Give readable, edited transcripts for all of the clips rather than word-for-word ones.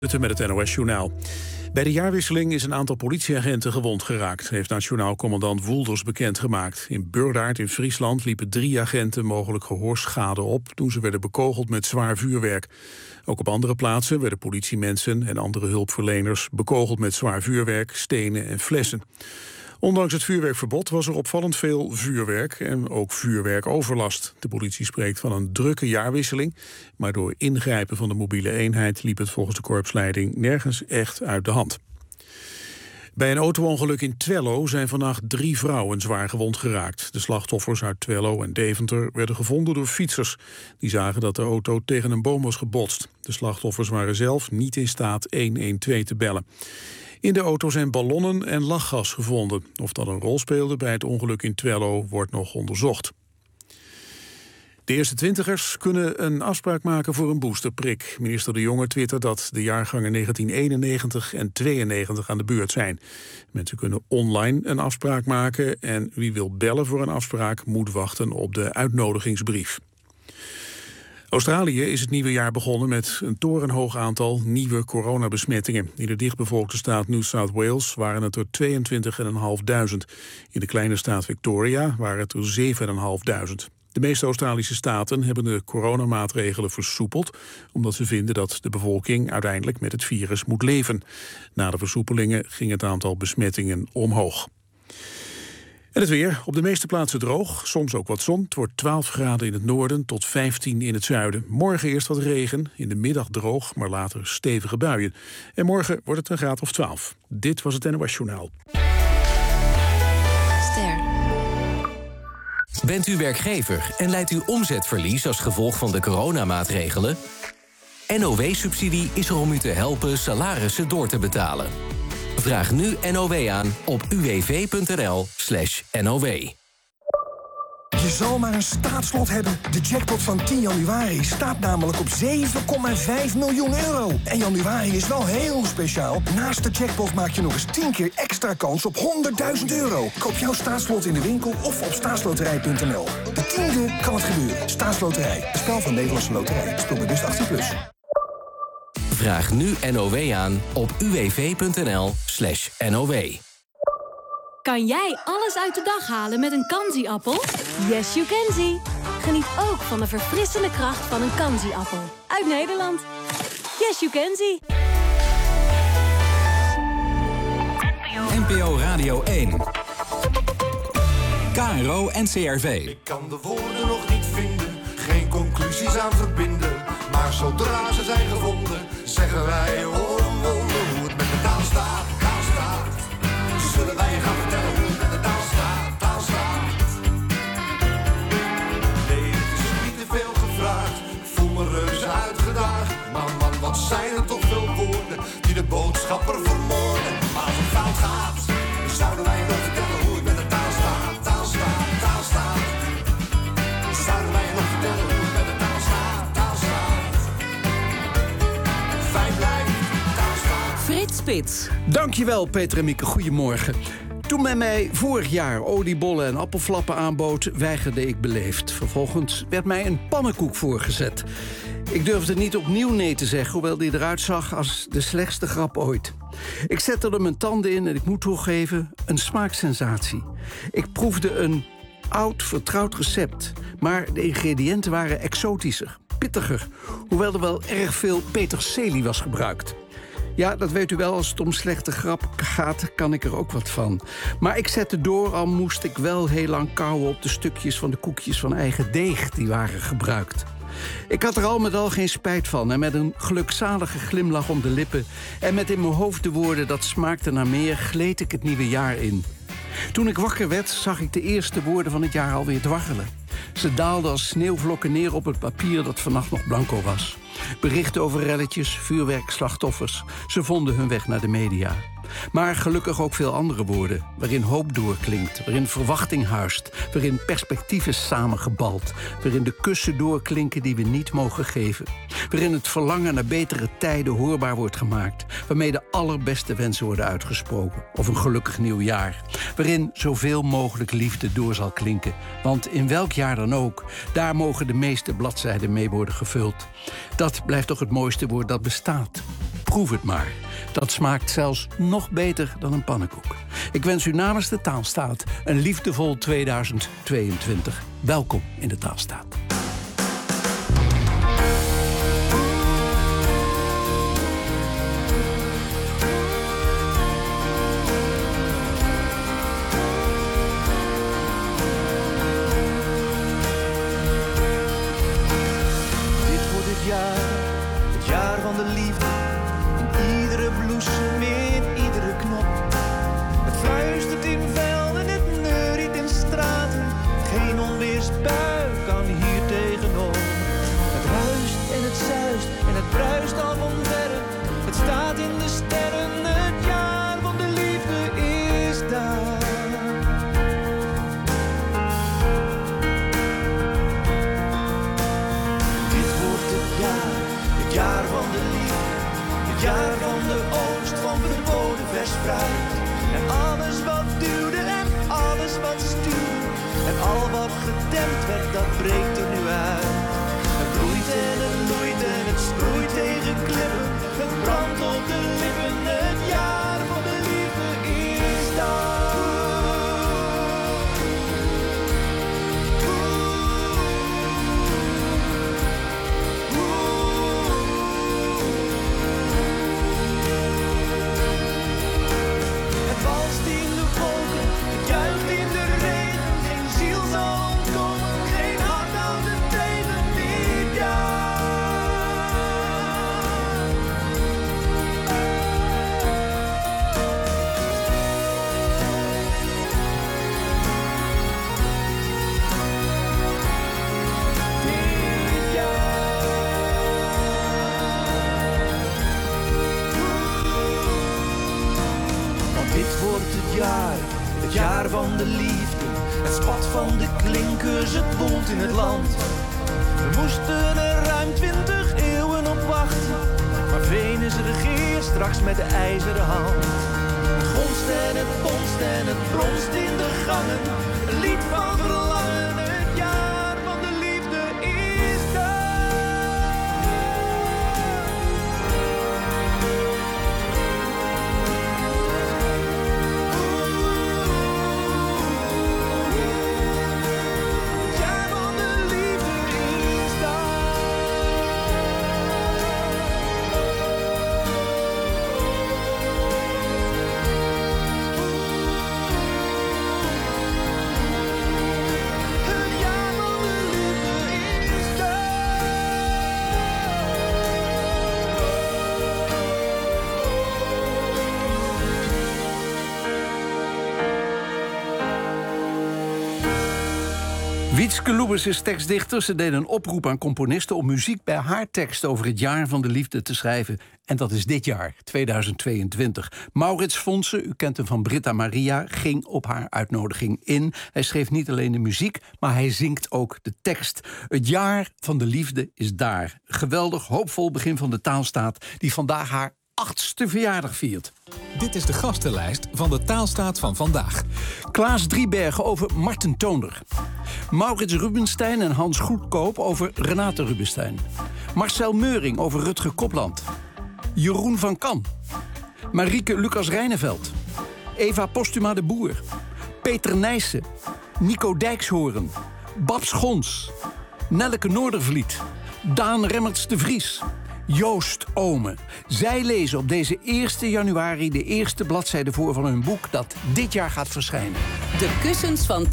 Met het NOS-journaal. Bij de jaarwisseling is een aantal politieagenten gewond geraakt, heeft nationaal commandant Woelders bekendgemaakt. In Burdaard in Friesland liepen 3 agenten mogelijk gehoorschade op toen ze werden bekogeld met zwaar vuurwerk. Ook op andere plaatsen werden politiemensen en andere hulpverleners bekogeld met zwaar vuurwerk, stenen en flessen. Ondanks het vuurwerkverbod was er opvallend veel vuurwerk en ook vuurwerkoverlast. De politie spreekt van een drukke jaarwisseling, maar door ingrijpen van de mobiele eenheid liep het volgens de korpsleiding nergens echt uit de hand. Bij een auto-ongeluk in Twello zijn vannacht 3 vrouwen zwaar gewond geraakt. De slachtoffers uit Twello en Deventer werden gevonden door fietsers. Die zagen dat de auto tegen een boom was gebotst. De slachtoffers waren zelf niet in staat 112 te bellen. In de auto zijn ballonnen en lachgas gevonden. Of dat een rol speelde bij het ongeluk in Twello wordt nog onderzocht. De eerste 20ers kunnen een afspraak maken voor een boosterprik. Minister De Jonge twittert dat de jaargangen 1991 en 92 aan de beurt zijn. Mensen kunnen online een afspraak maken en wie wil bellen voor een afspraak moet wachten op de uitnodigingsbrief. Australië is het nieuwe jaar begonnen met een torenhoog aantal nieuwe coronabesmettingen. In de dichtbevolkte staat New South Wales waren het er 22.500. In de kleine staat Victoria waren het er 7.500. De meeste Australische staten hebben de coronamaatregelen versoepeld, omdat ze vinden dat de bevolking uiteindelijk met het virus moet leven. Na de versoepelingen ging het aantal besmettingen omhoog. En het weer. Op de meeste plaatsen droog, soms ook wat zon. Het wordt 12 graden in het noorden tot 15 in het zuiden. Morgen eerst wat regen, in de middag droog, maar later stevige buien. En morgen wordt het een graad of 12. Dit was het NOS Journaal. Ster. Bent u werkgever en leidt u omzetverlies als gevolg van de coronamaatregelen? NOW-subsidie is er om u te helpen salarissen door te betalen. Vraag nu NOW aan op uwv.nl/NOW. Je zal maar een staatslot hebben. De jackpot van 10 januari staat namelijk op 7,5 miljoen euro. En januari is wel heel speciaal. Naast de jackpot maak je nog eens 10 keer extra kans op 100.000 euro. Koop jouw staatslot in de winkel of op staatsloterij.nl. De 10e kan het gebeuren. Staatsloterij. Een spel van Nederlandse Loterij. Speel bewust 18+. Vraag nu NOW aan op uwv.nl/NOW. Kan jij alles uit de dag halen met een Kanzi-appel? Yes, you can see. Geniet ook van de verfrissende kracht van een Kanzi-appel. Uit Nederland. Yes, you can see. NPO Radio 1. KRO NCRV. Ik kan de woorden nog niet vinden, geen conclusies aan verbinden. Maar zodra ze zijn gevonden, zeggen wij oh wonder hoe het met de taal staat, taal staat. Zullen wij je gaan vertellen hoe het met de taal staat, taal staat. Nee, het is niet te veel gevraagd, ik voel me reuze uitgedaagd. Maar man, wat zijn er toch veel woorden die de boodschapper vermoorden. Maar als het fout gaat, zouden wij je nog vertellen hoe het met de taal staat, taal staat, taal staat. Zouden wij je nog vertellen hoe het met de taal staat, taal staat. Fijn blijven, taal staat. Frits Spits. Dankjewel, Peter en Mieke. Goedemorgen. Toen men mij vorig jaar oliebollen en appelflappen aanbood, weigerde ik beleefd. Vervolgens werd mij een pannenkoek voorgezet. Ik durfde niet opnieuw nee te zeggen, hoewel die eruit zag als de slechtste grap ooit. Ik zette er mijn tanden in en ik moet toegeven, een smaaksensatie. Ik proefde een oud, vertrouwd recept, maar de ingrediënten waren exotischer, pittiger, hoewel er wel erg veel peterselie was gebruikt. Ja, dat weet u wel, als het om slechte grap gaat, kan ik er ook wat van. Maar ik zette door, al moest ik wel heel lang kauwen op de stukjes van de koekjes van eigen deeg die waren gebruikt. Ik had er al met al geen spijt van en met een gelukzalige glimlach om de lippen en met in mijn hoofd de woorden dat smaakte naar meer, gleed ik het nieuwe jaar in. Toen ik wakker werd, zag ik de eerste woorden van het jaar alweer dwarrelen. Ze daalden als sneeuwvlokken neer op het papier dat vannacht nog blanco was. Berichten over relletjes, vuurwerkslachtoffers. Ze vonden hun weg naar de media. Maar gelukkig ook veel andere woorden, waarin hoop doorklinkt, waarin verwachting huist, waarin perspectief is samengebald, waarin de kussen doorklinken die we niet mogen geven, waarin het verlangen naar betere tijden hoorbaar wordt gemaakt, waarmee de allerbeste wensen worden uitgesproken, of een gelukkig nieuw jaar, waarin zoveel mogelijk liefde door zal klinken, want in welk jaar dan ook, daar mogen de meeste bladzijden mee worden gevuld. Dat blijft toch het mooiste woord dat bestaat. Proef het maar. Dat smaakt zelfs nog beter dan een pannenkoek. Ik wens u namens de Taalstaat een liefdevol 2022. Welkom in de Taalstaat. Het jaar van de liefde, in iedere bloesem, in iedere knop. Het fluistert in velden, het neuriet in straten. Geen onweersbui kan hier tegenop. Het ruist en het zuist en het bruist al van verre. Het staat in de sterren, het jaar van de liefde is daar. Het jaar van de liefde, het jaar van de oogst van verboden vers fruit. En alles wat duwde en alles wat stuurde. En al wat gedempt werd, dat breekt er nu uit. Het bloeit en het loeit en het sproeit tegen klippen. Het brandt op de lippen, het jaar van de liefde is daar. Het jaar van de liefde, het spat van de klinkers, het woelt in het land. We moesten er ruim 20 eeuwen op wachten, maar Venus regeert straks met de ijzeren hand. Het gonst en het bonst en het bronst in de gangen, een lied van verlangen, het jaar van de liefde is daar. Wietske Loebers is tekstdichter. Ze deed een oproep aan componisten om muziek bij haar tekst over het jaar van de liefde te schrijven. En dat is dit jaar, 2022. Maurits Fonsen, u kent hem van Britta Maria, ging op haar uitnodiging in. Hij schreef niet alleen de muziek, maar hij zingt ook de tekst. Het jaar van de liefde is daar. Geweldig, hoopvol begin van de Taalstaat, die vandaag haar 8e verjaardag viert. Dit is de gastenlijst van de Taalstaat van vandaag. Klaas Driebergen over Marten Toonder. Maurits Rubenstein en Hans Goedkoop over Renate Rubenstein. Marcel Meuring over Rutger Kopland. Jeroen van Kan. Marieke Lucas Reineveld. Eva Postuma de Boer. Peter Nijssen. Nico Dijkshoorn. Babs Gons. Nelleke Noordervliet. Daan Remmerts de Vries. Joost Omen. Zij lezen op deze 1 januari de eerste bladzijde voor van hun boek dat dit jaar gaat verschijnen. De kussens van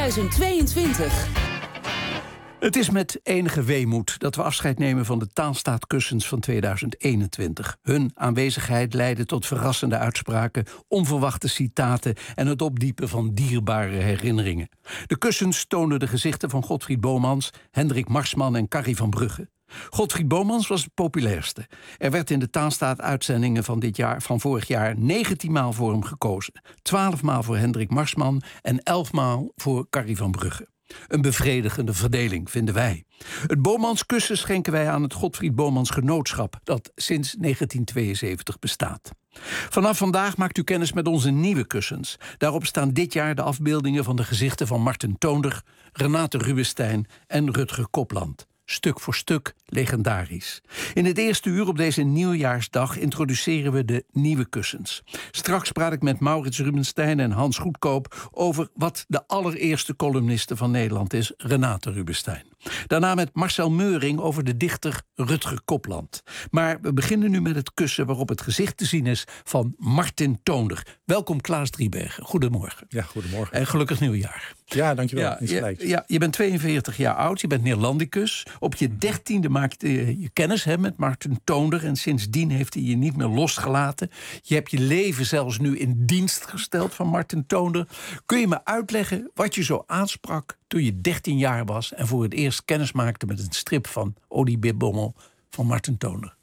2022. Het is met enige weemoed dat we afscheid nemen van de Taalstaatkussens van 2021. Hun aanwezigheid leidde tot verrassende uitspraken, onverwachte citaten en het opdiepen van dierbare herinneringen. De kussens toonden de gezichten van Godfried Bomans, Hendrik Marsman en Carrie van Brugge. Godfried Bomans was het populairste. Er werd in de Taalstaat-uitzendingen van vorig jaar 19 maal voor hem gekozen. 12 maal voor Hendrik Marsman en 11 maal voor Carrie van Brugge. Een bevredigende verdeling, vinden wij. Het Bomanskussen schenken wij aan het Godfried Bomans Genootschap, dat sinds 1972 bestaat. Vanaf vandaag maakt u kennis met onze nieuwe kussens. Daarop staan dit jaar de afbeeldingen van de gezichten van Marten Toonder, Renate Rubenstein en Rutger Kopland. stuk voor stuk legendarisch. In het eerste uur op deze nieuwjaarsdag introduceren we de nieuwe kussens. Straks praat ik met Maurits Rubenstein en Hans Goedkoop over wat de allereerste columniste van Nederland is, Renate Rubenstein. Daarna met Marcel Meuring over de dichter Rutger Kopland. Maar we beginnen nu met het kussen waarop het gezicht te zien is van Martin Toonder. Welkom Klaas Driebergen, goedemorgen. Ja, goedemorgen. En gelukkig nieuwjaar. Ja, dankjewel. Je bent 42 jaar oud, je bent Neerlandicus. Op je 13e maakte je kennis met Martin Toonder. En sindsdien heeft hij je niet meer losgelaten. Je hebt je leven zelfs nu in dienst gesteld van Martin Toonder. Kun je me uitleggen wat je zo aansprak toen je 13 jaar was en voor het eerst kennis maakte met een strip van Odie Bommel van Martin Toonder?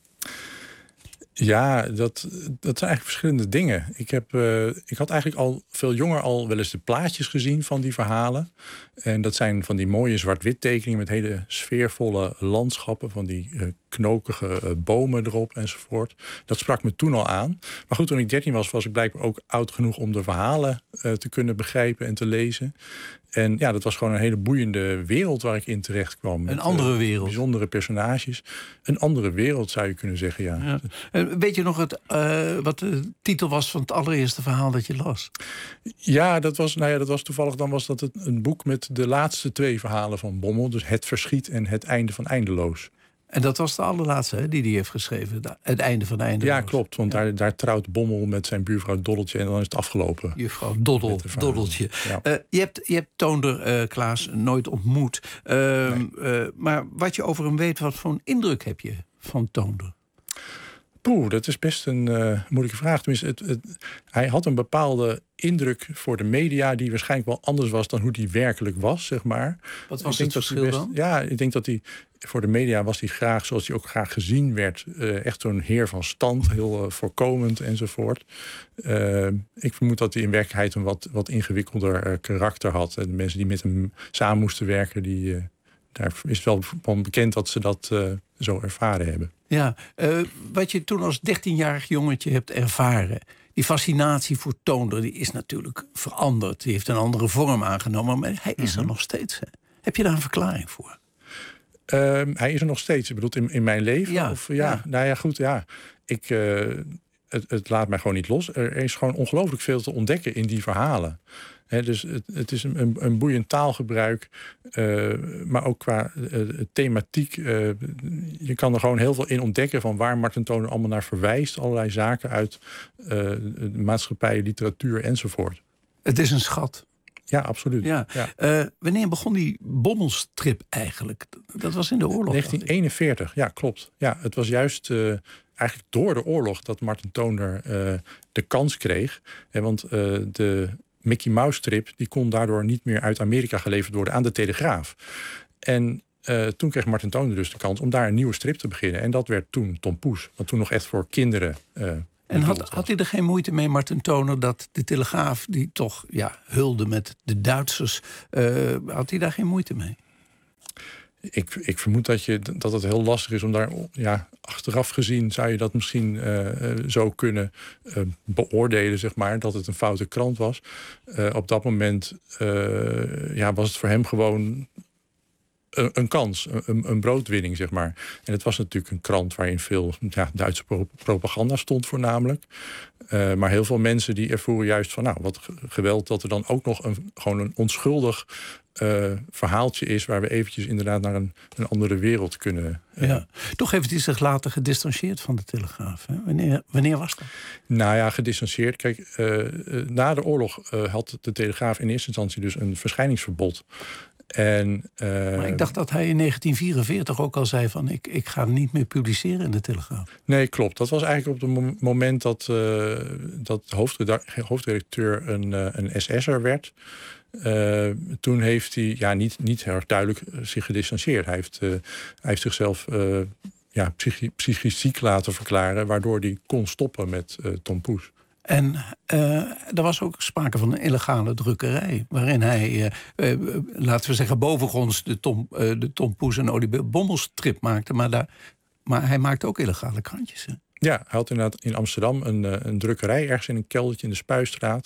Ja, dat zijn eigenlijk verschillende dingen. Ik had eigenlijk al veel jonger al wel eens de plaatjes gezien van die verhalen. En dat zijn van die mooie zwart-wit tekeningen met hele sfeervolle landschappen, van die knokige bomen erop enzovoort. Dat sprak me toen al aan. Maar goed, toen ik 13 was ik blijkbaar ook oud genoeg om de verhalen te kunnen begrijpen en te lezen. En ja, dat was gewoon een hele boeiende wereld waar ik in terecht kwam. Een andere wereld. Bijzondere personages. Een andere wereld zou je kunnen zeggen, ja. Weet je nog wat de titel was van het allereerste verhaal dat je las? Ja, dat was toevallig, dan was dat een boek met de laatste 2 verhalen van Bommel. Dus Het Verschiet en Het Einde van Eindeloos. En dat was de allerlaatste die hij heeft geschreven. Het Einde van Eindeloos. Ja, klopt. Want daar trouwt Bommel met zijn buurvrouw Doddeltje en dan is het afgelopen. Juffrouw Doddeltje. Ja. Je hebt Toonder, Klaas, nooit ontmoet. Maar wat je over hem weet, wat voor een indruk heb je van Toonder? Dat is best een moeilijke vraag. Tenminste, hij had een bepaalde indruk voor de media die waarschijnlijk wel anders was dan hoe die werkelijk was, zeg maar. Wat was het verschil dan? Ja, ik denk dat hij voor de media was hij graag, zoals hij ook graag gezien werd, echt zo'n heer van stand, heel voorkomend enzovoort. Ik vermoed dat hij in werkelijkheid een wat ingewikkelder karakter had. De mensen die met hem samen moesten werken, daar is wel van bekend dat ze dat zo ervaren hebben. Ja, wat je toen als 13-jarig jongetje hebt ervaren, die fascinatie voor Toonder, die is natuurlijk veranderd. Die heeft een andere vorm aangenomen, maar hij is er nog steeds. Hè? Heb je daar een verklaring voor? Hij is er nog steeds. Ik bedoel, in mijn leven? Ja, Nou ja, goed, ja. Het laat mij gewoon niet los. Er is gewoon ongelooflijk veel te ontdekken in die verhalen. Dus het is een boeiend taalgebruik, maar ook qua thematiek. Je kan er gewoon heel veel in ontdekken van waar Martin Toonder allemaal naar verwijst. Allerlei zaken uit maatschappij, literatuur enzovoort. Het is een schat. Ja, absoluut. Ja. Wanneer begon die Bommelstrip eigenlijk? Dat was in de oorlog. 1941, ja, klopt. Ja, het was juist eigenlijk door de oorlog dat Martin Toonder de kans kreeg. Want de Mickey Mouse strip die kon daardoor niet meer uit Amerika geleverd worden aan de Telegraaf. En toen kreeg Martin Toonder dus de kans om daar een nieuwe strip te beginnen. En dat werd toen Tom Poes, wat toen nog echt voor kinderen. En had hij er geen moeite mee, Martin Toonder, dat de Telegraaf, die toch hulde met de Duitsers, had hij daar geen moeite mee? Ik vermoed dat het heel lastig is om daar, achteraf gezien zou je dat misschien zo kunnen beoordelen, zeg maar, dat het een foute krant was. Op dat moment was het voor hem gewoon een kans, een broodwinning, zeg maar. En het was natuurlijk een krant waarin veel Duitse propaganda stond voornamelijk. Maar heel veel mensen die ervoeren juist van, wat geweld dat er dan ook nog gewoon een onschuldig verhaaltje is waar we eventjes inderdaad naar een andere wereld kunnen. Toch heeft hij zich later gedistanceerd van de Telegraaf. Hè? Wanneer was dat? Nou ja, gedistanceerd. Kijk, na de oorlog had de Telegraaf in eerste instantie dus een verschijningsverbod. Maar ik dacht dat hij in 1944 ook al zei van ik ga niet meer publiceren in de Telegraaf. Nee, klopt. Dat was eigenlijk op het moment dat hoofdredacteur een SS'er werd. Toen heeft hij niet heel erg duidelijk zich gedistanceerd. Hij heeft zichzelf psychisch ziek laten verklaren, waardoor hij kon stoppen met Tom Poes. En er was ook sprake van een illegale drukkerij, waarin hij, laten we zeggen, bovengronds de Tom Poes en Odie Bommel strip maakte. Maar hij maakte ook illegale krantjes. Hè? Ja, hij had inderdaad in Amsterdam een drukkerij, ergens in een keldertje in de Spuistraat.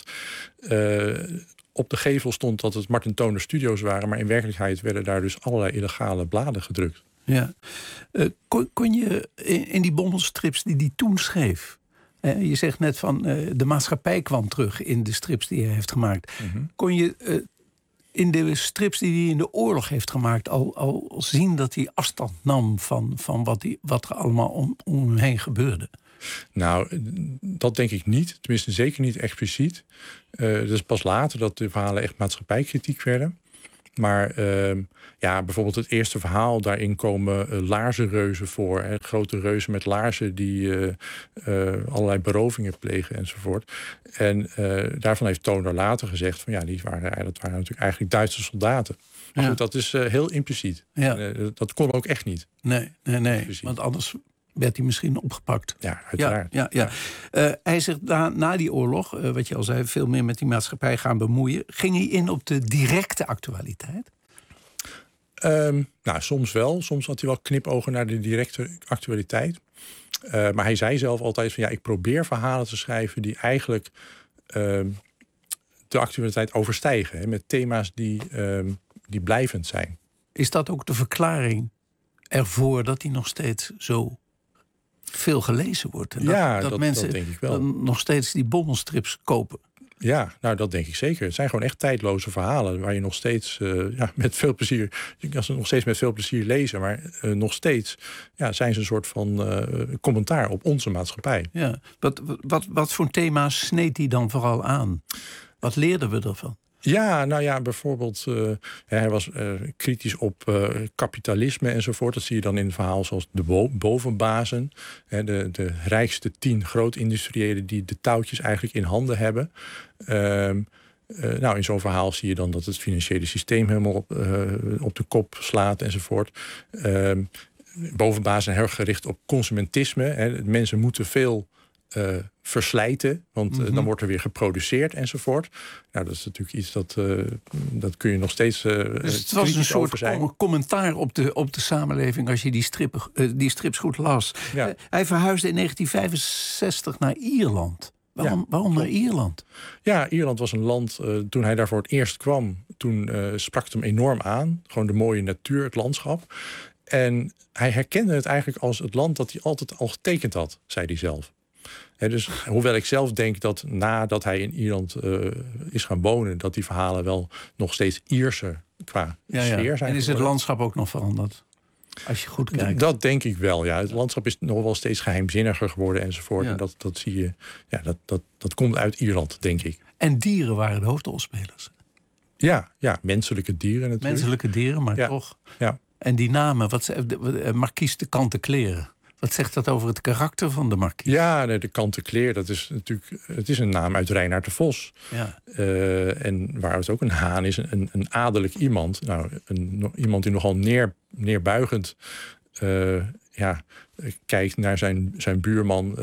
Op de gevel stond dat het Martin Toonder Studios waren, maar in werkelijkheid werden daar dus allerlei illegale bladen gedrukt. Ja. Kon je in die bommelstrips die toen schreef... je zegt net van de maatschappij kwam terug in de strips die hij heeft gemaakt. Mm-hmm. Kon je in de strips die hij in de oorlog heeft gemaakt... al zien dat hij afstand nam van wat er allemaal om hem heen gebeurde? Nou, dat denk ik niet. Tenminste, zeker niet expliciet. Het is pas later dat de verhalen echt maatschappijkritiek werden. Maar bijvoorbeeld het eerste verhaal... daarin komen laarzenreuzen voor. Hè, grote reuzen met laarzen die allerlei berovingen plegen enzovoort. En daarvan heeft Toonder later gezegd... van dat waren natuurlijk eigenlijk Duitse soldaten. Maar goed, dat is heel impliciet. Ja. Dat kon ook echt niet. Nee. Want anders... werd hij misschien opgepakt. Ja, uiteraard. Ja. Hij zegt na die oorlog, wat je al zei... veel meer met die maatschappij gaan bemoeien. Ging hij in op de directe actualiteit? Soms wel. Soms had hij wel knipogen naar de directe actualiteit. Maar hij zei zelf altijd van... ik probeer verhalen te schrijven die eigenlijk... de actualiteit overstijgen. Hè, met thema's die blijvend zijn. Is dat ook de verklaring ervoor dat hij nog steeds zo... veel gelezen wordt. En dat mensen dat denk ik wel. Nog steeds die bommelstrips kopen. Ja, nou dat denk ik zeker. Het zijn gewoon echt tijdloze verhalen... waar je nog steeds met veel plezier... je kan ze nog steeds met veel plezier lezen... maar nog steeds zijn ze een soort van commentaar op onze maatschappij. Ja. Wat voor thema's sneed hij dan vooral aan? Wat leerden we ervan? Ja, bijvoorbeeld, hij was kritisch op kapitalisme enzovoort. Dat zie je dan in het verhaal zoals de bovenbazen. De rijkste 10 grootindustriëlen die de touwtjes eigenlijk in handen hebben. In zo'n verhaal zie je dan dat het financiële systeem helemaal op de kop slaat enzovoort. Bovenbazen zijn heel erg gericht op consumentisme. Mensen moeten veel... verslijten, want dan wordt er weer geproduceerd enzovoort. Nou, dat is natuurlijk iets dat kun je nog steeds dus het was een soort commentaar op de samenleving als je die strips goed las. Ja. Hij verhuisde in 1965 naar Ierland. Waarom naar Ierland? Ja, Ierland was een land, toen hij daar voor het eerst kwam... toen sprak het hem enorm aan. Gewoon de mooie natuur, het landschap. En hij herkende het eigenlijk als het land dat hij altijd al getekend had, zei hij zelf. Dus hoewel ik zelf denk dat nadat hij in Ierland is gaan wonen... dat die verhalen wel nog steeds Ierse qua sfeer zijn. En is het landschap ook nog veranderd? Als je goed kijkt. Dat denk ik wel, ja. Het landschap is nog wel steeds geheimzinniger geworden enzovoort. Ja. En dat zie je, dat komt uit Ierland, denk ik. En dieren waren de hoofdrolspelers. Ja, menselijke dieren natuurlijk. Menselijke dieren, maar toch. Ja. En die namen, Marquise de Cantekleren. Wat zegt dat over het karakter van de markies? Ja, de Canteklere, dat is natuurlijk... Het is een naam uit Reinaard de Vos. Ja. En waar het ook een haan is, een adellijk iemand. Nou, iemand die nogal neerbuigend kijkt naar zijn buurman.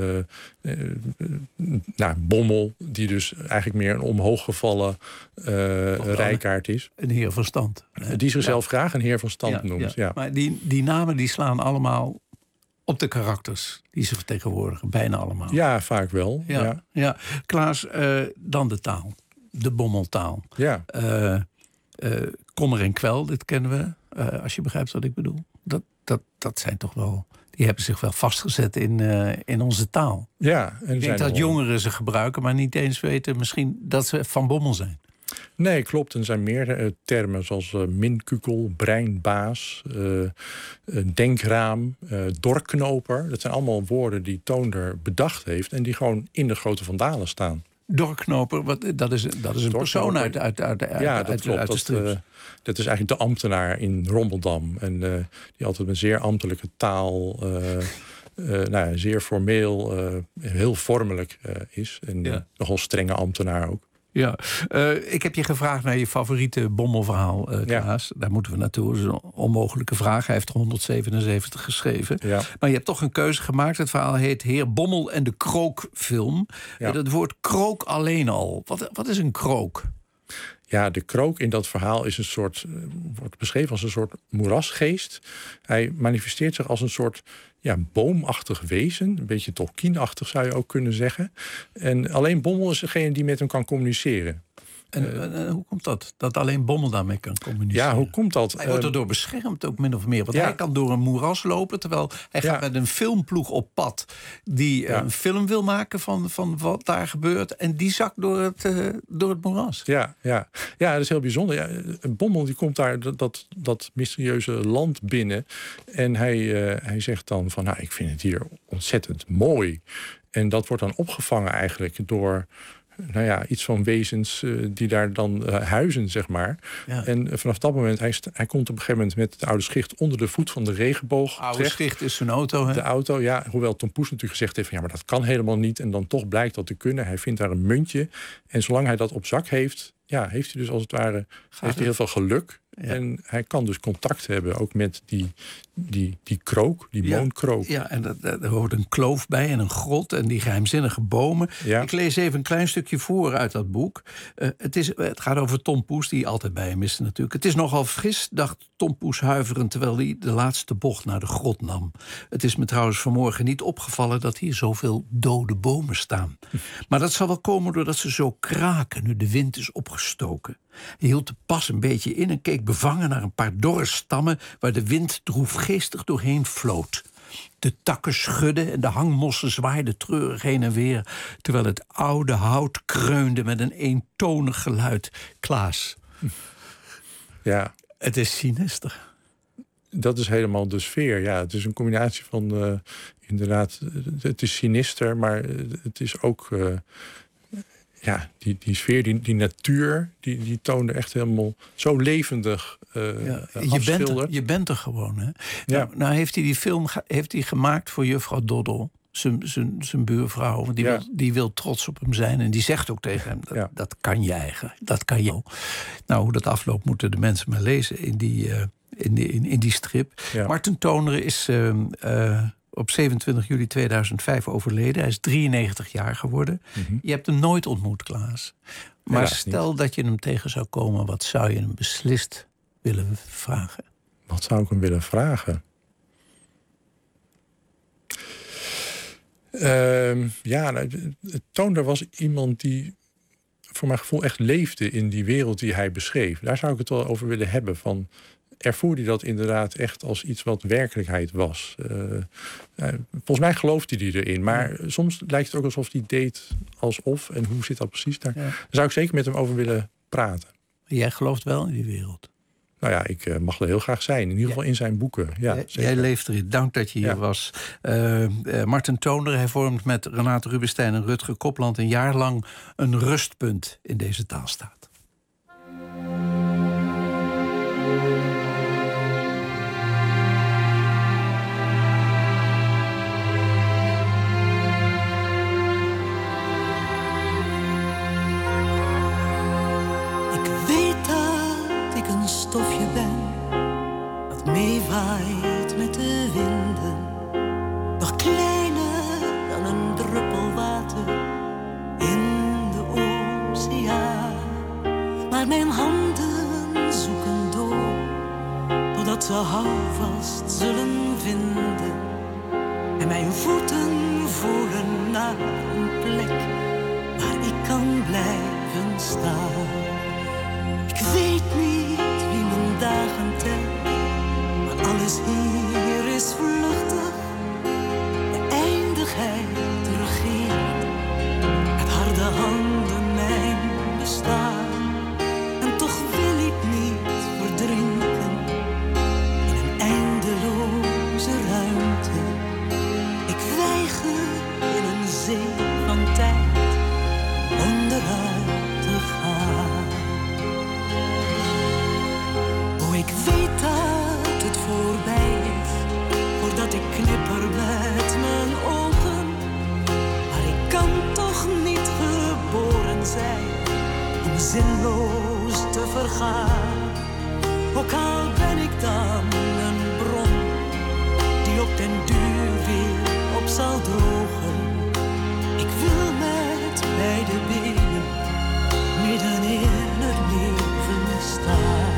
Bommel, die dus eigenlijk meer een omhooggevallen rijkaard is. Een heer van stand. Die zichzelf graag een heer van stand noemt. Ja. Maar die namen die slaan allemaal... op de karakters die ze vertegenwoordigen, bijna allemaal. Ja, vaak wel. Ja. Klaas, dan de taal. De bommeltaal. Ja. Kommer en kwel, dit kennen we. Als je begrijpt wat ik bedoel. Dat zijn toch wel... Die hebben zich wel vastgezet in onze taal. Ja. En ik denk dat jongeren ze gebruiken, maar niet eens weten misschien dat ze van bommel zijn. Nee, klopt. Er zijn meer termen zoals minkukel, breinbaas, denkraam, dorknoper. Dat zijn allemaal woorden die Toonder bedacht heeft en die gewoon in de Grote Vandalen staan. Dorknoper, dat is een persoon uit de strips. Dat is eigenlijk de ambtenaar in Rommeldam. En die altijd een zeer ambtelijke taal... zeer formeel, heel vormelijk is. En nogal strenge ambtenaar ook. Ja, ik heb je gevraagd naar je favoriete bommelverhaal, Klaas. Ja. Daar moeten we naartoe. Dat is een onmogelijke vraag. Hij heeft er 177 geschreven. Ja. Maar je hebt toch een keuze gemaakt. Het verhaal heet Heer Bommel en de Krookfilm. Ja. Het woord krook alleen al. Wat is een krook? Ja, de krook in dat verhaal is wordt beschreven als een soort moerasgeest. Hij manifesteert zich als een soort boomachtig wezen. Een beetje Tolkien-achtig zou je ook kunnen zeggen. En alleen Bommel is degene die met hem kan communiceren. En hoe komt dat? Dat alleen Bommel daarmee kan communiceren? Ja, hoe komt dat? Hij wordt erdoor beschermd ook min of meer. Want hij kan door een moeras lopen, terwijl hij gaat met een filmploeg op pad die een film wil maken van wat daar gebeurt. En die zakt door het moeras. Ja, dat is heel bijzonder. Ja, Bommel die komt daar dat mysterieuze land binnen. En hij zegt dan van, nou, ik vind het hier ontzettend mooi. En dat wordt dan opgevangen eigenlijk door iets van wezens die daar dan huizen, zeg maar. Ja. En vanaf dat moment, hij komt op een gegeven moment met het oude Schicht onder de voet van de regenboog. Oude Schicht is zijn auto, hè? De auto, ja. Hoewel Tom Poes natuurlijk gezegd heeft van, ja, maar dat kan helemaal niet. En dan toch blijkt dat te kunnen. Hij vindt daar een muntje. En zolang hij dat op zak heeft, heeft hij dus als het ware heeft hij heel veel geluk. Ja. En hij kan dus contact hebben ook met die krook, die moonkrook. Ja, en er hoort een kloof bij en een grot en die geheimzinnige bomen. Ja. Ik lees even een klein stukje voor uit dat boek. Het gaat over Tom Poes, die altijd bij hem is natuurlijk. Het is nogal fris, dacht Tom Poes huiverend, terwijl hij de laatste bocht naar de grot nam. Het is me trouwens vanmorgen niet opgevallen dat hier zoveel dode bomen staan. Maar dat zal wel komen doordat ze zo kraken nu de wind is opgestoken. Hij hield de pas een beetje in en keek bevangen naar een paar dorre stammen waar de wind droefgeestig doorheen floot. De takken schudden en de hangmossen zwaaiden treurig heen en weer, terwijl het oude hout kreunde met een eentonig geluid. Klaas. Ja. Het is sinister. Dat is helemaal de sfeer. Ja, het is een combinatie van inderdaad, het is sinister, maar het is ook die sfeer, die natuur, die toonde echt helemaal zo levendig je bent er gewoon, hè? Ja. Nou heeft hij die film gemaakt voor juffrouw Doddel, zijn buurvrouw. Die wil trots op hem zijn en die zegt ook tegen hem, dat kan je eigenlijk, dat kan je. Nou, hoe dat afloopt moeten de mensen maar lezen in die strip. Ja. Marten Toner is op 27 juli 2005 overleden. Hij is 93 jaar geworden. Mm-hmm. Je hebt hem nooit ontmoet, Klaas. Maar stel dat je hem tegen zou komen, wat zou je hem beslist willen vragen? Wat zou ik hem willen vragen? Toonder was iemand die voor mijn gevoel echt leefde in die wereld die hij beschreef. Daar zou ik het wel over willen hebben. Van, ervoer hij dat inderdaad echt als iets wat werkelijkheid was? Volgens mij geloofde hij erin. Maar soms lijkt het ook alsof hij deed alsof. En hoe zit dat precies daar? Ja. Daar zou ik zeker met hem over willen praten. Jij gelooft wel in die wereld? Nou ja, ik mag er heel graag zijn. In ieder geval in zijn boeken. Ja, jij leeft erin. Dank dat je hier was. Marten Toner, hij vormt met Renate Rubinstein en Rutger Kopland een jaar lang een rustpunt in deze taalstaat. Stofje ben dat meewaait met de winden, nog kleiner dan een druppel water in de oceaan. Maar mijn handen zoeken door, totdat ze houvast zullen vinden. En mijn voeten voelen naar een plek waar ik kan blijven staan. Ik weet niet wie mijn dagen telt, maar alles hier is vluchtig. De eindigheid regeert met harde handen mijn bestaan. En toch wil ik niet verdrinken in een eindeloze ruimte. Ik weiger in een zee van tijd onderuit te gaan. Ik weet dat het voorbij is, voordat ik knipper met mijn ogen. Maar ik kan toch niet geboren zijn om zinloos te vergaan. Ook al ben ik dan een bron die op den duur weer op zal drogen. Ik wil met beide benen midden in het leven staan.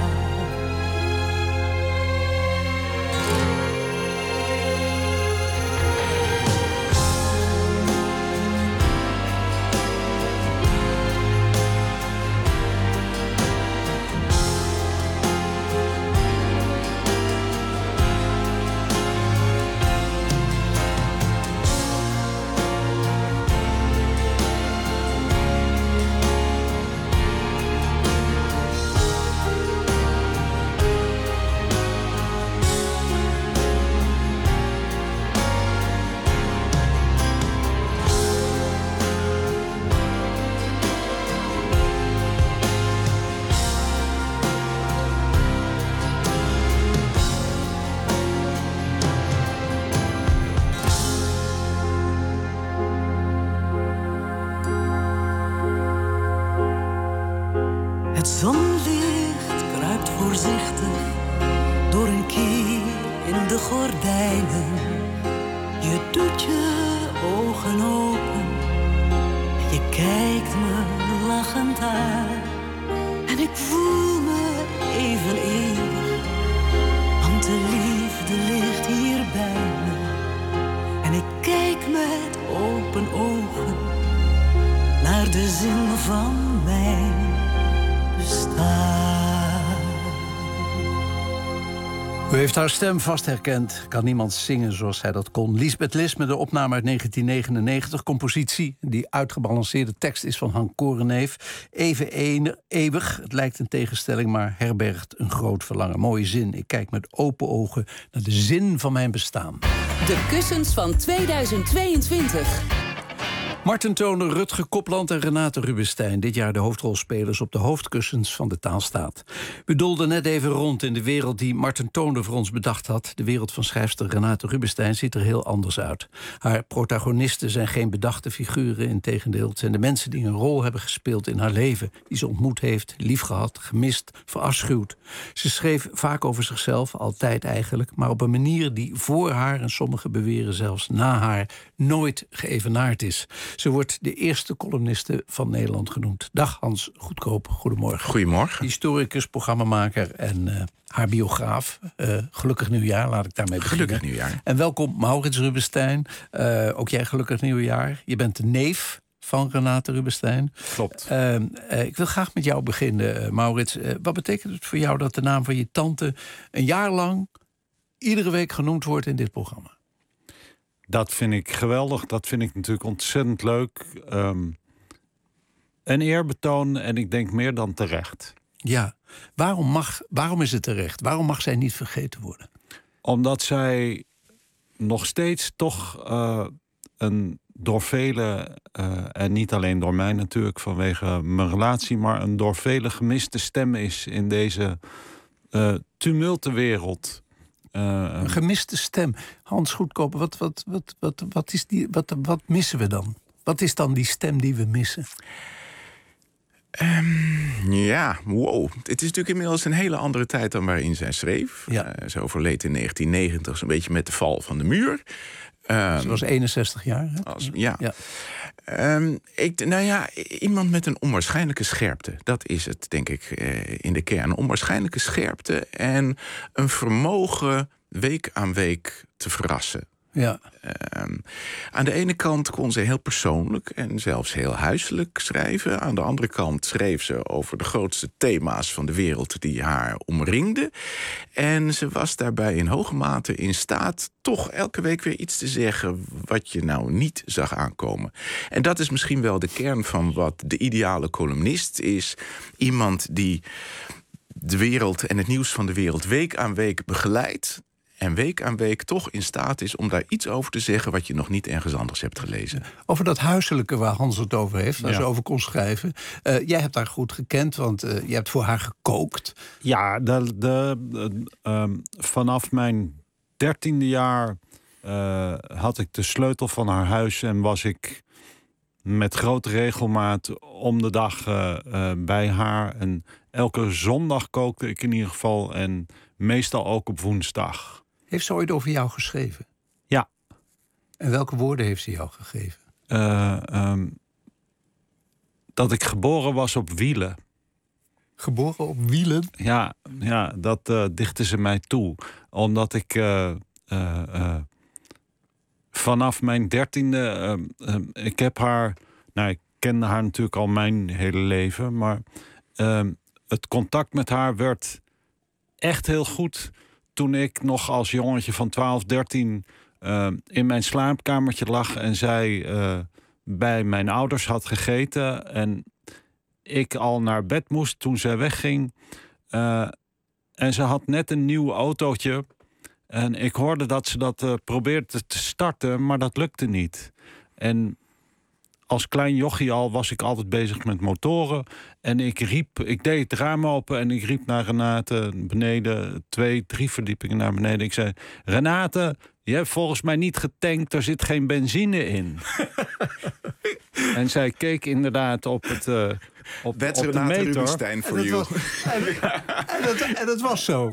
Het zonlicht kruipt voorzichtig door een kier in de gordijnen. Je doet je ogen open en je kijkt me lachend aan. En ik voel me even eeuwig, want de liefde ligt hier bij me. En ik kijk met open ogen naar de zin van mijn bestaan. U heeft haar stem vast herkend. Kan niemand zingen zoals zij dat kon. Liesbeth Lis met de opname uit 1999. Compositie, die uitgebalanceerde tekst is van Hank Koreneef. Even eeuwig, het lijkt een tegenstelling, maar herbergt een groot verlangen. Mooie zin, ik kijk met open ogen naar de zin van mijn bestaan. De kussens van 2022. Marten Toner, Rutger Kopland en Renate Rubinstein. Dit jaar de hoofdrolspelers op de hoofdkussens van de Taalstaat. We doolden net even rond in de wereld die Marten Toner voor ons bedacht had. De wereld van schrijfster Renate Rubinstein ziet er heel anders uit. Haar protagonisten zijn geen bedachte figuren. Integendeel, het zijn de mensen die een rol hebben gespeeld in haar leven. Die ze ontmoet heeft, liefgehad, gemist, verafschuwd. Ze schreef vaak over zichzelf, altijd eigenlijk, maar op een manier die voor haar, en sommigen beweren zelfs na haar, nooit geëvenaard is. Ze wordt de eerste columniste van Nederland genoemd. Dag Hans Goedkoop, goedemorgen. Goedemorgen. Historicus, programmamaker en haar biograaf. Gelukkig nieuwjaar, laat ik daarmee beginnen. Gelukkig nieuwjaar. En welkom Maurits Rubinstein. Ook jij gelukkig nieuwjaar. Je bent de neef van Renate Rubinstein. Klopt. Ik wil graag met jou beginnen, Maurits. Wat betekent het voor jou dat de naam van je tante een jaar lang iedere week genoemd wordt in dit programma? Dat vind ik geweldig. Dat vind ik natuurlijk ontzettend leuk. Een eerbetoon en ik denk meer dan terecht. Ja, waarom is het terecht? Waarom mag zij niet vergeten worden? Omdat zij nog steeds toch door velen, en niet alleen door mij natuurlijk vanwege mijn relatie, maar een door velen gemiste stem is in deze tumulte wereld. Een gemiste stem. Hans Goedkoop, wat missen we dan? Wat is dan die stem die we missen? Ja, wow. Het is natuurlijk inmiddels een hele andere tijd dan waarin zij schreef. Ja. Ze overleed in 1990, zo'n beetje met de val van de muur. Ze was 61 jaar. Hè? Iemand met een onwaarschijnlijke scherpte. Dat is het, denk ik, in de kern. Een onwaarschijnlijke scherpte en een vermogen week aan week te verrassen. Ja. Aan de ene kant kon ze heel persoonlijk en zelfs heel huiselijk schrijven. Aan de andere kant schreef ze over de grootste thema's van de wereld die haar omringden. En ze was daarbij in hoge mate in staat toch elke week weer iets te zeggen wat je nou niet zag aankomen. En dat is misschien wel de kern van wat de ideale columnist is. Iemand die de wereld en het nieuws van de wereld week aan week begeleidt. En week aan week toch in staat is om daar iets over te zeggen wat je nog niet ergens anders hebt gelezen. Over dat huiselijke waar Hans het over heeft, waar ze over kon schrijven. Jij hebt haar goed gekend, want je hebt voor haar gekookt. Ja, vanaf mijn 13e jaar had ik de sleutel van haar huis en was ik met grote regelmaat om de dag bij haar. En elke zondag kookte ik in ieder geval en meestal ook op woensdag. Heeft ze ooit over jou geschreven? Ja. En welke woorden heeft ze jou gegeven? Dat ik geboren was op wielen. Geboren op wielen? Ja, dat dichtte ze mij toe. Omdat ik vanaf mijn 13e... ik heb haar... Nou, ik kende haar natuurlijk al mijn hele leven. Maar het contact met haar werd echt heel goed toen ik nog als jongetje van 12, 13 in mijn slaapkamertje lag en zij bij mijn ouders had gegeten en ik al naar bed moest toen zij wegging. En ze had net een nieuw autootje en ik hoorde dat ze dat probeerde te starten, maar dat lukte niet. En als klein jochie al was ik altijd bezig met motoren. En ik deed het raam open en ik riep naar Renate beneden, 2, 3 verdiepingen naar beneden. Ik zei, Renate, je hebt volgens mij niet getankt, er zit geen benzine in. En zij keek inderdaad op That's op de Renate meter. Rubinstein for you. En dat was zo.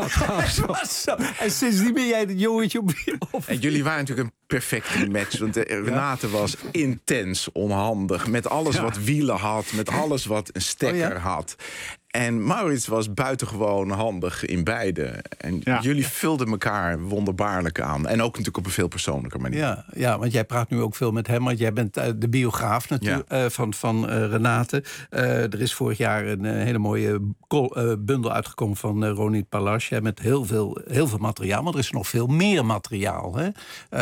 En sindsdien ben jij het jongetje op... En jullie waren natuurlijk een perfecte match. Want Renate was intens onhandig. Met alles wat wielen had. Met alles wat een stekker had. En Maurits was buitengewoon handig in beide. En jullie vulden elkaar wonderbaarlijk aan. En ook natuurlijk op een veel persoonlijker manier. Ja, want jij praat nu ook veel met hem. Want jij bent de biograaf natuurlijk van Renate. Er is vorig jaar een hele mooie bundel uitgekomen van Ronit Palash. Met heel veel materiaal. Maar er is nog veel meer materiaal. Hè?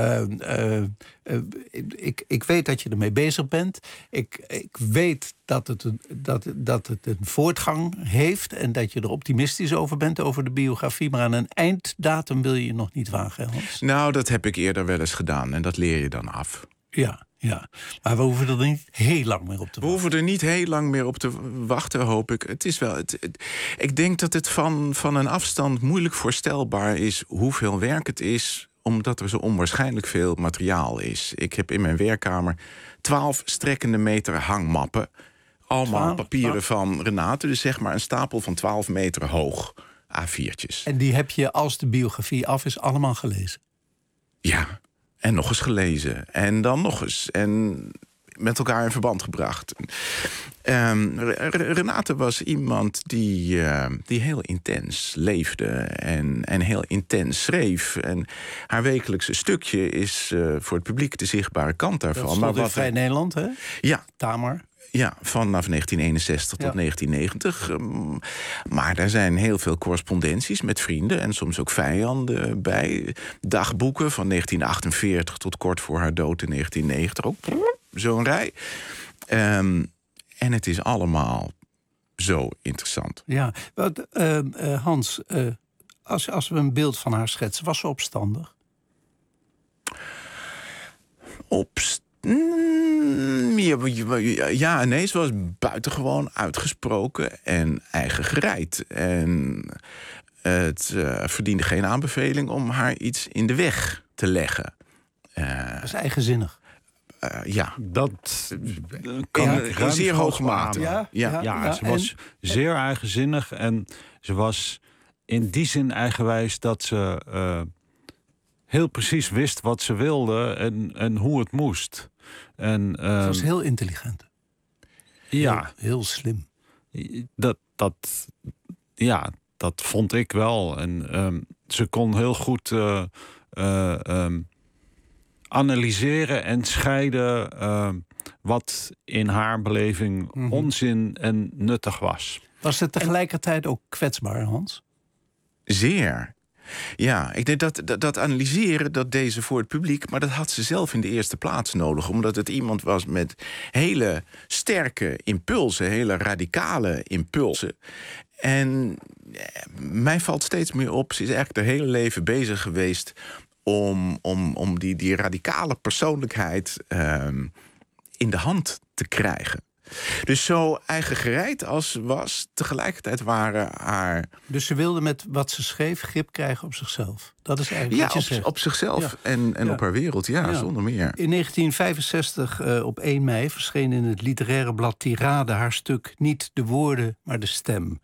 Ik weet dat je ermee bezig bent. Ik weet dat het een voortgang heeft en dat je er optimistisch over bent, over de biografie. Maar aan een einddatum wil je nog niet wagen, Hans. Nou, dat heb ik eerder wel eens gedaan en dat leer je dan af. Ja. Maar we hoeven er niet heel lang meer op te wachten. We hoeven er niet heel lang meer op te wachten, hoop ik. Het is wel. Ik denk dat het van een afstand moeilijk voorstelbaar is hoeveel werk het is, omdat er zo onwaarschijnlijk veel materiaal is. Ik heb in mijn werkkamer 12 strekkende meter hangmappen. Allemaal papieren van Renate. Dus zeg maar een stapel van 12 meter hoog. A4'tjes. En die heb je, als de biografie af is, allemaal gelezen? Ja, en nog eens gelezen. En dan nog eens. En met elkaar in verband gebracht. Renate was iemand die heel intens leefde en heel intens schreef. En haar wekelijkse stukje is voor het publiek de zichtbare kant daarvan. Dat stond in Vrij Nederland, hè? Ja. Tamar. Ja, vanaf 1961 tot 1990. Maar daar zijn heel veel correspondenties met vrienden en soms ook vijanden bij. Dagboeken van 1948 tot kort voor haar dood in 1990. Ook zo'n rij. En het is allemaal zo interessant. Ja, Hans, als we een beeld van haar schetsen, was ze opstandig? Ja en nee, ze was buitengewoon uitgesproken en eigengereid. En het verdiende geen aanbeveling om haar iets in de weg te leggen. Dat is eigenzinnig. Ja. Dat kan ik in zeer hoge mate. Ze was zeer eigenzinnig en ze was in die zin eigenwijs dat ze heel precies wist wat ze wilde en hoe het moest. En, ze was heel intelligent. Ja. Heel slim. Dat vond ik wel. En ze kon heel goed analyseren en scheiden wat in haar beleving onzin en nuttig was. Was het tegelijkertijd ook kwetsbaar, Hans? Zeer. Ja, ik denk dat analyseren, dat deed ze voor het publiek, maar dat had ze zelf in de eerste plaats nodig. Omdat het iemand was met hele sterke impulsen, hele radicale impulsen. En mij valt steeds meer op, ze is eigenlijk haar hele leven bezig geweest om die radicale persoonlijkheid in de hand te krijgen. Dus zo eigengereid als ze was, tegelijkertijd waren haar... Dus ze wilde met wat ze schreef grip krijgen op zichzelf. Dat is eigenlijk wat je zegt. Op zichzelf en op haar wereld, zonder meer. In 1965, op 1 mei, verscheen in het literaire blad Tirade haar stuk Niet de woorden, maar de stem.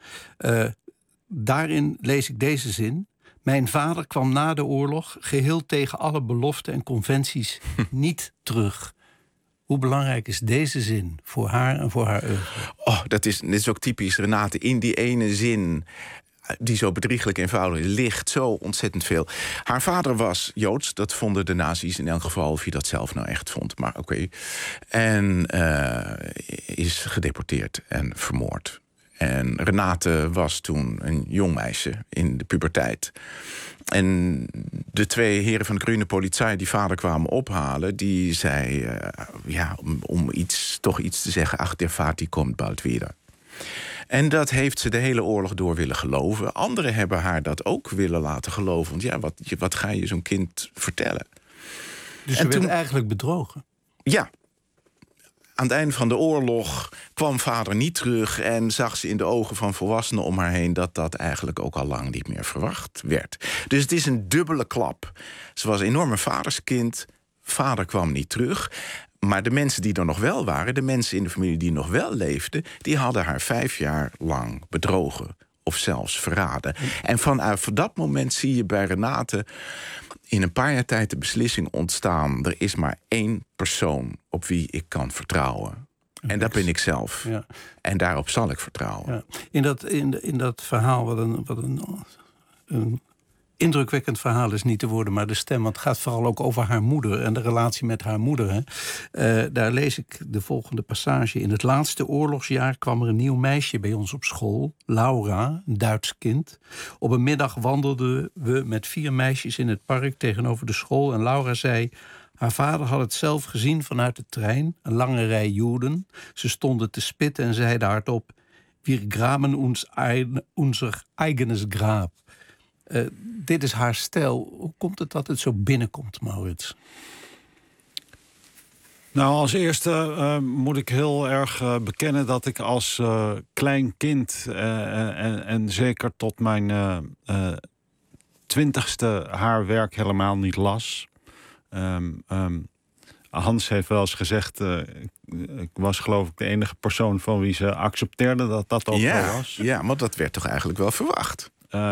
Daarin lees ik deze zin. Mijn vader kwam na de oorlog, geheel tegen alle beloften en conventies, niet terug. Hoe belangrijk is deze zin voor haar en voor haar oeuvre? Dit is ook typisch Renate. In die ene zin, die zo bedrieglijk eenvoudig is, ligt zo ontzettend veel. Haar vader was Joods. Dat vonden de nazi's in elk geval, of je dat zelf nou echt vond. Maar oké. En is gedeporteerd en vermoord. En Renate was toen een jong meisje in de puberteit. En de 2 heren van de Groene Politie die vader kwamen ophalen, die zei, om toch iets te zeggen, ach, der Vati komt bald wieder. En dat heeft ze de hele oorlog door willen geloven. Anderen hebben haar dat ook willen laten geloven. Want wat ga je zo'n kind vertellen? Dus ze werd eigenlijk bedrogen? Ja. Aan het einde van de oorlog kwam vader niet terug en zag ze in de ogen van volwassenen om haar heen dat eigenlijk ook al lang niet meer verwacht werd. Dus het is een dubbele klap. Ze was een enorme vaderskind. Vader kwam niet terug. Maar de mensen die er nog wel waren, de mensen in de familie die nog wel leefden, die hadden haar 5 jaar lang bedrogen of zelfs verraden. En vanaf dat moment zie je bij Renate in een paar jaar tijd de beslissing ontstaan: er is maar 1 persoon op wie ik kan vertrouwen. En dat ben ik zelf. Ja. En daarop zal ik vertrouwen. Ja. In dat verhaal, wat een indrukwekkend verhaal is niet te worden, maar de stem, want het gaat vooral ook over haar moeder en de relatie met haar moeder. Hè. Daar lees ik de volgende passage. In het laatste oorlogsjaar kwam er een nieuw meisje bij ons op school, Laura, een Duits kind. Op een middag wandelden we met 4 meisjes in het park tegenover de school en Laura zei: haar vader had het zelf gezien vanuit de trein, een lange rij Joden. Ze stonden te spitten en zeiden hardop: wir graben uns unser eigenes Grab. Dit is haar stijl. Hoe komt het dat het zo binnenkomt, Maurits? Nou, als eerste moet ik heel erg bekennen dat ik als klein kind en zeker tot mijn 20ste haar werk helemaal niet las. Hans heeft wel eens gezegd, ik was geloof ik de enige persoon van wie ze accepteerde dat dat ook zo was. Ja, want dat werd toch eigenlijk wel verwacht.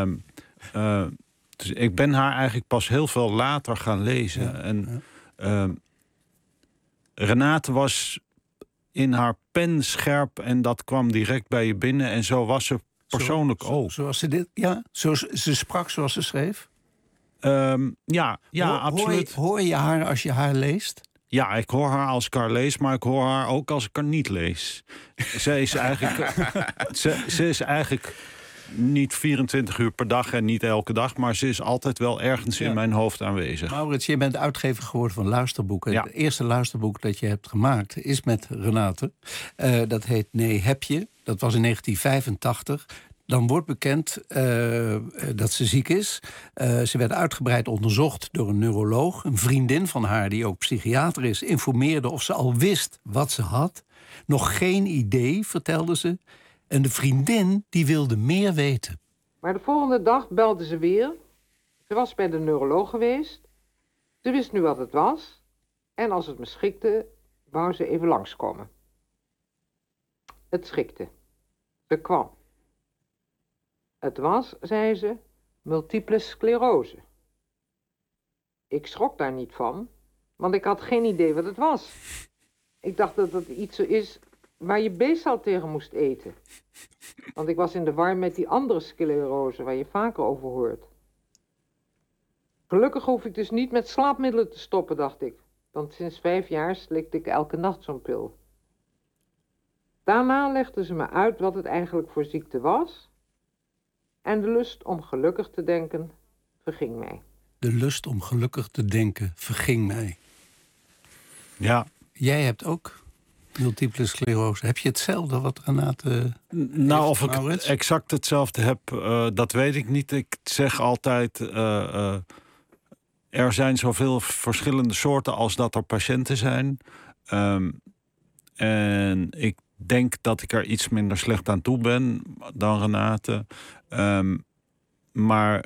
Dus ik ben haar eigenlijk pas heel veel later gaan lezen. Ja, en Renate was in haar pen scherp en dat kwam direct bij je binnen. En zo was ze persoonlijk ook. Zoals ze ze sprak zoals ze schreef? Absoluut. Hoor je haar als je haar leest? Ja, ik hoor haar als ik haar lees, maar ik hoor haar ook als ik haar niet lees. Ze is eigenlijk niet 24 uur per dag en niet elke dag, maar ze is altijd wel ergens in mijn hoofd aanwezig. Maurits, je bent uitgever geworden van luisterboeken. Ja. Het eerste luisterboek dat je hebt gemaakt is met Renate. Dat heet Nee, heb je? Dat was in 1985. Dan wordt bekend dat ze ziek is. Ze werd uitgebreid onderzocht door een neuroloog. Een vriendin van haar, die ook psychiater is, informeerde of ze al wist wat ze had. Nog geen idee, vertelde ze. En de vriendin die wilde meer weten. Maar de volgende dag belde ze weer. Ze was bij de neuroloog geweest. Ze wist nu wat het was. En als het me schikte, wou ze even langskomen. Het schikte. Ze kwam. Het was, zei ze, multiple sclerose. Ik schrok daar niet van, want ik had geen idee wat het was. Ik dacht dat het iets is waar je B-cel tegen moest eten. Want ik was in de war met die andere sclerose waar je vaker over hoort. Gelukkig hoef ik dus niet met slaapmiddelen te stoppen, dacht ik. Want sinds 5 jaar slikte ik elke nacht zo'n pil. Daarna legde ze me uit wat het eigenlijk voor ziekte was. En de lust om gelukkig te denken verging mij. De lust om gelukkig te denken verging mij. Ja. Jij hebt ook multiple sclerose. Heb je hetzelfde wat Renate Nou, of ik exact hetzelfde heb, dat weet ik niet. Ik zeg altijd, er zijn zoveel verschillende soorten als dat er patiënten zijn. En ik denk dat ik er iets minder slecht aan toe ben dan Renate. Maar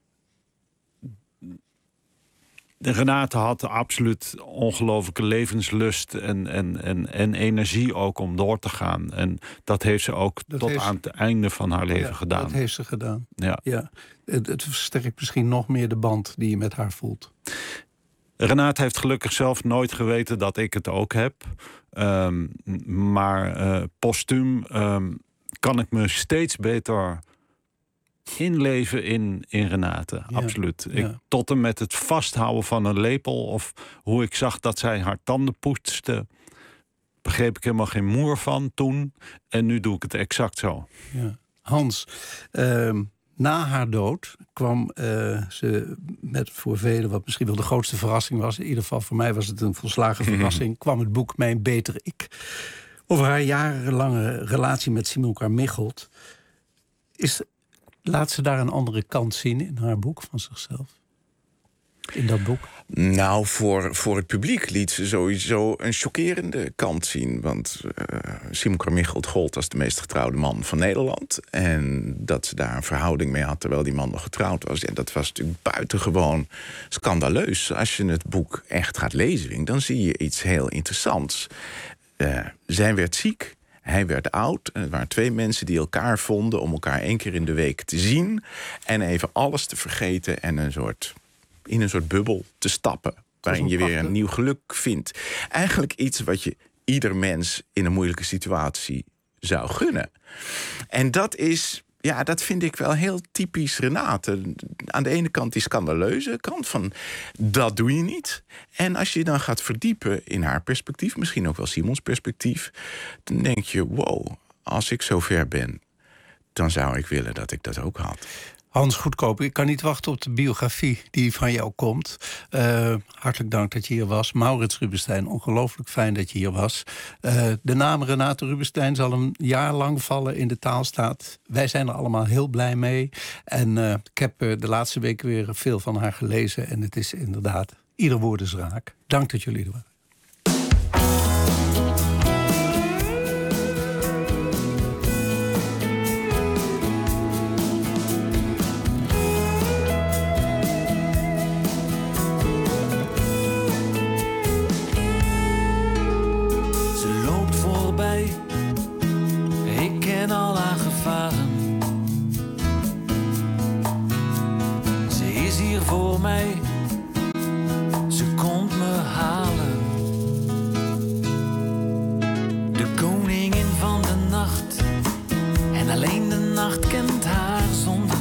Renate had absoluut ongelooflijke levenslust en energie ook om door te gaan. En dat heeft ze ook aan het einde van haar leven gedaan. Dat heeft ze gedaan. Ja. Het versterkt misschien nog meer de band die je met haar voelt. Renate heeft gelukkig zelf nooit geweten dat ik het ook heb. Maar postuum kan ik me steeds beter inleven in Renate. Ja, absoluut. Ja. Tot en met het vasthouden van een lepel of hoe ik zag dat zij haar tanden poetste, begreep ik helemaal geen moer van toen. En nu doe ik het exact zo. Ja. Hans, na haar dood kwam ze met voor velen wat misschien wel de grootste verrassing was. In ieder geval voor mij was het een volslagen verrassing. Kwam het boek Mijn Beter Ik. Over haar jarenlange relatie met Simon Carmichelt. Laat ze daar een andere kant zien in haar boek van zichzelf? in dat boek? Nou, voor het publiek liet ze sowieso een chockerende kant zien. Want Simon Carmichael gold als de meest getrouwde man van Nederland. En dat ze daar een verhouding mee had terwijl die man nog getrouwd was. En dat was natuurlijk buitengewoon scandaleus. Als je het boek echt gaat lezen, dan zie je iets heel interessants. Zij werd ziek. Hij werd oud. En het waren 2 mensen die elkaar vonden om elkaar 1 keer in de week te zien. En even alles te vergeten en in een soort bubbel te stappen. Waarin je weer een nieuw geluk vindt. Eigenlijk iets wat je ieder mens in een moeilijke situatie zou gunnen. En dat vind ik wel heel typisch Renate. Aan de ene kant die scandaleuze kant van, dat doe je niet. En als je dan gaat verdiepen in haar perspectief, misschien ook wel Simons perspectief, dan denk je, wow, als ik zo ver ben, dan zou ik willen dat ik dat ook had. Hans Goedkoop, ik kan niet wachten op de biografie die van jou komt. Hartelijk dank dat je hier was. Maurits Rubenstein, ongelooflijk fijn dat je hier was. De naam Renate Rubenstein zal een jaar lang vallen in de Taalstaat. Wij zijn er allemaal heel blij mee. En ik heb de laatste weken weer veel van haar gelezen. En het is inderdaad, ieder woord is raak. Dank dat jullie er waren. Ze komt me halen. De koningin van de nacht. En alleen de nacht kent haar zonde.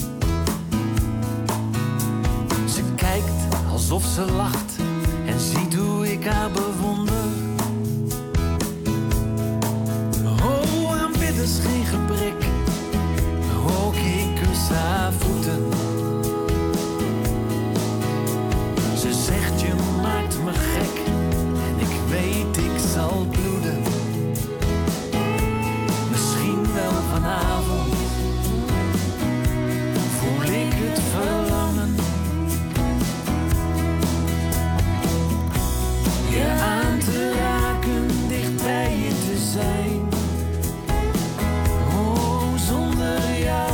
Ze kijkt alsof ze lacht. En ziet hoe ik haar bewonder. Oh, aan bidders geen gebrek. Ook ik kus haar voeten. Ze zegt je maakt me gek en ik weet ik zal bloeden. Misschien wel vanavond voel ik het verlangen. Je aan te raken, dicht bij je te zijn. Oh, zonder jou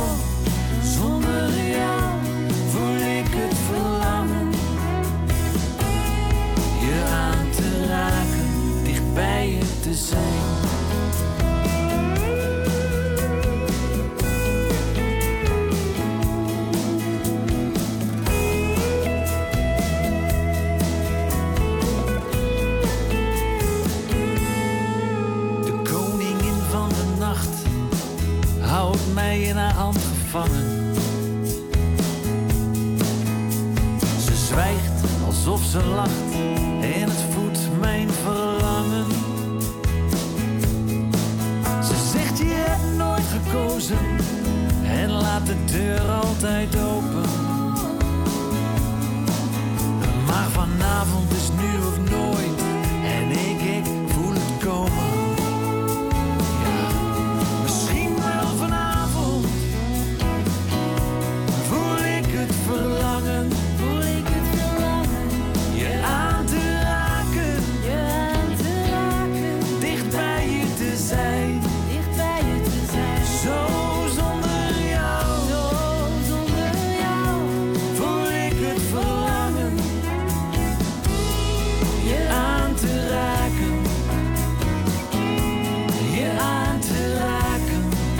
voel ik het verlangen. Aan te raken, dicht bij je te zijn. De koningin van de nacht houdt mij in haar hand gevangen. Ze zwijgt alsof ze lacht. En het voedt mijn verlangen. Ze zegt je hebt nooit gekozen. En laat de deur altijd open. Maar vanavond is nu of nooit. En ik voel het komen. Ja, misschien wel vanavond. Voel ik het verlangen. Je aan te raken, dicht bij je te zijn, zo zonder jou, voel ik het verlangen. Je aan te raken, je aan te raken,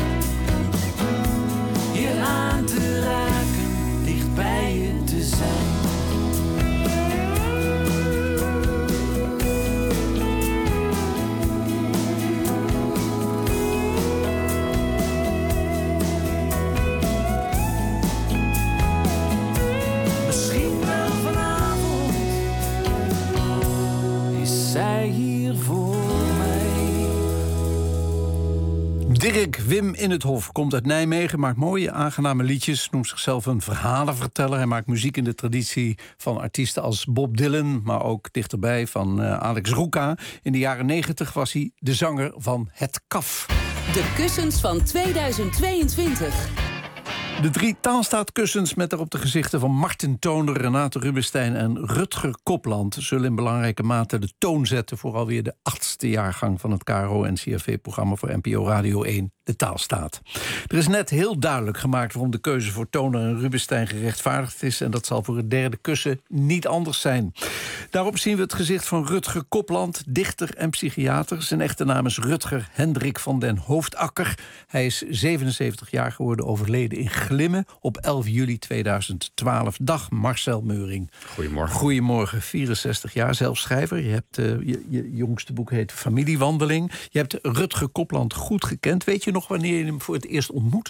je aan te raken, dicht bij je te zijn. Dirk Wim in het Hof komt uit Nijmegen, maakt mooie, aangename liedjes, noemt zichzelf een verhalenverteller. Hij maakt muziek in de traditie van artiesten als Bob Dylan, maar ook dichterbij van Alex Roeka. In de jaren 90 was hij de zanger van Het Kaf. De kussens van 2022. De 3 taalstaatkussens met daarop de gezichten van Martin Toner, Renate Rubinstein en Rutger Kopland zullen in belangrijke mate de toon zetten voor alweer de 8e jaargang van het KRO-NCRV-programma voor NPO Radio 1, De Taalstaat. Er is net heel duidelijk gemaakt waarom de keuze voor Toner en Rubinstein gerechtvaardigd is en dat zal voor het 3e kussen niet anders zijn. Daarop zien we het gezicht van Rutger Kopland, dichter en psychiater. Zijn echte naam is Rutger Hendrik van den Hoofdakker. Hij is 77 jaar geworden, overleden in Glimmen op 11 juli 2012. Dag Marcel Meuring. Goedemorgen. Goedemorgen, 64 jaar, zelf schrijver. Je hebt, je jongste boek heet Familiewandeling. Je hebt Rutger Kopland goed gekend. Weet je nog wanneer je hem voor het eerst ontmoette?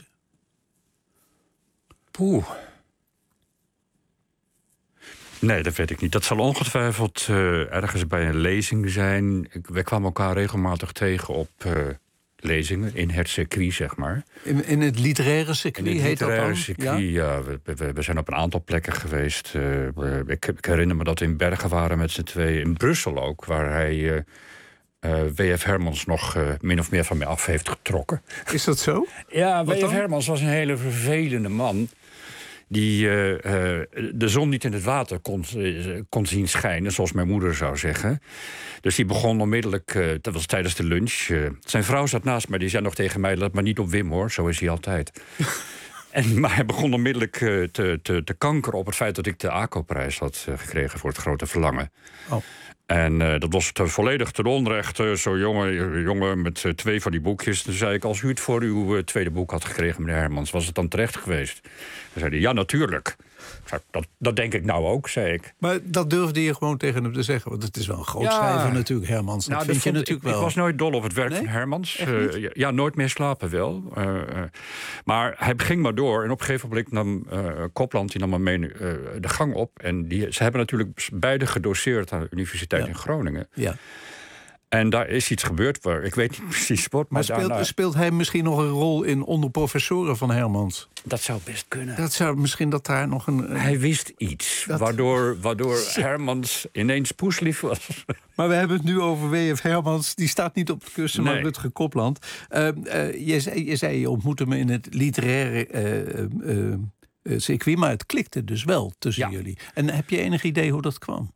Nee, dat weet ik niet. Dat zal ongetwijfeld ergens bij een lezing zijn. Wij kwamen elkaar regelmatig tegen op lezingen in het circuit, zeg maar. In het literaire circuit heet dat dan? In het literaire circuit, ja. We zijn op een aantal plekken geweest. Ik herinner me dat we in Bergen waren met z'n tweeën. In Brussel ook, waar hij W.F. Hermans nog min of meer van mij af heeft getrokken. Is dat zo? Ja, W.F. Hermans was een hele vervelende man die de zon niet in het water kon zien schijnen, zoals mijn moeder zou zeggen. Dus die begon onmiddellijk, dat was tijdens de lunch. Zijn vrouw zat naast mij, die zei nog tegen mij, laat maar niet op Wim hoor, zo is hij altijd. Maar hij begon onmiddellijk te kankeren op het feit dat ik de ACO-prijs had gekregen voor het grote verlangen. Oh. En dat was volledig ten onrechte. Zo'n jongen met 2 van die boekjes. Toen zei ik, als u het voor uw tweede boek had gekregen, meneer Hermans, was het dan terecht geweest? Toen zei hij, ja, natuurlijk. Dat denk ik nou ook, zei ik. Maar dat durfde je gewoon tegen hem te zeggen? Want het is wel een groot schrijver natuurlijk, Hermans. Dat vind je natuurlijk wel. Ik was nooit dol op het werk van Hermans. Ja, nooit meer slapen wel. Maar hij ging maar door. En op een gegeven moment nam Kopland, die nam me mee de gang op. En ze hebben natuurlijk beide gedoseerd aan de Universiteit in Groningen. Ja. En daar is iets gebeurd, waar ik weet niet precies wat. Maar speelt hij misschien nog een rol in onder professoren van Hermans? Dat zou best kunnen. Dat zou misschien dat daar nog een... Hij wist iets, waardoor Hermans ineens poeslief was. Maar we hebben het nu over W.F. Hermans. Die staat niet op het kussen, maar Rutger Kopland. Je zei, je ontmoette me in het literaire circuit, maar het klikte dus wel tussen jullie. En heb je enig idee hoe dat kwam?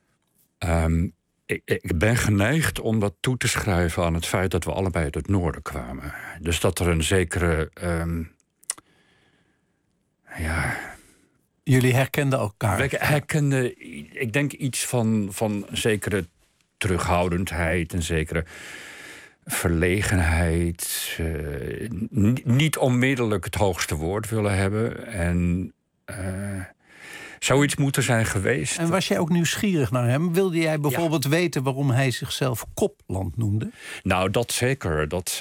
Ik ben geneigd om dat toe te schrijven aan het feit dat we allebei uit het noorden kwamen. Dus dat er een zekere... Jullie herkenden elkaar? We herkenden, ik denk, iets van een zekere terughoudendheid, een zekere verlegenheid. Niet onmiddellijk het hoogste woord willen hebben. En zou iets moeten zijn geweest. En was jij ook nieuwsgierig naar hem? Wilde jij bijvoorbeeld weten waarom hij zichzelf Kopland noemde? Nou, dat zeker. Dat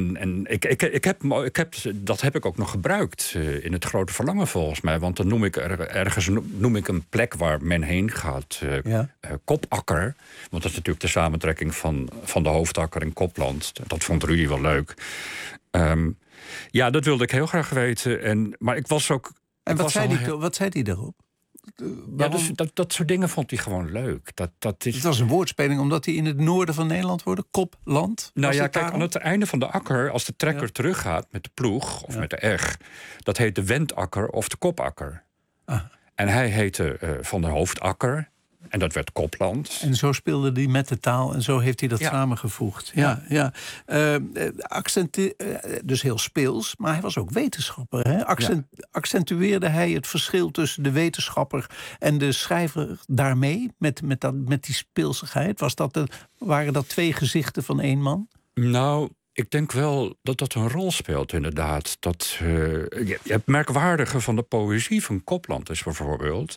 heb ik ook nog gebruikt in het grote verlangen volgens mij. Want dan noem ik ergens een plek waar men heen gaat. Kopakker. Want dat is natuurlijk de samentrekking van de Hoofdakker en Kopland. Dat vond Rudy wel leuk. Dat wilde ik heel graag weten. Maar ik was ook... En wat zei hij daarop? Ja, dus dat soort dingen vond hij gewoon leuk. Het was een woordspeling omdat hij in het noorden van Nederland wordt, Kopland. Nou ja, kijk, aan het einde van de akker, als de trekker teruggaat met de ploeg of met de eg, dat heet de wendakker of de kopakker. En hij heette Van de Hoofdakker. En dat werd Kopland. En zo speelde hij met de taal en zo heeft hij dat samengevoegd. Dus heel speels, maar hij was ook wetenschapper. Hè? Accentueerde hij het verschil tussen de wetenschapper en de schrijver daarmee? Met die speelsigheid? Waren dat 2 gezichten van 1 man? Nou, ik denk wel dat dat een rol speelt, inderdaad. Het merkwaardige van de poëzie van Kopland is bijvoorbeeld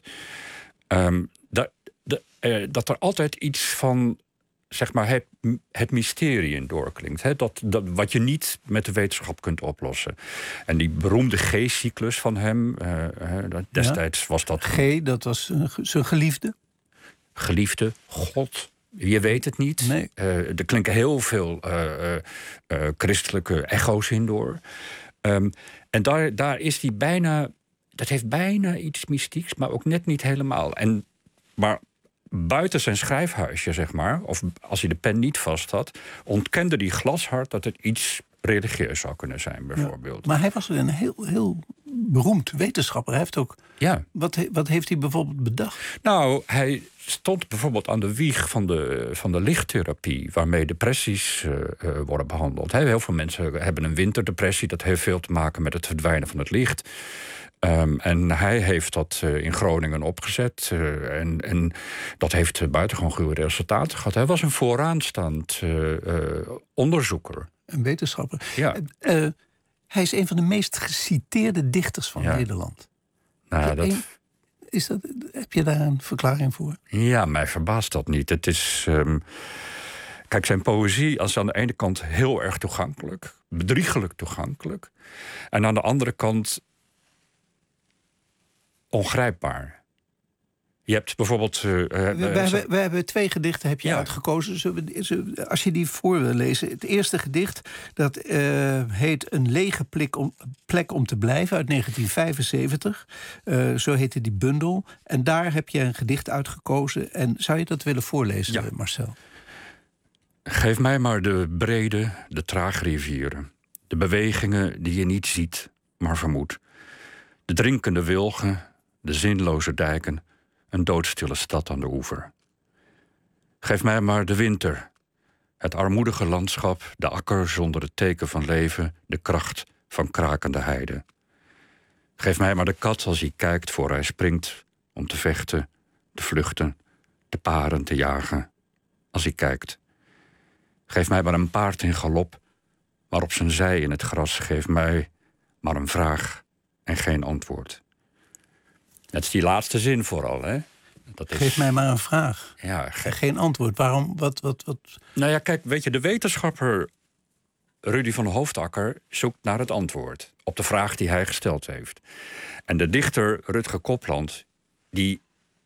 dat er altijd iets van, zeg maar, het mysterie in doorklinkt. Hè? Dat wat je niet met de wetenschap kunt oplossen. En die beroemde G-cyclus van hem, destijds was dat... G, dat was zijn geliefde? Geliefde, God, je weet het niet. Nee. Er klinken heel veel christelijke echo's in door. En daar is die bijna... Dat heeft bijna iets mystieks, maar ook net niet helemaal. Maar buiten zijn schrijfhuisje, zeg maar, of als hij de pen niet vast had, ontkende hij glashard dat het iets religieus zou kunnen zijn, bijvoorbeeld. Maar hij was een heel beroemd wetenschapper. Hij heeft ook... Ja. Wat heeft hij bijvoorbeeld bedacht? Nou, hij stond bijvoorbeeld aan de wieg van de lichttherapie, waarmee depressies worden behandeld. Heel veel mensen hebben een winterdepressie. Dat heeft veel te maken met het verdwijnen van het licht. En hij heeft dat in Groningen opgezet. En dat heeft buitengewoon goede resultaten gehad. Hij was een vooraanstaand onderzoeker. Een wetenschapper. Ja. Hij is een van de meest geciteerde dichters van Nederland. Nou, heb je daar een verklaring voor? Ja, mij verbaast dat niet. Het is... Kijk, zijn poëzie is aan de ene kant heel erg toegankelijk. Bedriegelijk toegankelijk. En aan de andere kant ongrijpbaar. Je hebt bijvoorbeeld... We hebben 2 gedichten heb je uitgekozen. Als je die voor wil lezen. Het eerste gedicht, dat heet Een lege plek om te blijven uit 1975. Zo heette die bundel. En daar heb je een gedicht uitgekozen. En zou je dat willen voorlezen, Marcel? Geef mij maar de brede, de trage rivieren. De bewegingen die je niet ziet, maar vermoedt. De drinkende wilgen, de zinloze dijken... een doodstille stad aan de oever. Geef mij maar de winter. Het armoedige landschap, de akker zonder het teken van leven... de kracht van krakende heide. Geef mij maar de kat als hij kijkt voor hij springt... om te vechten, te vluchten, te paren, te jagen. Als hij kijkt. Geef mij maar een paard in galop... maar op zijn zij in het gras. Geef mij maar een vraag en geen antwoord. Dat is die laatste zin vooral, hè? Dat is... Geef mij maar een vraag. Ja, geen antwoord. Waarom? Wat? Nou ja, kijk, weet je, de wetenschapper Rudy van Hoofdakker zoekt naar het antwoord op de vraag die hij gesteld heeft. En de dichter Rutger Kopland, die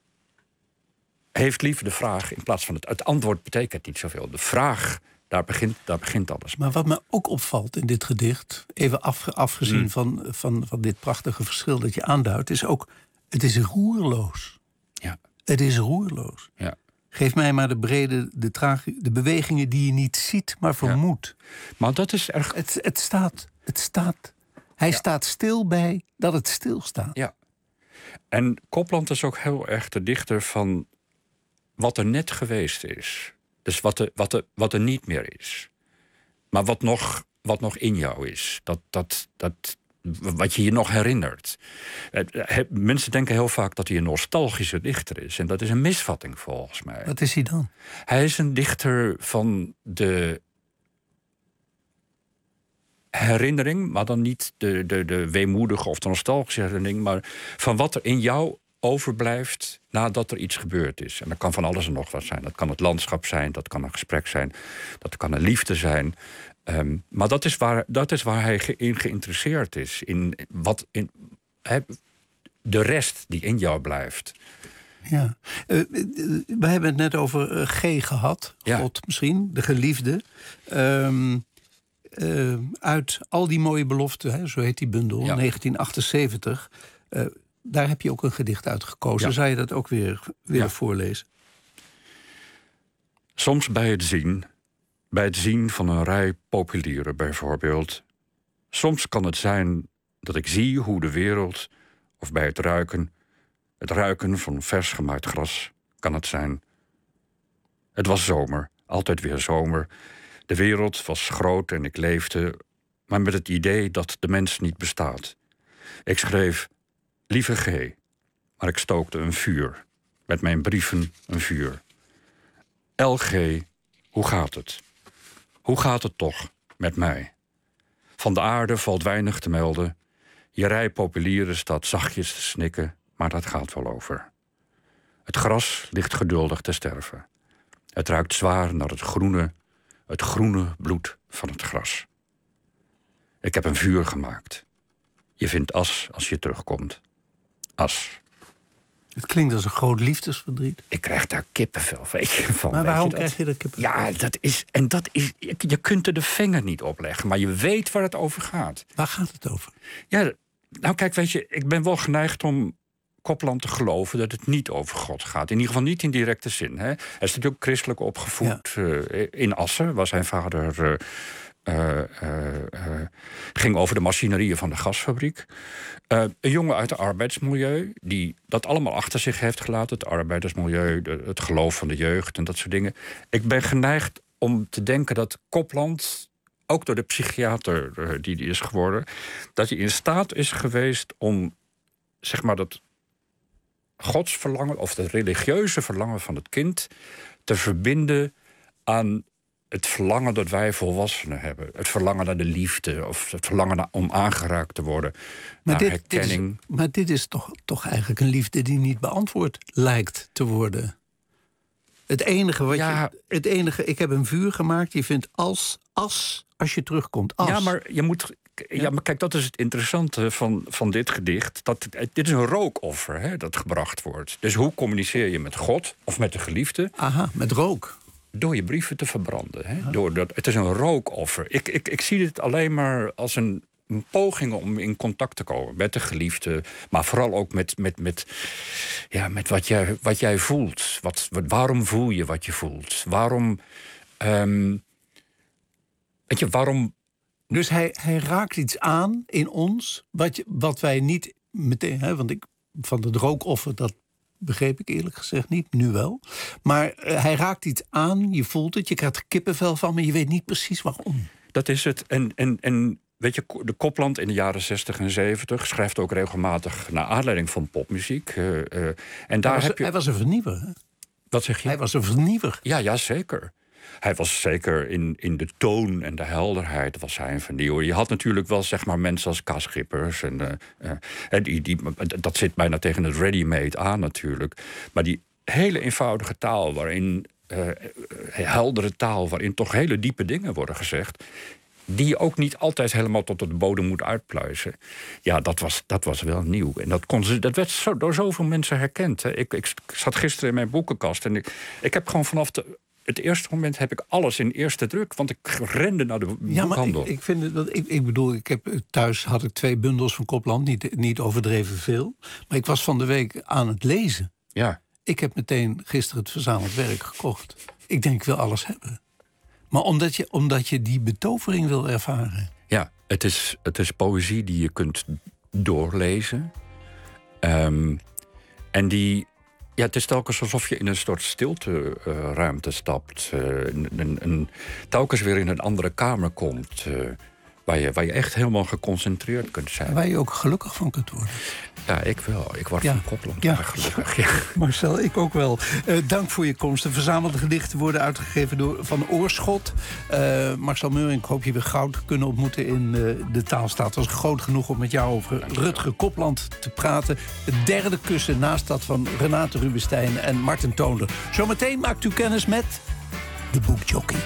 heeft liever de vraag in plaats van het antwoord betekent niet zoveel. De vraag, daar begint alles. Maar wat me ook opvalt in dit gedicht, even afgezien van dit prachtige verschil dat je aanduidt, is ook, het is roerloos. Ja. Het is roerloos. Ja. Geef mij maar de brede, de bewegingen die je niet ziet, maar vermoedt. Ja. Maar dat is erg... Het staat. Hij staat stil bij dat het stilstaat. Ja. En Kopland is ook heel erg de dichter van wat er net geweest is. Dus wat er niet meer is. Maar wat nog in jou is. Wat je je nog herinnert. Mensen denken heel vaak dat hij een nostalgische dichter is. En dat is een misvatting volgens mij. Wat is hij dan? Hij is een dichter van de herinnering, maar dan niet de weemoedige of de nostalgische herinnering, maar van wat er in jou overblijft nadat er iets gebeurd is. En dat kan van alles en nog wat zijn. Dat kan het landschap zijn, dat kan een gesprek zijn, dat kan een liefde zijn. Maar dat is waar hij in geïnteresseerd is. De rest die in jou blijft. Ja. We hebben het net over G gehad. Ja. God misschien, de geliefde. Uit al die mooie beloften, zo heet die bundel, 1978... daar heb je ook een gedicht uitgekozen. Ja. Zou je dat ook weer willen voorlezen? Soms bij het zien van een rij populieren bijvoorbeeld. Soms kan het zijn dat ik zie hoe de wereld, of bij het ruiken van vers gemaaid gras kan het zijn. Het was zomer, altijd weer zomer. De wereld was groot en ik leefde, maar met het idee dat de mens niet bestaat. Ik schreef, lieve G, maar ik stookte een vuur. Met mijn brieven een vuur. LG, hoe gaat het? Hoe gaat het toch met mij? Van de aarde valt weinig te melden. Je rij populieren staat zachtjes te snikken, maar dat gaat wel over. Het gras ligt geduldig te sterven. Het ruikt zwaar naar het groene bloed van het gras. Ik heb een vuur gemaakt. Je vindt as als je terugkomt. As. Het klinkt als een groot liefdesverdriet. Ik krijg daar kippenvel van. Maar waarom krijg je dat kippenvel? Ja, dat is... Je kunt er de vinger niet op leggen, maar je weet waar het over gaat. Waar gaat het over? Ja, nou kijk, weet je, ik ben wel geneigd om Kopland te geloven dat het niet over God gaat. In ieder geval niet in directe zin. Hè. Hij is natuurlijk christelijk opgevoed. Ja. In Assen, waar zijn vader ging over de machinerieën van de gasfabriek. Een jongen uit het arbeidsmilieu die dat allemaal achter zich heeft gelaten. Het arbeidersmilieu, het geloof van de jeugd en dat soort dingen. Ik ben geneigd om te denken dat Copland, ook door de psychiater die is geworden, dat hij in staat is geweest om, zeg maar, dat godsverlangen of het religieuze verlangen van het kind te verbinden aan het verlangen dat wij volwassenen hebben. Het verlangen naar de liefde of het verlangen om aangeraakt te worden. Naar herkenning. Maar dit is toch eigenlijk een liefde die niet beantwoord lijkt te worden. Het enige wat het enige, ik heb een vuur gemaakt, je vindt as als je terugkomt. As. Ja, maar je moet. Ja, maar kijk, dat is het interessante van dit gedicht. Dit is een rookoffer, hè, dat gebracht wordt. Dus hoe communiceer je met God of met de geliefde? Aha, met rook. Door je brieven te verbranden. Hè? Het is een rookoffer. Ik zie dit alleen maar als een poging om in contact te komen met de geliefde. Maar vooral ook met wat jij voelt. Waarom voel je wat je voelt? Waarom. Waarom. Dus hij raakt iets aan in ons wat wij niet meteen. Hè, want van het rookoffer, dat begreep ik eerlijk gezegd niet, nu wel. Maar hij raakt iets aan, je voelt het, je krijgt er kippenvel van, maar je weet niet precies waarom. Dat is het. En weet je, de Copland in de jaren 60 en 70 schrijft ook regelmatig naar aanleiding van popmuziek. Hij was een vernieuwer, hè? Wat zeg je? Hij was een vernieuwer. Ja, zeker. Hij was zeker in de toon en de helderheid was hij een vernieuwer. Je had natuurlijk wel, zeg maar, mensen als K. Schippers. Dat zit bijna tegen het ready-made aan natuurlijk. Maar die hele eenvoudige taal waarin heldere taal, waarin toch hele diepe dingen worden gezegd, die je ook niet altijd helemaal tot op de bodem moet uitpluizen. Ja, dat was wel nieuw. En dat werd door zoveel mensen herkend. Hè. Ik zat gisteren in mijn boekenkast en ik heb gewoon vanaf het eerste moment heb ik alles in eerste druk, want ik rende naar de boekhandel. Maar ik vind het, ik bedoel, thuis had ik 2 bundels van Copland, niet overdreven veel. Maar ik was van de week aan het lezen. Ja. Ik heb meteen gisteren het verzameld werk gekocht. Ik denk, ik wil alles hebben. Maar omdat je die betovering wil ervaren. Ja, het is poëzie die je kunt doorlezen. En die. Ja, het is telkens alsof je in een soort stilteruimte stapt. Telkens weer in een andere kamer komt. Waar je echt helemaal geconcentreerd kunt zijn. Waar je ook gelukkig van kunt worden. Ja, ik wel. Ik word van Copland gelukkig. Ja. Marcel, ik ook wel. Dank voor je komst. De verzamelde gedichten worden uitgegeven van Oorschot. Marcel Meuring, ik hoop je weer gauw te kunnen ontmoeten in de Taalstaat. Het was groot genoeg om met jou over Rutger Copland te praten. Het derde kussen naast dat van Renate Rubinstein en Marten Toonder. Zometeen maakt u kennis met de Boekjockey.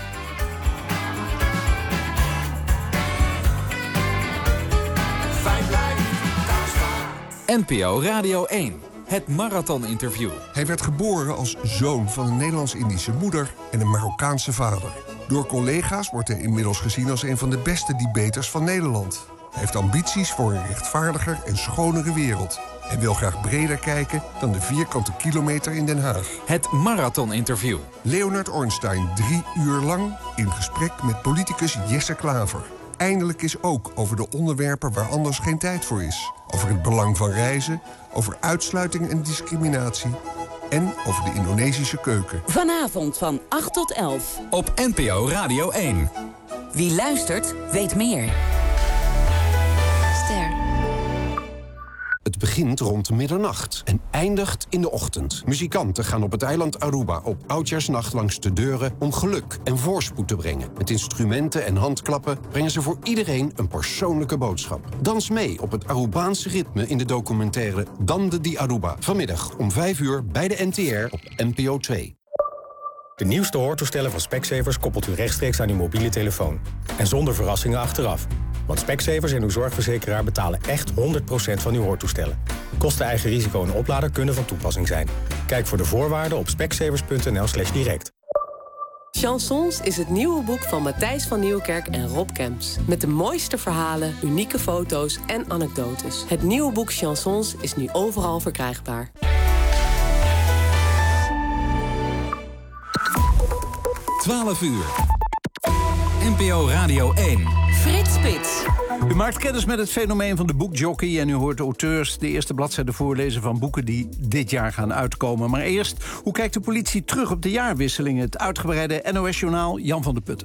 NPO Radio 1. Het Marathon-interview. Hij werd geboren als zoon van een Nederlands-Indische moeder en een Marokkaanse vader. Door collega's wordt hij inmiddels gezien als een van de beste debaters van Nederland. Hij heeft ambities voor een rechtvaardiger en schonere wereld. En wil graag breder kijken dan de vierkante kilometer in Den Haag. Het Marathon-interview. Leonard Ornstein 3 uur lang in gesprek met politicus Jesse Klaver. Eindelijk is ook over de onderwerpen waar anders geen tijd voor is. Over het belang van reizen, over uitsluiting en discriminatie en over de Indonesische keuken. Vanavond van 8 tot 11. Op NPO Radio 1. Wie luistert, weet meer. Ster. Het begint rond middernacht en eindigt in de ochtend. Muzikanten gaan op het eiland Aruba op Oudjaarsnacht langs de deuren om geluk en voorspoed te brengen. Met instrumenten en handklappen brengen ze voor iedereen een persoonlijke boodschap. Dans mee op het Arubaanse ritme in de documentaire Dande di Aruba. Vanmiddag om 5 uur bij de NTR op NPO 2. De nieuwste hoortoestellen van Specsavers koppelt u rechtstreeks aan uw mobiele telefoon. En zonder verrassingen achteraf. Want Specsavers en uw zorgverzekeraar betalen echt 100% van uw hoortoestellen. Kosten eigen risico en oplader kunnen van toepassing zijn. Kijk voor de voorwaarden op specsavers.nl/direct. Chansons is het nieuwe boek van Matthijs van Nieuwkerk en Rob Kemps. Met de mooiste verhalen, unieke foto's en anekdotes. Het nieuwe boek Chansons is nu overal verkrijgbaar. Twaalf uur. NPO Radio 1. Frits Spits. U maakt kennis met het fenomeen van de boekjockey en u hoort auteurs de eerste bladzijde voorlezen van boeken die dit jaar gaan uitkomen. Maar eerst, hoe kijkt de politie terug op de jaarwisseling? Het uitgebreide NOS-journaal Jan van der Putten.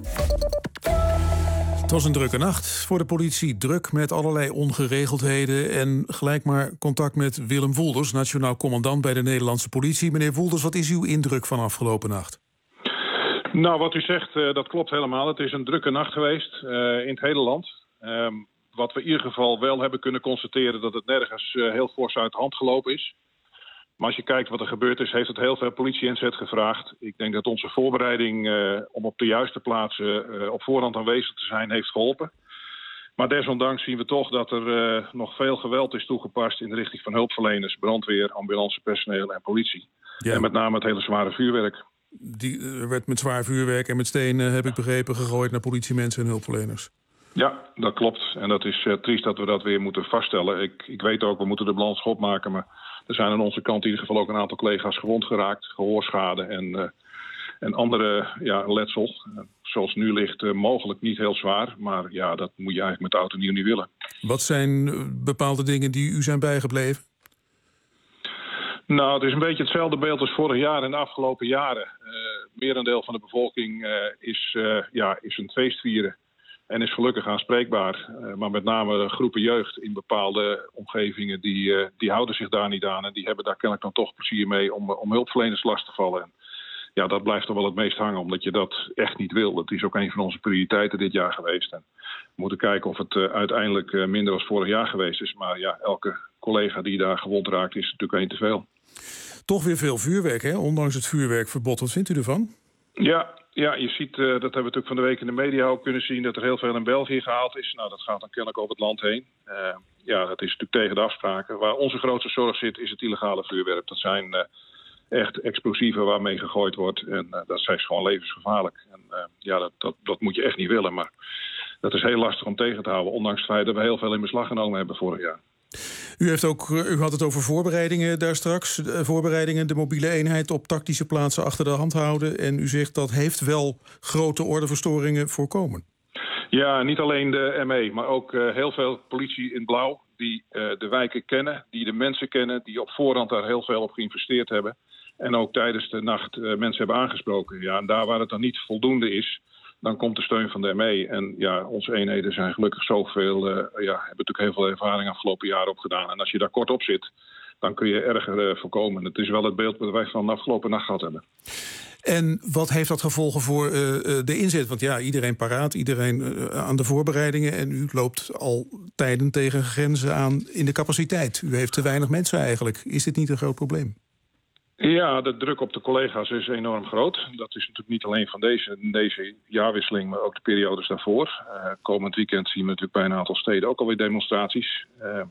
Het was een drukke nacht voor de politie. Druk met allerlei ongeregeldheden. En gelijk maar contact met Willem Woelders, nationaal commandant bij de Nederlandse politie. Meneer Woelders, wat is uw indruk van afgelopen nacht? Nou, wat u zegt, dat klopt helemaal. Het is een drukke nacht geweest in het hele land. Wat we in ieder geval wel hebben kunnen constateren, dat het nergens heel fors uit de hand gelopen is. Maar als je kijkt wat er gebeurd is, heeft het heel veel politie-inzet gevraagd. Ik denk dat onze voorbereiding om op de juiste plaatsen op voorhand aanwezig te zijn heeft geholpen. Maar desondanks zien we toch dat er nog veel geweld is toegepast in de richting van hulpverleners, brandweer, ambulancepersoneel en politie. Ja. En met name het hele zware vuurwerk. Er werd met zwaar vuurwerk en met stenen, heb ik begrepen, gegooid naar politiemensen en hulpverleners. Ja, dat klopt. En dat is triest dat we dat weer moeten vaststellen. Ik weet ook, we moeten de balans opmaken, maar er zijn aan onze kant in ieder geval ook een aantal collega's gewond geraakt, gehoorschade en andere letsel. Zoals het nu ligt, mogelijk niet heel zwaar, maar ja, dat moet je eigenlijk met de auto niet willen. Wat zijn bepaalde dingen die u zijn bijgebleven? Nou, het is een beetje hetzelfde beeld als vorig jaar en de afgelopen jaren. Merendeel van de bevolking is een feest vieren en is gelukkig aanspreekbaar. Maar met name groepen jeugd in bepaalde omgevingen, die houden zich daar niet aan. En die hebben daar kennelijk dan toch plezier mee om hulpverleners last te vallen. En ja, dat blijft toch wel het meest hangen, omdat je dat echt niet wil. Dat is ook een van onze prioriteiten dit jaar geweest. En we moeten kijken of het uiteindelijk minder als vorig jaar geweest is. Maar ja, elke collega die daar gewond raakt, is natuurlijk één te veel. Toch weer veel vuurwerk, hè? Ondanks het vuurwerkverbod. Wat vindt u ervan? Ja, je ziet, dat hebben we natuurlijk van de week in de media ook kunnen zien, dat er heel veel in België gehaald is. Nou, dat gaat dan kennelijk over het land heen. Dat is natuurlijk tegen de afspraken. Waar onze grootste zorg zit, is het illegale vuurwerk. Dat zijn echt explosieven waarmee gegooid wordt. En dat zijn gewoon levensgevaarlijk. En dat moet je echt niet willen. Maar dat is heel lastig om tegen te houden. Ondanks het feit dat we heel veel in beslag genomen hebben vorig jaar. U had het over voorbereidingen daar straks. Voorbereidingen, de mobiele eenheid op tactische plaatsen achter de hand houden. En u zegt dat heeft wel grote ordeverstoringen voorkomen. Ja, niet alleen de ME, maar ook heel veel politie in blauw. Die de wijken kennen, die de mensen kennen, die op voorhand daar heel veel op geïnvesteerd hebben. En ook tijdens de nacht mensen hebben aangesproken. Ja, en daar waar het dan niet voldoende is, dan komt de steun van de ME. En ja, onze eenheden zijn gelukkig zoveel, hebben natuurlijk heel veel ervaring afgelopen jaren opgedaan. En als je daar kort op zit, dan kun je erger voorkomen. Het is wel het beeld dat wij van de afgelopen nacht gehad hebben. En wat heeft dat gevolgen voor de inzet? Want ja, iedereen paraat, iedereen aan de voorbereidingen. En u loopt al tijden tegen grenzen aan in de capaciteit. U heeft te weinig mensen eigenlijk. Is dit niet een groot probleem? Ja, de druk op de collega's is enorm groot. Dat is natuurlijk niet alleen van deze jaarwisseling, maar ook de periodes daarvoor. Komend weekend zien we natuurlijk bij een aantal steden ook alweer demonstraties.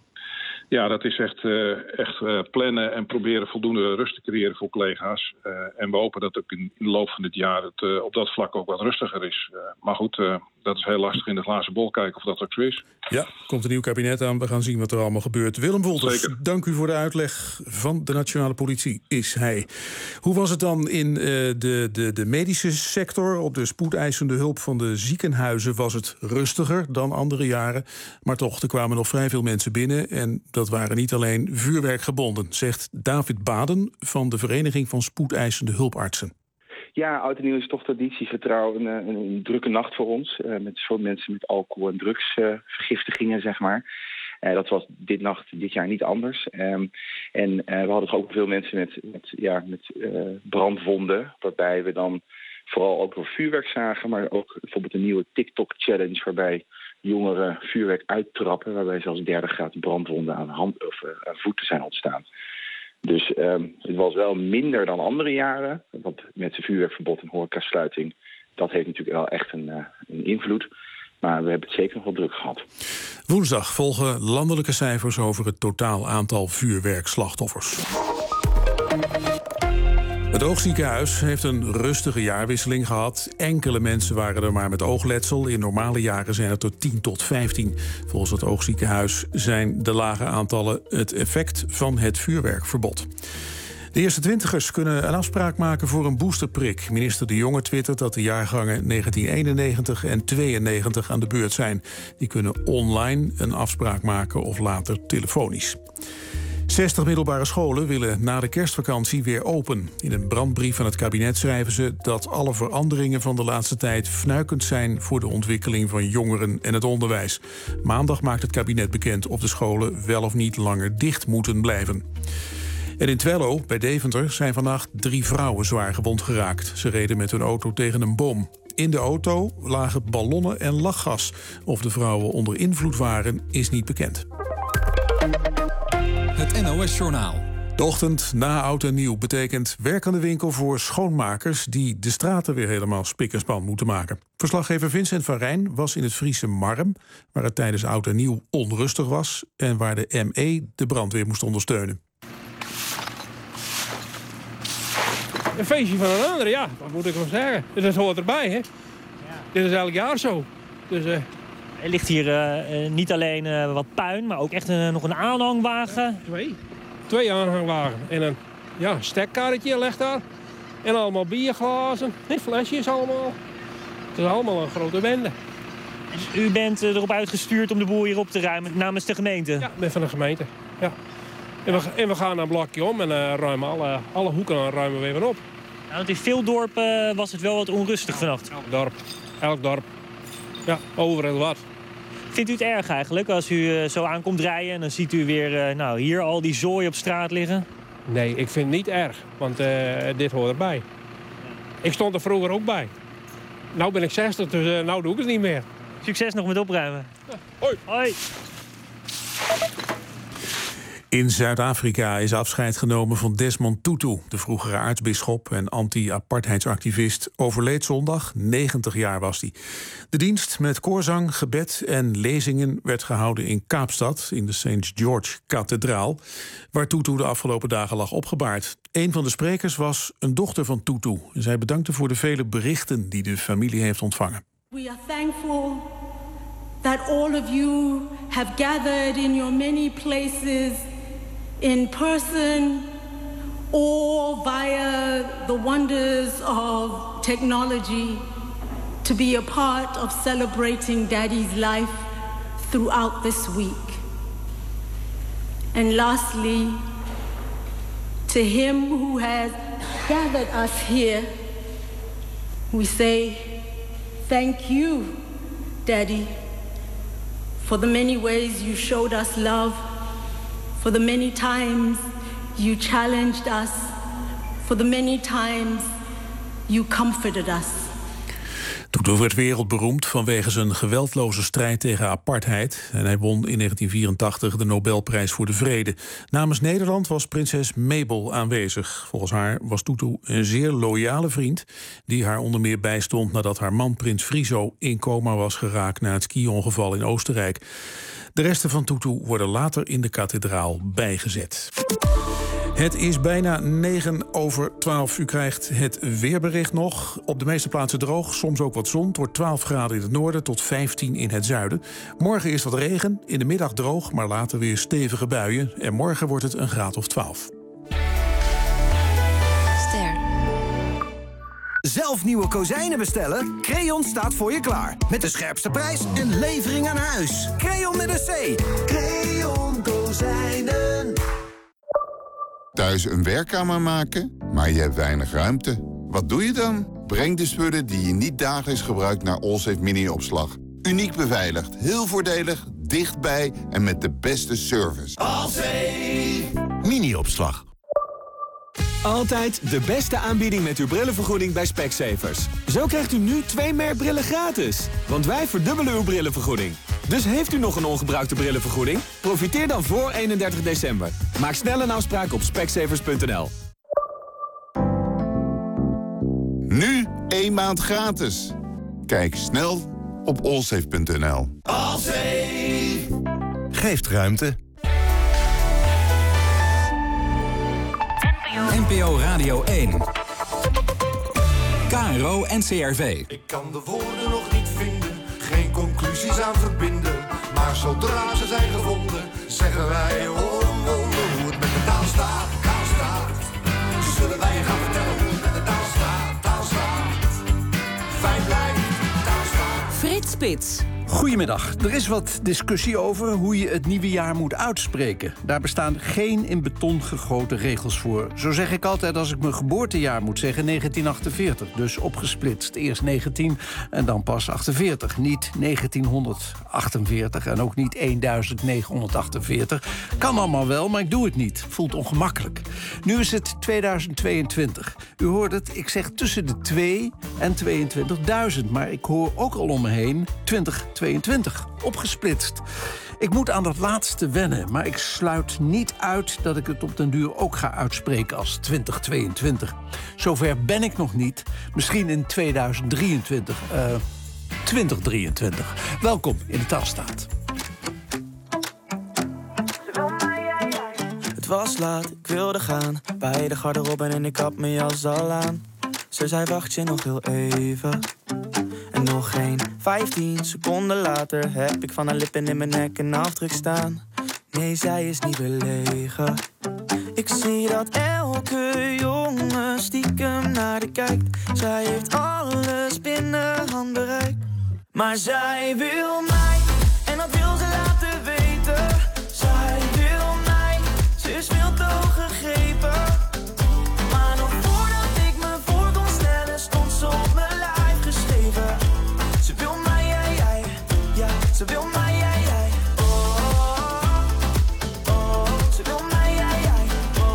Dat is echt plannen en proberen voldoende rust te creëren voor collega's. En we hopen dat ook in de loop van dit jaar het op dat vlak ook wat rustiger is. Maar goed, dat is heel lastig in de glazen bol kijken of dat ook zo is. Ja, komt een nieuw kabinet aan. We gaan zien wat er allemaal gebeurt. Willem Woelders, zeker. Dank u voor de uitleg van de Nationale Politie, is hij. Hoe was het dan in de medische sector? Op de spoedeisende hulp van de ziekenhuizen was het rustiger dan andere jaren. Maar toch, er kwamen nog vrij veel mensen binnen. En dat waren niet alleen vuurwerkgebonden, zegt David Baden van de Vereniging van Spoedeisende Hulpartsen. Ja, oud en nieuw is toch traditiegetrouw een drukke nacht voor ons. Met veel mensen met alcohol- en drugsvergiftigingen, zeg maar. Dat was dit jaar niet anders. We hadden ook veel mensen met brandwonden. Waarbij we dan vooral ook door vuurwerk zagen. Maar ook bijvoorbeeld een nieuwe TikTok-challenge waarbij jongeren vuurwerk uittrappen. Waarbij zelfs 30 graden brandwonden aan voeten zijn ontstaan. Dus het was wel minder dan andere jaren. Want met zijn vuurwerkverbod en horecasluiting, dat heeft natuurlijk wel echt een invloed. Maar we hebben het zeker nog wel druk gehad. Woensdag volgen landelijke cijfers over het totaal aantal vuurwerkslachtoffers. Het Oogziekenhuis heeft een rustige jaarwisseling gehad. Enkele mensen waren er maar met oogletsel. In normale jaren zijn het er 10 tot 15. Volgens het Oogziekenhuis zijn de lage aantallen het effect van het vuurwerkverbod. De eerste twintigers kunnen een afspraak maken voor een boosterprik. Minister De Jonge twittert dat de jaargangen 1991 en 92 aan de beurt zijn. Die kunnen online een afspraak maken of later telefonisch. 60 middelbare scholen willen na de kerstvakantie weer open. In een brandbrief van het kabinet schrijven ze dat alle veranderingen van de laatste tijd fnuikend zijn voor de ontwikkeling van jongeren en het onderwijs. Maandag maakt het kabinet bekend of de scholen wel of niet langer dicht moeten blijven. En in Twello, bij Deventer, zijn vannacht 3 vrouwen zwaar gewond geraakt. Ze reden met hun auto tegen een boom. In de auto lagen ballonnen en lachgas. Of de vrouwen onder invloed waren, is niet bekend. Het NOS-journaal. De ochtend na oud en nieuw betekent werk aan de winkel voor schoonmakers die de straten weer helemaal spik en span moeten maken. Verslaggever Vincent van Rijn was in het Friese Marm, waar het tijdens oud en nieuw onrustig was en waar de ME de brandweer moest ondersteunen. Een feestje van een ander, ja, wat moet ik wel zeggen. Dus dat hoort erbij, hè. Ja. Dit is elk jaar zo. Dus, Er ligt hier niet alleen wat puin, maar ook echt nog een aanhangwagen. Twee aanhangwagen. En een stekkarretje ligt daar. En allemaal bierglazen, flesjes allemaal. Het is allemaal een grote bende. En u bent erop uitgestuurd om de boel hier op te ruimen namens de gemeente? Ja, ik ben van de gemeente, ja. En we gaan een blokje om en ruimen alle hoeken ruimen we weer op. Nou, want in veel dorpen was het wel wat onrustig vannacht. Elk dorp. Ja, overal wat. Vindt u het erg eigenlijk als u zo aankomt rijden en dan ziet u weer hier al die zooi op straat liggen? Nee, ik vind het niet erg, want dit hoort erbij. Ik stond er vroeger ook bij. Nou ben ik 60, dus nou doe ik het niet meer. Succes nog met opruimen. Ja, hoi. Hoi. In Zuid-Afrika is afscheid genomen van Desmond Tutu. De vroegere aartsbisschop en anti-apartheidsactivist overleed zondag. 90 jaar was hij. De dienst met koorzang, gebed en lezingen werd gehouden in Kaapstad, in de St. George Kathedraal, waar Tutu de afgelopen dagen lag opgebaard. Een van de sprekers was een dochter van Tutu. Zij bedankte voor de vele berichten die de familie heeft ontvangen. We are thankful that all of you have gathered in your many places, in person or via the wonders of technology, to be a part of celebrating Daddy's life throughout this week. And lastly, to him who has gathered us here, we say, thank you, Daddy, for the many ways you showed us love, for the many times you challenged us, for the many times you comforted us. Tutu werd wereldberoemd vanwege zijn geweldloze strijd tegen apartheid. En hij won in 1984 de Nobelprijs voor de Vrede. Namens Nederland was prinses Mabel aanwezig. Volgens haar was Tutu een zeer loyale vriend, die haar onder meer bijstond nadat haar man prins Friso in coma was geraakt na het ski-ongeval in Oostenrijk. De resten van Tutu worden later in de kathedraal bijgezet. Het is bijna 9:09. U krijgt het weerbericht nog. Op de meeste plaatsen droog, soms ook wat zon. Het wordt 12 graden in het noorden tot 15 in het zuiden. Morgen is wat regen, in de middag droog, maar later weer stevige buien. En morgen wordt het een graad of 12. Zelf nieuwe kozijnen bestellen? Creon staat voor je klaar. Met de scherpste prijs en levering aan huis. Creon met een C. Creon Kozijnen. Thuis een werkkamer maken, maar je hebt weinig ruimte. Wat doe je dan? Breng de spullen die je niet dagelijks gebruikt naar Allsafe Mini-opslag. Uniek beveiligd, heel voordelig, dichtbij en met de beste service. Allsafe Mini-opslag. Altijd de beste aanbieding met uw brillenvergoeding bij Specsavers. Zo krijgt u nu 2 merkbrillen gratis. Want wij verdubbelen uw brillenvergoeding. Dus heeft u nog een ongebruikte brillenvergoeding? Profiteer dan voor 31 december. Maak snel een afspraak op specsavers.nl. Nu 1 maand gratis. Kijk snel op allsafe.nl. Allsafe geeft ruimte. NPO Radio 1. KRO NCRV. Ik kan de woorden nog niet vinden, geen conclusies aan verbinden. Maar zodra ze zijn gevonden, zeggen wij oh wonder hoe het met de taal staat. Avondspits. Goedemiddag. Er is wat discussie over hoe je het nieuwe jaar moet uitspreken. Daar bestaan geen in beton gegoten regels voor. Zo zeg ik altijd als ik mijn geboortejaar moet zeggen 1948. Dus opgesplitst. Eerst 19 en dan pas 48. Niet 1948 en ook niet 1948. Kan allemaal wel, maar ik doe het niet. Voelt ongemakkelijk. Nu is het 2022. U hoort het, ik zeg tussen de 2 en 22.000. Maar ik hoor ook al om me heen 2022, opgesplitst. Ik moet aan dat laatste wennen, maar ik sluit niet uit dat ik het op den duur ook ga uitspreken als 2022. Zover ben ik nog niet. Misschien in 2023. 2023. Welkom in de Taalstaat. Het was laat, ik wilde gaan. Bij de garderobe en ik had mijn jas al aan. Ze zei wacht je nog heel even. En nog geen 15 seconden later heb ik van haar lippen in mijn nek een afdruk staan. Nee, zij is niet belegen. Ik zie dat elke jongen stiekem naar de kijkt. Zij heeft alles binnen handbereik. Maar zij wil mij, en dat wil ze laten weten. Zij wil mij, ze is veel te hoog gegrepen. Maar nog voordat ik me voor kon stellen, stond ze op mijn lijf geschreven. Ze wil mij, jij, ja, ze wil mij, jij. Ze wil mij, jij.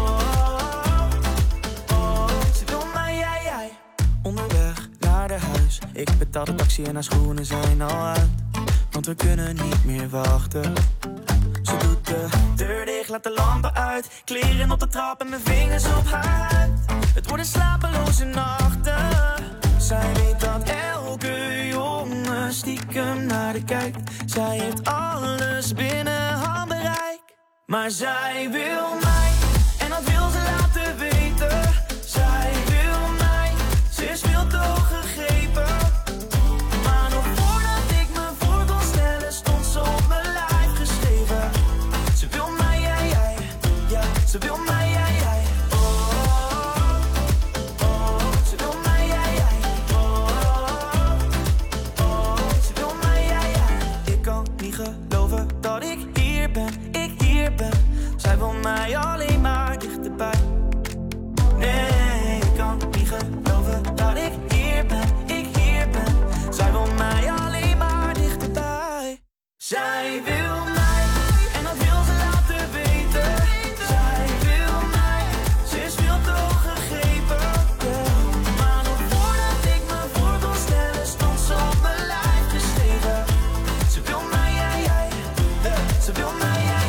Ze wil mij, jij. Onderweg naar de huis, ik betaal de taxi en haar schoenen zijn al uit. Want we kunnen niet meer wachten. Ze doet de deur dicht, laat de lampen uit. Kleren op de trap en mijn vingers op haar huid. Het worden slapeloze nachten. Zij weet dat elke jongen stiekem naar de kijkt. Zij heeft alles binnen handbereik. Maar zij wil mij, en dat wil ze laten weten. Zij wil mij, ze is veel te hoog gegrepen. Maar nog voordat ik me voor kon stellen, stond ze op mijn lijf geschreven. Ze wil mij, jij, ja, ze wil mij, jij. Ze wil mij, jij. Ze wil mij, jij. Ik kan niet geloven dat ik hier ben. Zij wil mij alleen maar dichterbij. Nee, ik kan niet geloven dat ik hier ben. Zij wil mij alleen maar dichterbij. Zij wil mij, en dat wil ze laten weten. Zij wil mij, ze is veel te hoog gegrepen. Maar nog voordat ik me voor kon stellen, stond ze op mijn lijf geschreven. Ze wil mij, jij. Ze wil mij, jij.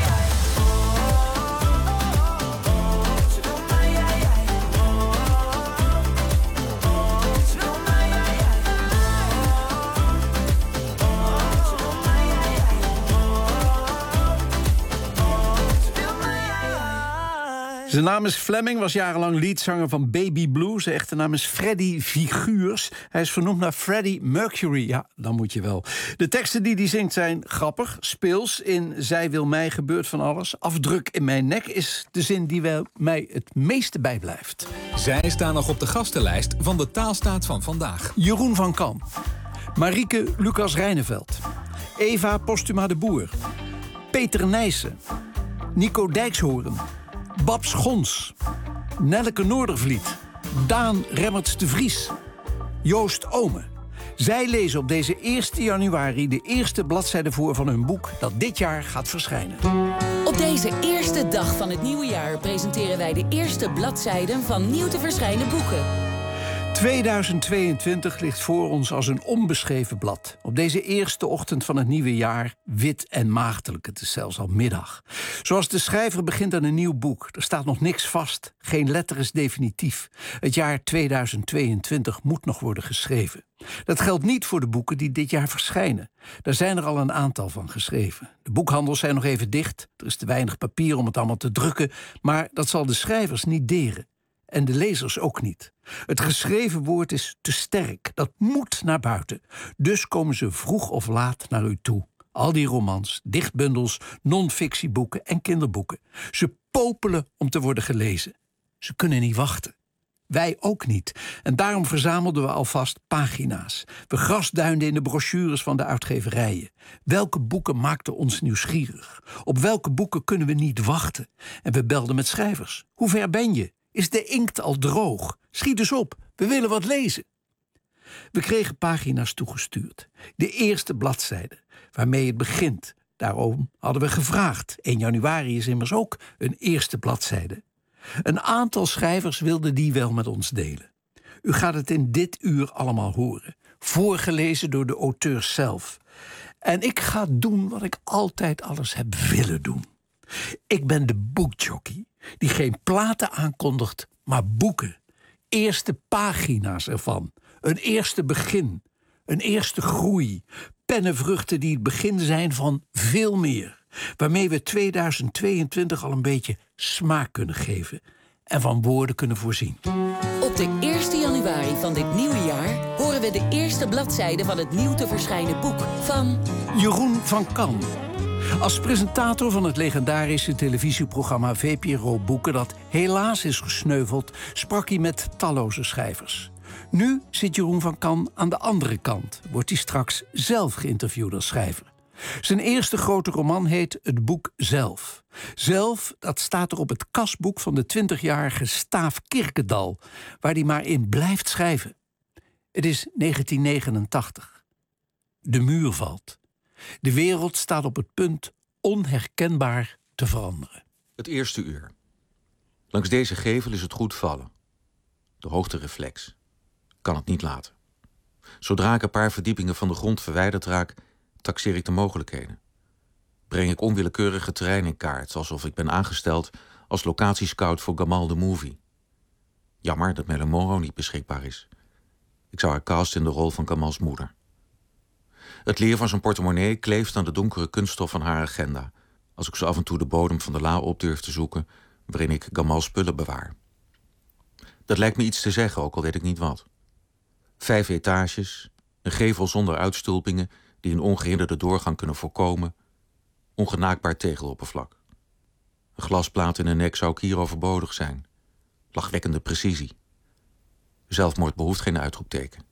Zijn naam is Fleming, was jarenlang leadzanger van Baby Blue. Zijn echte naam is Freddie Figuurs. Hij is vernoemd naar Freddie Mercury. Ja, dan moet je wel. De teksten die hij zingt zijn grappig, speels. In Zij wil mij gebeurt van alles. Afdruk in mijn nek is de zin die mij het meeste bijblijft. Zij staan nog op de gastenlijst van de Taalstaat van vandaag. Jeroen van Kam. Marieke Lucas Rijneveld. Eva Postuma de Boer. Peter Nijssen. Nico Dijkshoorn. Babs Gons, Nelleke Noordervliet, Daan Remmerts de Vries, Joost Ome. Zij lezen op deze 1 januari de eerste bladzijde voor van hun boek dat dit jaar gaat verschijnen. Op deze eerste dag van het nieuwe jaar presenteren wij de eerste bladzijden van nieuw te verschijnen boeken. 2022 ligt voor ons als een onbeschreven blad. Op deze eerste ochtend van het nieuwe jaar, wit en maagdelijk. Het is zelfs al middag. Zoals de schrijver begint aan een nieuw boek. Er staat nog niks vast. Geen letter is definitief. Het jaar 2022 moet nog worden geschreven. Dat geldt niet voor de boeken die dit jaar verschijnen. Daar zijn er al een aantal van geschreven. De boekhandels zijn nog even dicht. Er is te weinig papier om het allemaal te drukken. Maar dat zal de schrijvers niet deren. En de lezers ook niet. Het geschreven woord is te sterk. Dat moet naar buiten. Dus komen ze vroeg of laat naar u toe. Al die romans, dichtbundels, non-fictieboeken en kinderboeken. Ze popelen om te worden gelezen. Ze kunnen niet wachten. wij ook niet. En daarom verzamelden we alvast pagina's. We grasduinden in de brochures van de uitgeverijen. Welke boeken maakten ons nieuwsgierig? Op welke boeken kunnen we niet wachten? En we belden met schrijvers. Hoe ver ben je? Is de inkt al droog? Schiet eens op, we willen wat lezen. We kregen pagina's toegestuurd. De eerste bladzijde, waarmee het begint. Daarom hadden we gevraagd. 1 januari is immers ook een eerste bladzijde. Een aantal schrijvers wilden die wel met ons delen. U gaat het in dit uur allemaal horen. Voorgelezen door de auteurs zelf. En ik ga doen wat ik altijd alles heb willen doen. Ik ben de boekjockey die geen platen aankondigt, maar boeken. Eerste pagina's ervan. Een eerste begin. Een eerste groei. Pennenvruchten die het begin zijn van veel meer. Waarmee we 2022 al een beetje smaak kunnen geven. En van woorden kunnen voorzien. Op de 1 januari van dit nieuwe jaar horen we de eerste bladzijde van het nieuw te verschijnen boek van Jeroen van Kan. Als presentator van het legendarische televisieprogramma VPRO Boeken, dat helaas is gesneuveld, sprak hij met talloze schrijvers. Nu zit Jeroen van Kan aan de andere kant. Wordt hij straks zelf geïnterviewd als schrijver. Zijn eerste grote roman heet Het Boek Zelf. Zelf, dat staat er op het kasboek van de 20-jarige Staaf Kirkendal, waar hij maar in blijft schrijven. Het is 1989. De muur valt. De wereld staat op het punt onherkenbaar te veranderen. Het eerste uur. Langs deze gevel is het goed vallen. De hoogtereflex. Kan het niet laten. Zodra ik een paar verdiepingen van de grond verwijderd raak, taxeer ik de mogelijkheden. Breng ik onwillekeurige terrein in kaart, alsof ik ben aangesteld als locatiescout voor Gamal the Movie. Jammer dat Marilyn Monroe niet beschikbaar is. Ik zou haar casten in de rol van Gamals moeder. Het leer van zijn portemonnee kleeft aan de donkere kunststof van haar agenda, als ik zo af en toe de bodem van de la op durf te zoeken, waarin ik Gamals spullen bewaar. Dat lijkt me iets te zeggen, ook al weet ik niet wat. 5 etages, een gevel zonder uitstulpingen die een ongehinderde doorgang kunnen voorkomen, ongenaakbaar tegeloppervlak. Een glasplaat in de nek zou ook hier overbodig zijn. Lachwekkende precisie. Zelfmoord behoeft geen uitroepteken.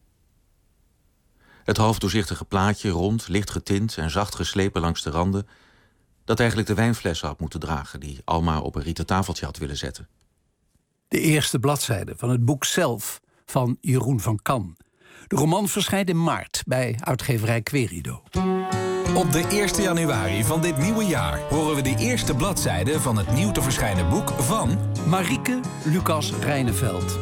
Het half doorzichtige plaatje, rond, licht getint en zacht geslepen langs de randen, dat eigenlijk de wijnflessen had moeten dragen die Alma op een rieten tafeltje had willen zetten. De eerste bladzijde van het boek Zelf van Jeroen van Kan. De roman verschijnt in maart bij uitgeverij Querido. Op de 1 januari van dit nieuwe jaar horen we de eerste bladzijde van het nieuw te verschijnen boek van Marieke Lucas Rijneveld.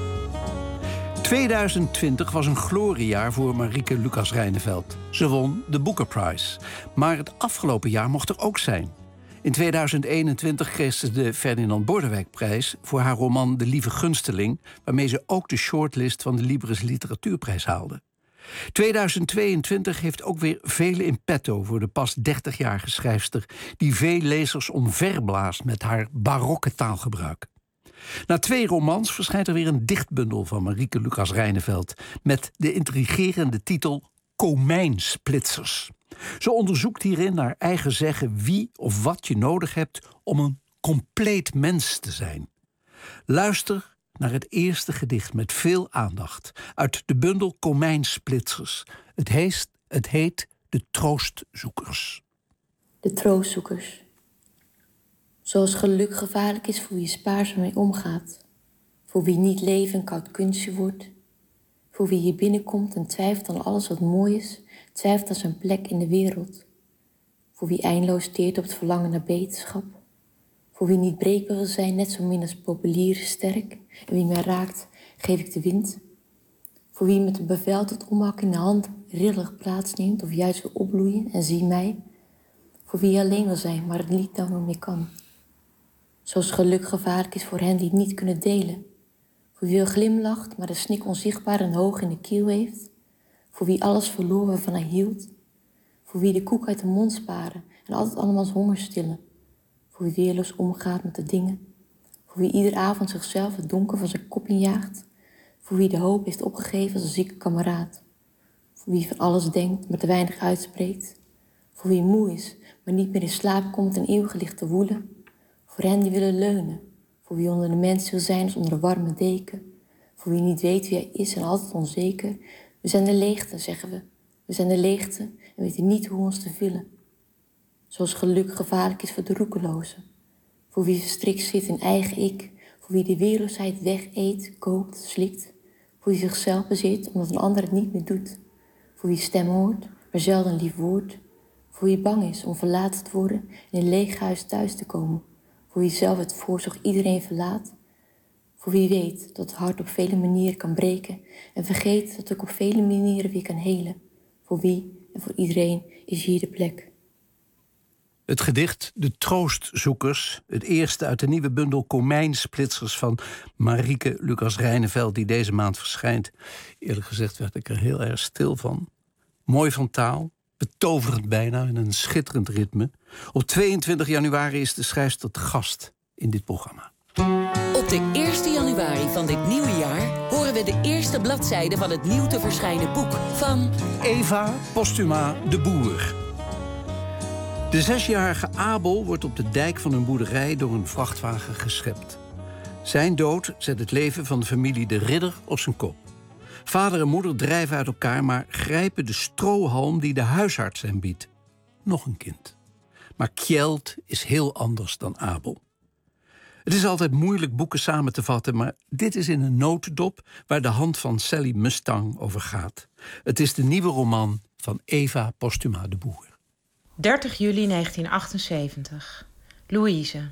2020 was een gloriejaar voor Marieke Lucas Rijneveld. Ze won de Booker Prize. Maar het afgelopen jaar mocht er ook zijn. In 2021 kreeg ze de Ferdinand Bordewijkprijs voor haar roman De Lieve Gunsteling, waarmee ze ook de shortlist van de Libris Literatuurprijs haalde. 2022 heeft ook weer vele in petto voor de pas 30-jarige schrijfster die veel lezers omverblaast met haar barokke taalgebruik. Na 2 romans verschijnt er weer een dichtbundel van Marieke Lucas Rijneveld met de intrigerende titel Komijnsplitsers. Ze onderzoekt hierin naar eigen zeggen wie of wat je nodig hebt om een compleet mens te zijn. Luister naar het eerste gedicht met veel aandacht uit de bundel Komijnsplitsers. Het heet De Troostzoekers. De troostzoekers. Zoals geluk gevaarlijk is voor wie spaarzaam mee omgaat. Voor wie niet leven een koud kunstje wordt. Voor wie hier binnenkomt en twijfelt aan alles wat mooi is. Twijfelt aan zijn plek in de wereld. Voor wie eindeloos steert op het verlangen naar beterschap. Voor wie niet breekbaar wil zijn, net zo min als populier sterk. En wie mij raakt, geef ik de wind. Voor wie met een bevel tot omhak in de hand rillig plaatsneemt of juist wil opbloeien en zie mij. Voor wie alleen wil zijn, maar het niet dan meer kan. Zoals geluk gevaarlijk is voor hen die het niet kunnen delen. Voor wie wel glimlacht, maar de snik onzichtbaar en hoog in de kiel heeft. Voor wie alles verloor waarvan hij hield. Voor wie de koek uit de mond sparen en altijd andermans honger stillen. Voor wie weerloos omgaat met de dingen. Voor wie iedere avond zichzelf het donker van zijn kop injaagt. Voor wie de hoop heeft opgegeven als een zieke kameraad. Voor wie van alles denkt, maar te weinig uitspreekt. Voor wie moe is, maar niet meer in slaap komt en eeuwig ligt te woelen. Voor hen die willen leunen. Voor wie onder de mens wil zijn als onder een warme deken. Voor wie niet weet wie hij is en altijd onzeker. We zijn de leegte, zeggen we. We zijn de leegte en weten niet hoe ons te vullen. Zoals geluk gevaarlijk is voor de roekelozen. Voor wie verstrikt zit in eigen ik. Voor wie de weerloosheid wegeet, koopt, slikt. Voor wie zichzelf bezit omdat een ander het niet meer doet. Voor wie stem hoort, maar zelden een lief woord. Voor wie bang is om verlaten te worden en in een leeg huis thuis te komen. Voor wie zelf het voorzorg iedereen verlaat. Voor wie weet dat het hart op vele manieren kan breken en vergeet dat het ook op vele manieren weer kan helen. Voor wie en voor iedereen is hier de plek. Het gedicht De Troostzoekers, het eerste uit de nieuwe bundel Komijnsplitsers van Marieke Lucas-Rijneveld, die deze maand verschijnt. Eerlijk gezegd werd ik er heel erg stil van. Mooi van taal, betoverend bijna en een schitterend ritme. Op 22 januari is de schrijfster te gast in dit programma. Op de 1 januari van dit nieuwe jaar horen we de eerste bladzijde van het nieuw te verschijnen boek van Eva Postuma de Boer. De 6-jarige Abel wordt op de dijk van een boerderij door een vrachtwagen geschept. Zijn dood zet het leven van de familie de Ridder op zijn kop. Vader en moeder drijven uit elkaar, maar grijpen de strohalm die de huisarts hem biedt. Nog een kind. Maar Kjeld is heel anders dan Abel. Het is altijd moeilijk boeken samen te vatten, maar dit is in een notendop waar de hand van Sally Mustang over gaat. Het is de nieuwe roman van Eva Postuma de Boer. 30 juli 1978. Louise.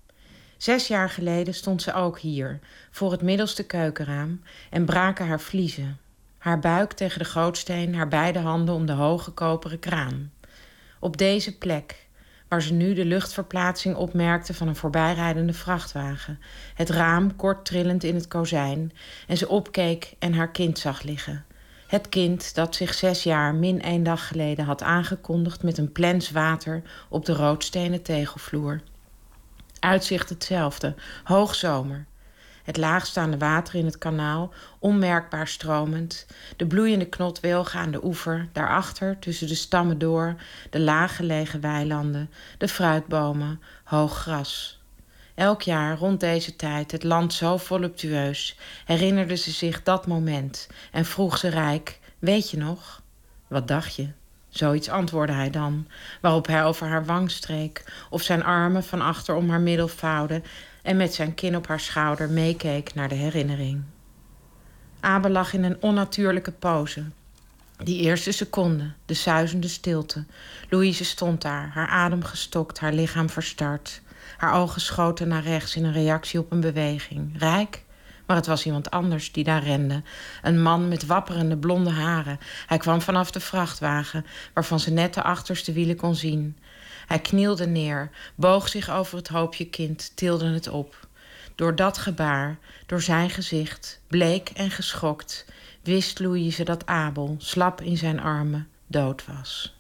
6 jaar geleden stond ze ook hier, voor het middelste keukenraam, en braken haar vliezen. Haar buik tegen de gootsteen, haar beide handen om de hoge koperen kraan. Op deze plek, waar ze nu de luchtverplaatsing opmerkte van een voorbijrijdende vrachtwagen, het raam kort trillend in het kozijn, en ze opkeek en haar kind zag liggen. Het kind dat zich 6 jaar min 1 dag geleden had aangekondigd met een plens water op de roodstenen tegelvloer. Uitzicht hetzelfde, hoogzomer. Het laagstaande water in het kanaal, onmerkbaar stromend. De bloeiende knotwilgen aan de oever, daarachter tussen de stammen door, de laaggelegen weilanden, de fruitbomen, hoog gras. Elk jaar rond deze tijd, het land zo voluptueus, herinnerde ze zich dat moment en vroeg ze rijk: weet je nog? Wat dacht je? Zoiets antwoordde hij dan, waarop hij over haar wang streek of zijn armen van achter om haar middel vouwde en met zijn kin op haar schouder meekeek naar de herinnering. Abel lag in een onnatuurlijke pose. Die eerste seconde, de suizende stilte. Louise stond daar, haar adem gestokt, haar lichaam verstard. Haar ogen schoten naar rechts in een reactie op een beweging. Rijk? Maar het was iemand anders die daar rende. Een man met wapperende blonde haren. Hij kwam vanaf de vrachtwagen, waarvan ze net de achterste wielen kon zien. Hij knielde neer, boog zich over het hoopje kind, tilde het op. Door dat gebaar, door zijn gezicht, bleek en geschokt, wist Louise dat Abel, slap in zijn armen, dood was.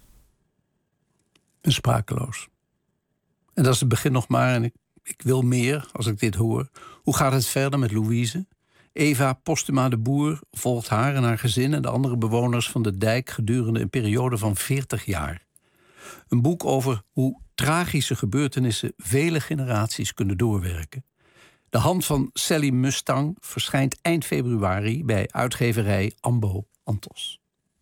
En sprakeloos. En dat is het begin nog maar, en ik wil meer als ik dit hoor. Hoe gaat het verder met Louise? Eva Postuma de Boer volgt haar en haar gezin en de andere bewoners van de dijk gedurende een periode van 40 jaar. Een boek over hoe tragische gebeurtenissen vele generaties kunnen doorwerken. De hand van Sally Mustang verschijnt eind februari bij uitgeverij Ambo Antos.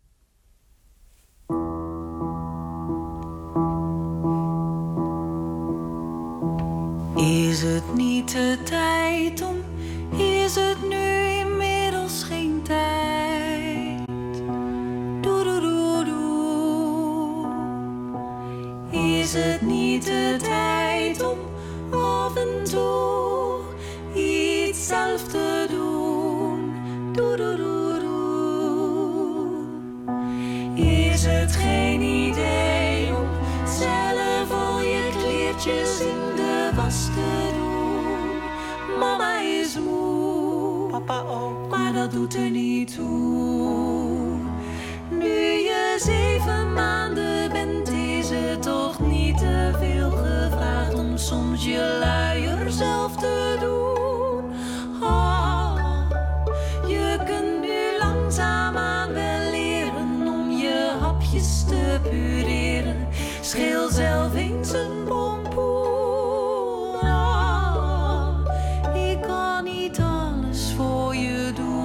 Is het niet de tijd om, is het nu inmiddels geen tijd? Doe, doe, doe, doe. Is het niet de tijd om af en toe iets zelf te doen? Doe, doe, doe, doe. Is het geen idee om zelf al je kleertjes in de was te doen? Mama is moe, papa ook, maar dat doet er niet toe. Nu je 7 maanden bent, is het toch niet te veel gevraagd om soms je luier zelf te doen. Oh, je kunt nu langzaamaan wel leren om je hapjes te pureren. Scheel zelf eens een pompoen. Oh, ik kan niet alles voor je doen.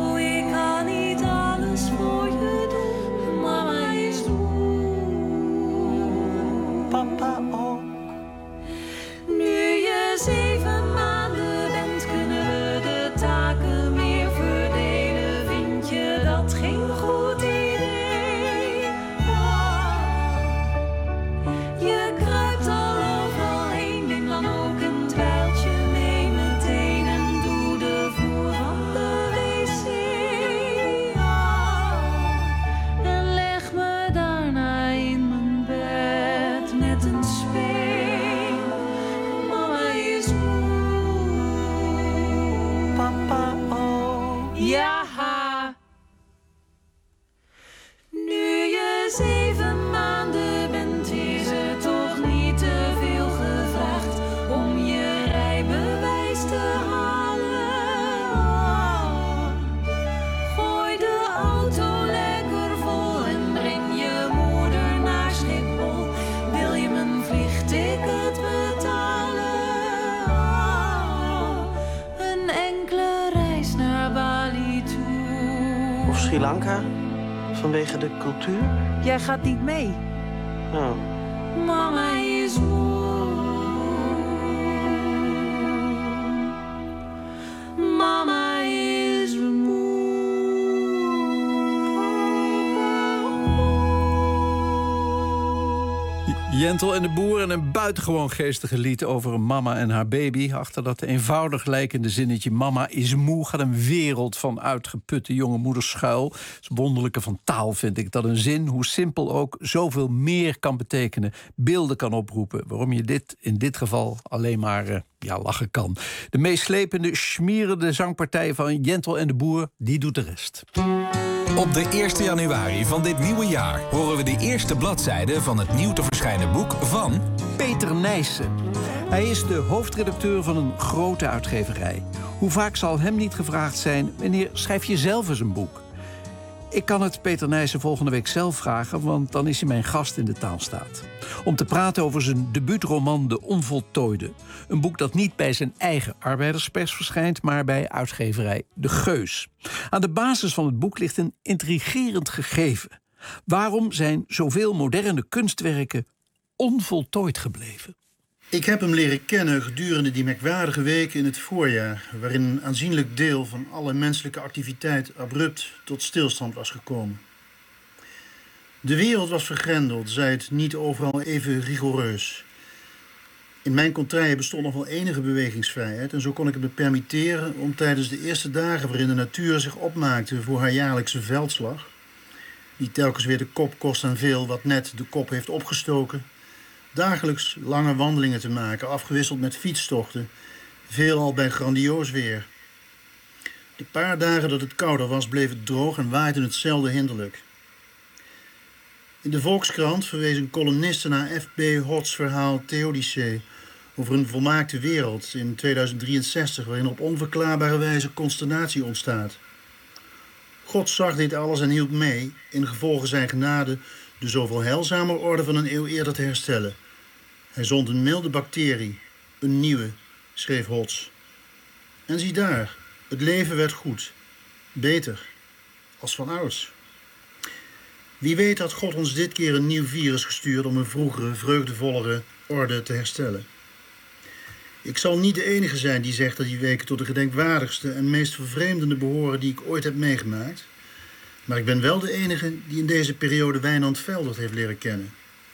Sri Lanka. Vanwege de cultuur. Jij gaat niet mee. Oh. Mama is moe. Mama is moe. Jentel en de Boer en een buitengewoon geestige lied over een mama en haar baby. Achter dat eenvoudig lijkende zinnetje mama is moe gaat een wereld van uitgeputte jonge moeders schuil. Het wonderlijke van taal vind ik. Dat een zin, hoe simpel ook, zoveel meer kan betekenen. Beelden kan oproepen. Waarom je dit in dit geval alleen maar lachen kan. De meeslepende, schmierende zangpartij van Jentel en de Boer, die doet de rest. Op de 1 januari van dit nieuwe jaar horen we de eerste bladzijde van het nieuw te verschijnen boek van Peter Nijssen. Hij is de hoofdredacteur van een grote uitgeverij. Hoe vaak zal hem niet gevraagd zijn: wanneer schrijf je zelf eens een boek? Ik kan het Peter Nijssen volgende week zelf vragen, want dan is hij mijn gast in de Taalstaat. Om te praten over zijn debuutroman De Onvoltooide. Een boek dat niet bij zijn eigen arbeiderspers verschijnt, maar bij uitgeverij De Geus. Aan de basis van het boek ligt een intrigerend gegeven. Waarom zijn zoveel moderne kunstwerken onvoltooid gebleven? Ik heb hem leren kennen gedurende die merkwaardige weken in het voorjaar, waarin een aanzienlijk deel van alle menselijke activiteit abrupt tot stilstand was gekomen. De wereld was vergrendeld, zij het niet overal even rigoureus. In mijn contraille bestond nog wel enige bewegingsvrijheid en zo kon ik het me permitteren om tijdens de eerste dagen waarin de natuur zich opmaakte voor haar jaarlijkse veldslag, die telkens weer de kop kost aan veel wat net de kop heeft opgestoken, dagelijks lange wandelingen te maken, afgewisseld met fietstochten, veelal bij grandioos weer. De paar dagen dat het kouder was, bleef het droog en waaide het zelden hinderlijk. In de Volkskrant verwees een columniste naar F.B. Hods verhaal Theodicee over een volmaakte wereld in 2063, waarin op onverklaarbare wijze consternatie ontstaat. God zag dit alles en hielp mee, in gevolge zijn genade, de zoveel heilzamer orde van een eeuw eerder te herstellen. Hij zond een milde bacterie, een nieuwe, schreef Hods. En zie daar, het leven werd goed, beter, als van ouds. Wie weet had God ons dit keer een nieuw virus gestuurd om een vroegere, vreugdevollere orde te herstellen. Ik zal niet de enige zijn die zegt dat die weken tot de gedenkwaardigste en meest vervreemdende behoren die ik ooit heb meegemaakt. Maar ik ben wel de enige die in deze periode Wijnand Veldert heeft leren kennen.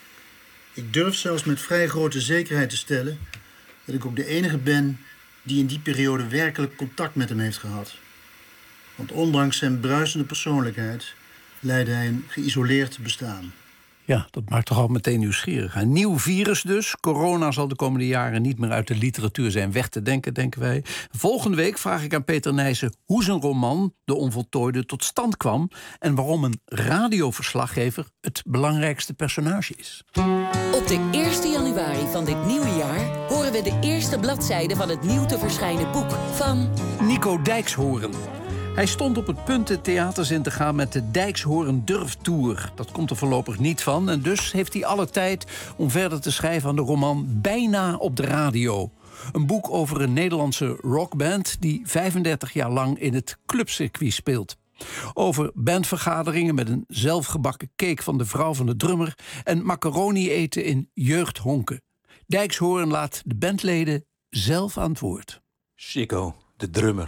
Ik durf zelfs met vrij grote zekerheid te stellen dat ik ook de enige ben die in die periode werkelijk contact met hem heeft gehad. Want ondanks zijn bruisende persoonlijkheid leidde hij een geïsoleerd bestaan. Ja, dat maakt toch al meteen nieuwsgierig. Een nieuw virus dus. Corona zal de komende jaren niet meer uit de literatuur zijn weg te denken, denken wij. Volgende week vraag ik aan Peter Nijssen hoe zijn roman De Onvoltooide tot stand kwam en waarom een radioverslaggever het belangrijkste personage is. Op de 1 januari van dit nieuwe jaar horen we de eerste bladzijde van het nieuw te verschijnen boek van Nico Dijkshoorn. Hij stond op het punt de theaters in te gaan met de Dijkshoorn Durftour. Dat komt er voorlopig niet van en dus heeft hij alle tijd om verder te schrijven aan de roman Bijna op de radio. Een boek over een Nederlandse rockband die 35 jaar lang in het clubcircuit speelt. Over bandvergaderingen met een zelfgebakken cake van de vrouw van de drummer en macaroni eten in jeugdhonken. Dijkshoorn laat de bandleden zelf aan het woord. Sikko, de drummer.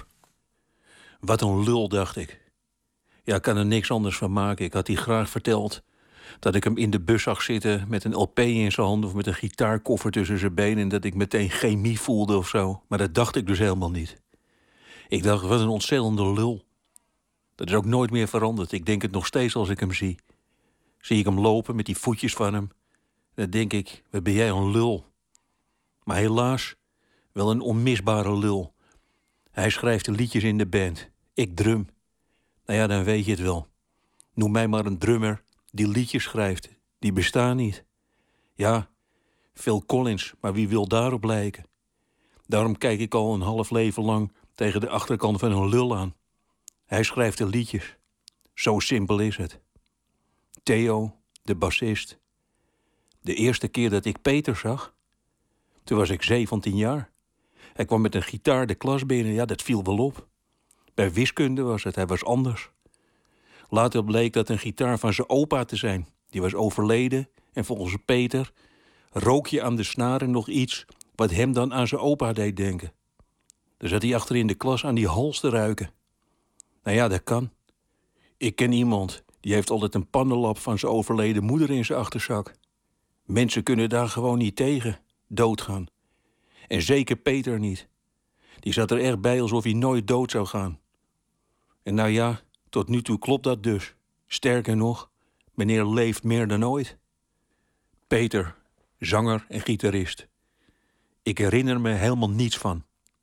Wat een lul, dacht ik. Ja, ik kan er niks anders van maken. Ik had hij graag verteld dat ik hem in de bus zag zitten met een LP in zijn hand of met een gitaarkoffer tussen zijn benen en dat ik meteen chemie voelde of zo. Maar dat dacht ik dus helemaal niet. Ik dacht, wat een ontzettende lul. Dat is ook nooit meer veranderd. Ik denk het nog steeds als ik hem zie. Zie ik hem lopen met die voetjes van hem. Dan denk ik, wat ben jij een lul. Maar helaas, wel een onmisbare lul. Hij schrijft de liedjes in de band. Ik drum. Nou ja, dan weet je het wel. Noem mij maar een drummer die liedjes schrijft. Die bestaan niet. Ja, Phil Collins, maar wie wil daarop lijken? Daarom kijk ik al een half leven lang tegen de achterkant van een lul aan. Hij schrijft de liedjes. Zo simpel is het. Theo, de bassist. De eerste keer dat ik Peter zag, toen was ik 17 jaar. Hij kwam met een gitaar de klas binnen, ja, dat viel wel op. Bij wiskunde was het, hij was anders. Later bleek dat een gitaar van zijn opa te zijn. Die was overleden en volgens Peter rook je aan de snaren nog iets wat hem dan aan zijn opa deed denken. Dan zat hij achter in de klas aan die hals te ruiken. Nou ja, dat kan. Ik ken iemand die heeft altijd een pannenlap van zijn overleden moeder in zijn achterzak. Mensen kunnen daar gewoon niet tegen, doodgaan. En zeker Peter niet. Die zat er echt bij alsof hij nooit dood zou gaan. En nou ja, tot nu toe klopt dat dus. Sterker nog, meneer leeft meer dan ooit. Peter, zanger en gitarist. Ik herinner me helemaal niets van.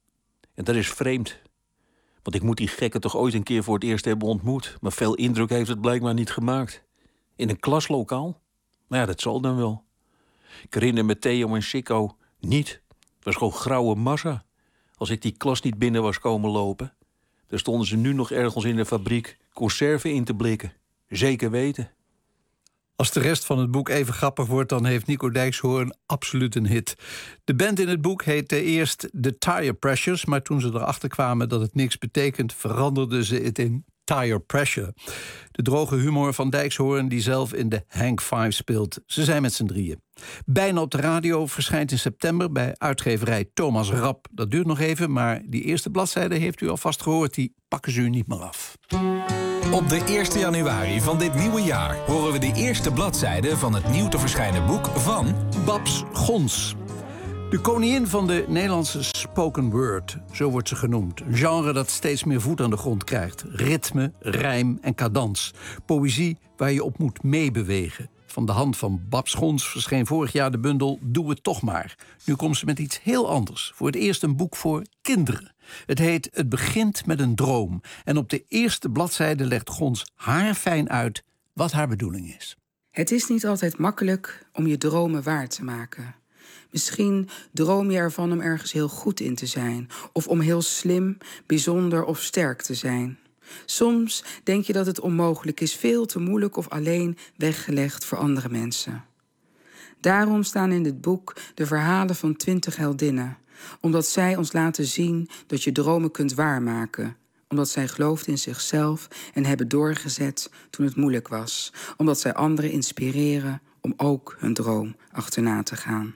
En dat is vreemd. Want ik moet die gekken toch ooit een keer voor het eerst hebben ontmoet. Maar veel indruk heeft het blijkbaar niet gemaakt. In een klaslokaal? Nou ja, dat zal dan wel. Ik herinner me Theo en Chico niet. Het was gewoon grauwe massa. Als ik die klas niet binnen was komen lopen, dan stonden ze nu nog ergens in de fabriek conserven in te blikken. Zeker weten. Als de rest van het boek even grappig wordt, dan heeft Nico Dijkshoorn absoluut een hit. De band in het boek heette eerst The Tire Pressures, maar toen ze erachter kwamen dat het niks betekent, veranderden ze het in Tire Pressure. De droge humor van Dijkshoorn, die zelf in de Hank 5 speelt. Ze zijn met z'n drieën. Bijna op de radio verschijnt in september bij uitgeverij Thomas Rapp. Dat duurt nog even, maar die eerste bladzijde heeft u alvast gehoord. Die pakken ze u niet meer af. Op de 1 januari van dit nieuwe jaar horen we de eerste bladzijde van het nieuw te verschijnen boek van Babs Gons. De koningin van de Nederlandse spoken word, zo wordt ze genoemd. Een genre dat steeds meer voet aan de grond krijgt. Ritme, rijm en cadans. Poëzie waar je op moet meebewegen. Van de hand van Babs Gons verscheen vorig jaar de bundel Doe het toch maar. Nu komt ze met iets heel anders. Voor het eerst een boek voor kinderen. Het heet Het begint met een droom. En op de eerste bladzijde legt Gons haarfijn uit wat haar bedoeling is. Het is niet altijd makkelijk om je dromen waar te maken. Misschien droom je ervan om ergens heel goed in te zijn. Of om heel slim, bijzonder of sterk te zijn. Soms denk je dat het onmogelijk is, veel te moeilijk of alleen weggelegd voor andere mensen. Daarom staan in dit boek de verhalen van 20 heldinnen. Omdat zij ons laten zien dat je dromen kunt waarmaken. Omdat zij geloofden in zichzelf en hebben doorgezet toen het moeilijk was. Omdat zij anderen inspireren om ook hun droom achterna te gaan.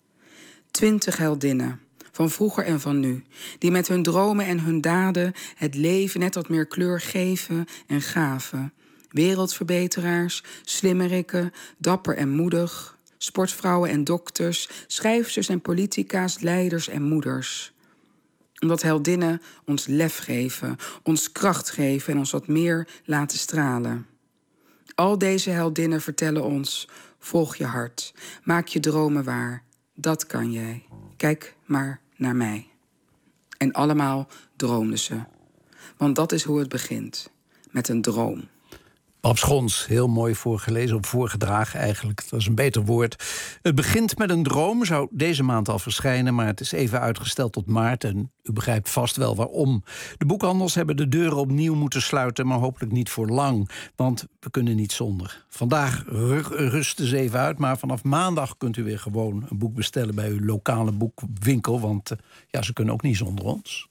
20 heldinnen, van vroeger en van nu, die met hun dromen en hun daden het leven net wat meer kleur geven en gaven. Wereldverbeteraars, slimmerikken, dapper en moedig, sportvrouwen en dokters, schrijfsters en politica's, leiders en moeders. Omdat heldinnen ons lef geven, ons kracht geven en ons wat meer laten stralen. Al deze heldinnen vertellen ons, volg je hart, maak je dromen waar. Dat kan jij. Kijk maar naar mij. En allemaal droomden ze. Want dat is hoe het begint. Met een droom. Babs Gons, heel mooi voorgelezen, of voorgedragen eigenlijk. Dat is een beter woord. Het begint met een droom, zou deze maand al verschijnen, maar het is even uitgesteld tot maart en u begrijpt vast wel waarom. De boekhandels hebben de deuren opnieuw moeten sluiten, maar hopelijk niet voor lang, want we kunnen niet zonder. Vandaag rusten ze even uit, maar vanaf maandag kunt u weer gewoon een boek bestellen bij uw lokale boekwinkel, want ja, ze kunnen ook niet zonder ons.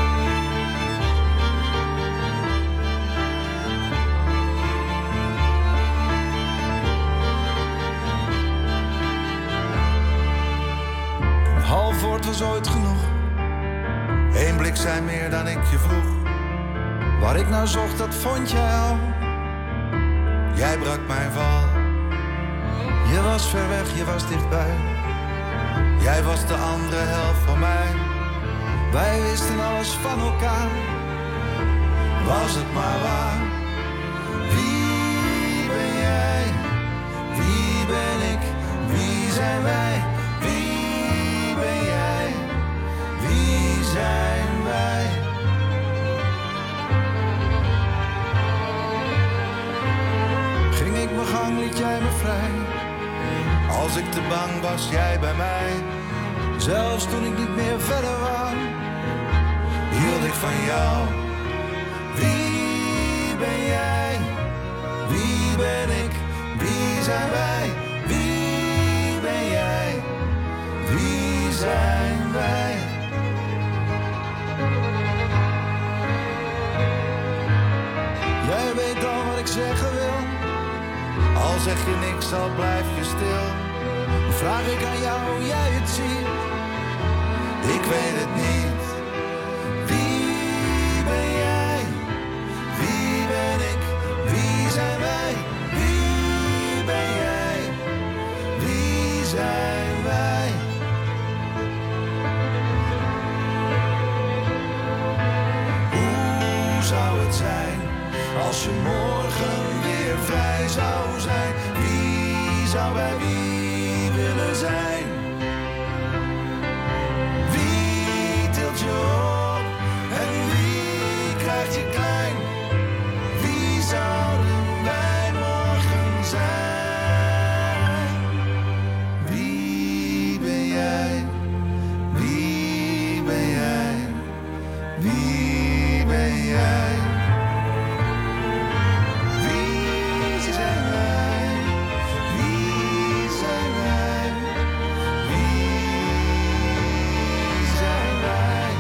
Half woord was ooit genoeg. Eén blik zei meer dan ik je vroeg. Waar ik nou zocht, dat vond jij al. Jij brak mijn val. Je was ver weg, je was dichtbij. Jij was de andere helft van mij. Wij wisten alles van elkaar. Was het maar waar. Wie ben jij? Wie ben ik? Wie zijn wij? Zijn wij. Ging ik mijn gang, liet jij me vrij. Als ik te bang was, jij bij mij. Zelfs toen ik niet meer verder wou, hield ik van jou. Wie ben jij? Wie ben ik? Wie zijn wij? Wie ben jij? Wie zijn wij? Jij weet al wat zeggen wil. Al zeg je niks, al blijf je stil. Dan vraag ik aan jou hoe jij het ziet. Ik weet het niet. Wie ben jij? Wie ben ik? Wie zijn wij? Wie ben jij? Wie zijn wij? Hoe zou het zijn als je morgen weer vrij zou zijn? Wie zou bij wie willen zijn? Wie tilt je op en wie krijgt je klein? Wie zouden wij morgen zijn? Wie ben jij? Wie ben jij? Wie ben jij? Wie zijn wij? Wie zijn wij? Wie zijn wij?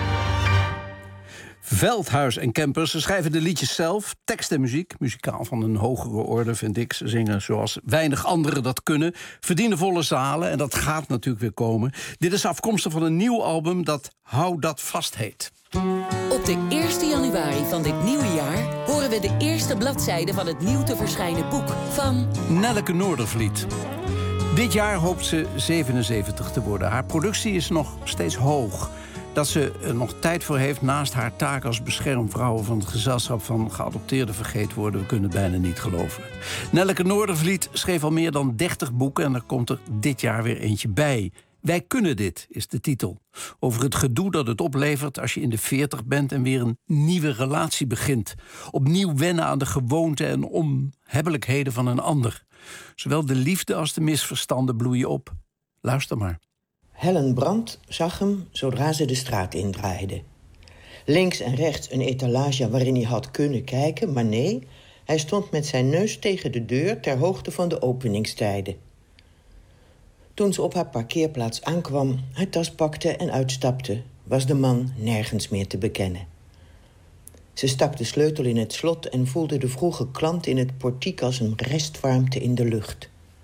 Veldhuis en Kempers, ze schrijven de liedjes zelf, tekst en muziek. Muzikaal van een hogere orde, vind ik. Ze zingen zoals weinig anderen dat kunnen. Verdienen volle zalen en dat gaat natuurlijk weer komen. Dit is afkomstig van een nieuw album dat Hou Dat Vast heet. Op de 1 januari van dit nieuwe jaar horen we de eerste bladzijde van het nieuw te verschijnen boek van Nelleke Noordervliet. Dit jaar hoopt ze 77 te worden. Haar productie is nog steeds hoog. Dat ze er nog tijd voor heeft naast haar taak als beschermvrouw van het gezelschap van geadopteerden vergeten worden, we kunnen het bijna niet geloven. Nelleke Noordervliet schreef al meer dan 30 boeken en er komt er dit jaar weer eentje bij. Wij kunnen dit, is de titel. Over het gedoe dat het oplevert als je in de 40 bent en weer een nieuwe relatie begint. Opnieuw wennen aan de gewoonten en onhebbelijkheden van een ander. Zowel de liefde als de misverstanden bloeien op. Luister maar. Helen Brandt zag hem zodra ze de straat indraaide. Links en rechts een etalage waarin hij had kunnen kijken, maar nee, hij stond met zijn neus tegen de deur ter hoogte van de openingstijden. Toen ze op haar parkeerplaats aankwam, haar tas pakte en uitstapte, was de man nergens meer te bekennen. Ze stak de sleutel in het slot en voelde de vroege klant in het portiek als een restwarmte in de lucht.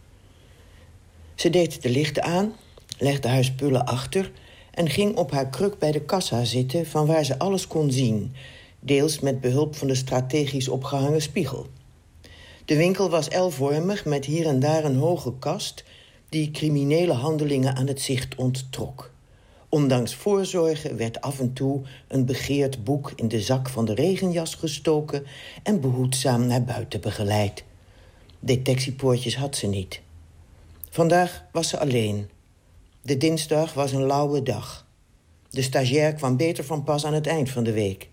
Ze deed de lichten aan, legde haar spullen achter en ging op haar kruk bij de kassa zitten, van waar ze alles kon zien, deels met behulp van de strategisch opgehangen spiegel. De winkel was L-vormig met hier en daar een hoge kast die criminele handelingen aan het zicht onttrok. Ondanks voorzorgen werd af en toe een begeerd boek in de zak van de regenjas gestoken en behoedzaam naar buiten begeleid. Detectiepoortjes had ze niet. Vandaag was ze alleen. De dinsdag was een lauwe dag. De stagiair kwam beter van pas aan het eind van de week.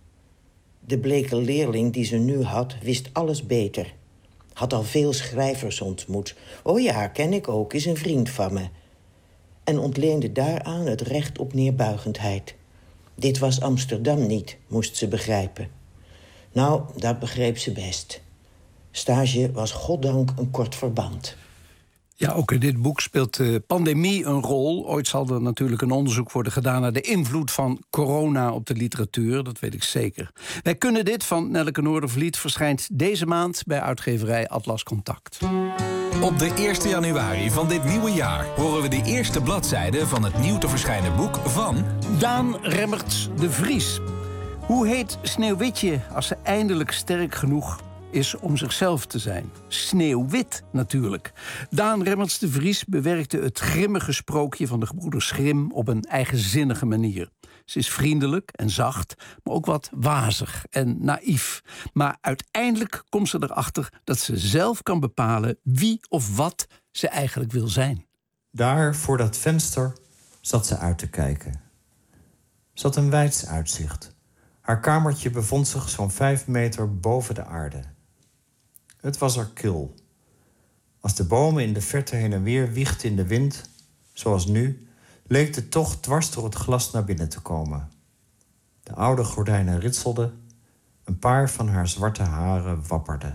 De bleke leerling die ze nu had, wist alles beter. Had al veel schrijvers ontmoet. Oh ja, ken ik ook, is een vriend van me. En ontleende daaraan het recht op neerbuigendheid. Dit was Amsterdam niet, moest ze begrijpen. Nou, dat begreep ze best. Stage was goddank een kort verband. Ja, ook in dit boek speelt de pandemie een rol. Ooit zal er natuurlijk een onderzoek worden gedaan naar de invloed van corona op de literatuur. Dat weet ik zeker. Wij kunnen dit van Nelleke Noordervliet verschijnt deze maand bij uitgeverij Atlas Contact. Op de 1 januari van dit nieuwe jaar horen we de eerste bladzijde van het nieuw te verschijnen boek van Daan Remmerts de Vries. Hoe heet Sneeuwwitje als ze eindelijk sterk genoeg is om zichzelf te zijn? Sneeuwwit natuurlijk. Daan Remmerts de Vries bewerkte het grimmige sprookje van de gebroeders Grimm op een eigenzinnige manier. Ze is vriendelijk en zacht, maar ook wat wazig en naïef. Maar uiteindelijk komt ze erachter dat ze zelf kan bepalen wie of wat ze eigenlijk wil zijn. Daar voor dat venster zat ze uit te kijken. Ze had een wijds uitzicht. Haar kamertje bevond zich zo'n 5 meter boven de aarde. Het was er kil. Als de bomen in de verte heen en weer wiegden in de wind, zoals nu, leek de tocht dwars door het glas naar binnen te komen. De oude gordijnen ritselden, een paar van haar zwarte haren wapperden.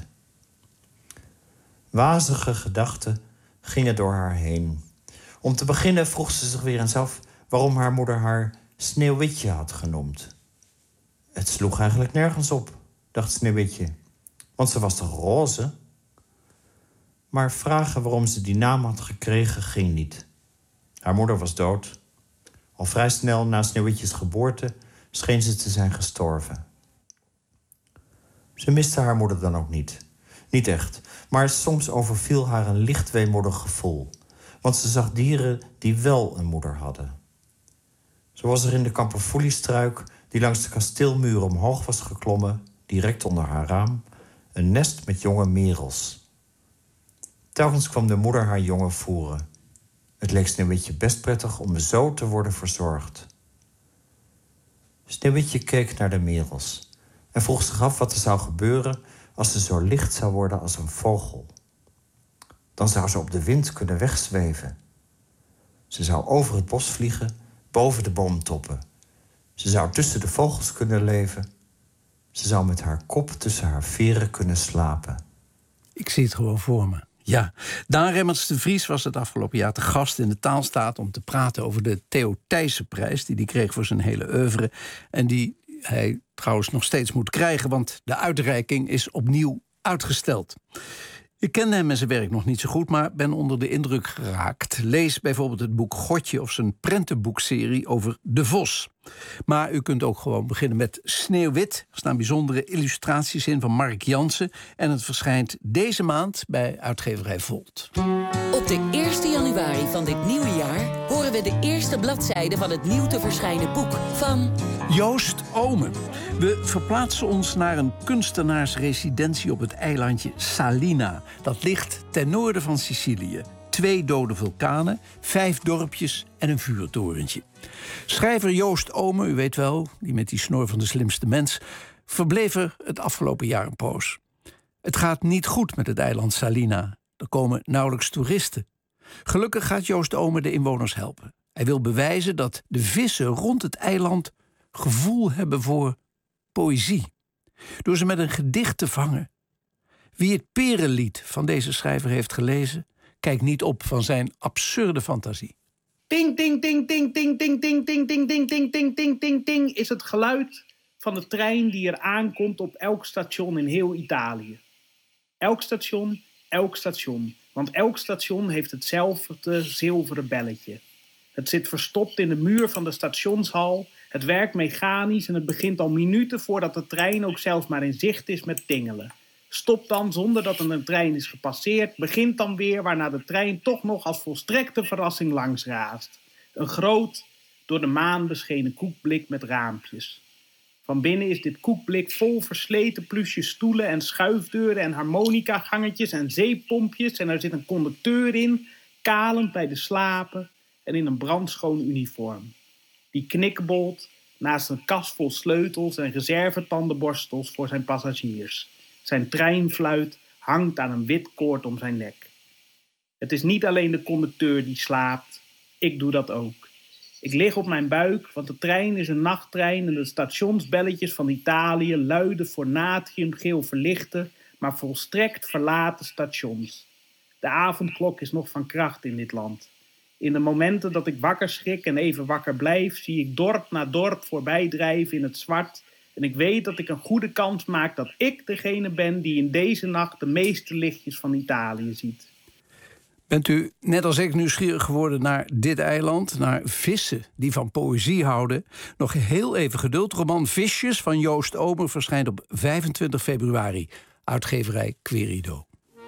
Wazige gedachten gingen door haar heen. Om te beginnen vroeg ze zich weer eens af waarom haar moeder haar Sneeuwwitje had genoemd. Het sloeg eigenlijk nergens op, dacht Sneeuwwitje. Want ze was toch roze? Maar vragen waarom ze die naam had gekregen ging niet. Haar moeder was dood. Al vrij snel na Sneeuwwitjes geboorte scheen ze te zijn gestorven. Ze miste haar moeder dan ook niet. Niet echt, maar soms overviel haar een licht weemoedig gevoel. Want ze zag dieren die wel een moeder hadden. Zo was er in de kamperfoeliestruik, die langs de kasteelmuur omhoog was geklommen, direct onder haar raam, een nest met jonge merels. Telkens kwam de moeder haar jongen voeren. Het leek Sneeuwwitje best prettig om zo te worden verzorgd. Sneeuwwitje keek naar de merels en vroeg zich af wat er zou gebeuren als ze zo licht zou worden als een vogel. Dan zou ze op de wind kunnen wegzweven. Ze zou over het bos vliegen, boven de boomtoppen. Ze zou tussen de vogels kunnen leven. Ze zou met haar kop tussen haar veren kunnen slapen. Ik zie het gewoon voor me. Ja, Daan Remmerts de Vries was het afgelopen jaar te gast in de Taalstaat om te praten over de Theo Thijssenprijs die hij kreeg voor zijn hele oeuvre. En die hij trouwens nog steeds moet krijgen, want de uitreiking is opnieuw uitgesteld. Ik kende hem en zijn werk nog niet zo goed, maar ben onder de indruk geraakt. Lees bijvoorbeeld het boek Godje of zijn prentenboekserie over de vos. Maar u kunt ook gewoon beginnen met Sneeuwwit. Er staan bijzondere illustraties in van Mark Jansen. En het verschijnt deze maand bij uitgeverij Volt. Op de 1 januari van dit nieuwe jaar horen we de eerste bladzijde van het nieuw te verschijnen boek van Joost Omen. We verplaatsen ons naar een kunstenaarsresidentie op het eilandje Salina. Dat ligt ten noorden van Sicilië. 2 dode vulkanen, 5 dorpjes en een vuurtorentje. Schrijver Joost Omen, u weet wel, die met die snor van de slimste mens, verbleef er het afgelopen jaar een poos. Het gaat niet goed met het eiland Salina. Er komen nauwelijks toeristen. Gelukkig gaat Joost Omen de inwoners helpen. Hij wil bewijzen dat de vissen rond het eiland gevoel hebben voor poëzie. Door ze met een gedicht te vangen. Wie het Perenlied van deze schrijver heeft gelezen, kijkt niet op van zijn absurde fantasie. Ting, ting, ting, ting, ting, ting, ting, ting, ting, ting, ting, ting, ting, ting, ting is het geluid van de trein die er aankomt op elk station in heel Italië. Elk station, want elk station heeft hetzelfde zilveren belletje. Het zit verstopt in de muur van de stationshal, het werkt mechanisch en het begint al minuten voordat de trein ook zelfs maar in zicht is met tingelen. Stopt dan zonder dat een trein is gepasseerd, begint dan weer waarna de trein toch nog als volstrekte verrassing langs raast. Een groot, door de maan beschenen koekblik met raampjes. Van binnen is dit koekblik vol versleten plusje stoelen en schuifdeuren en harmonicagangetjes en zeepompjes en er zit een conducteur in, kalend bij de slapen en in een brandschoon uniform. Die knikbolt naast een kast vol sleutels en reservetandenborstels voor zijn passagiers. Zijn treinfluit hangt aan een wit koord om zijn nek. Het is niet alleen de conducteur die slaapt, ik doe dat ook. Ik lig op mijn buik, want de trein is een nachttrein en de stationsbelletjes van Italië luiden voor natriumgeel verlichte, maar volstrekt verlaten stations. De avondklok is nog van kracht in dit land. In de momenten dat ik wakker schrik en even wakker blijf, zie ik dorp na dorp voorbij drijven in het zwart. En ik weet dat ik een goede kans maak dat ik degene ben die in deze nacht de meeste lichtjes van Italië ziet. Bent u, net als ik, nieuwsgierig geworden naar dit eiland, naar vissen die van poëzie houden? Nog heel even geduld. Roman Visjes van Joost Omen verschijnt op 25 februari. Uitgeverij Querido.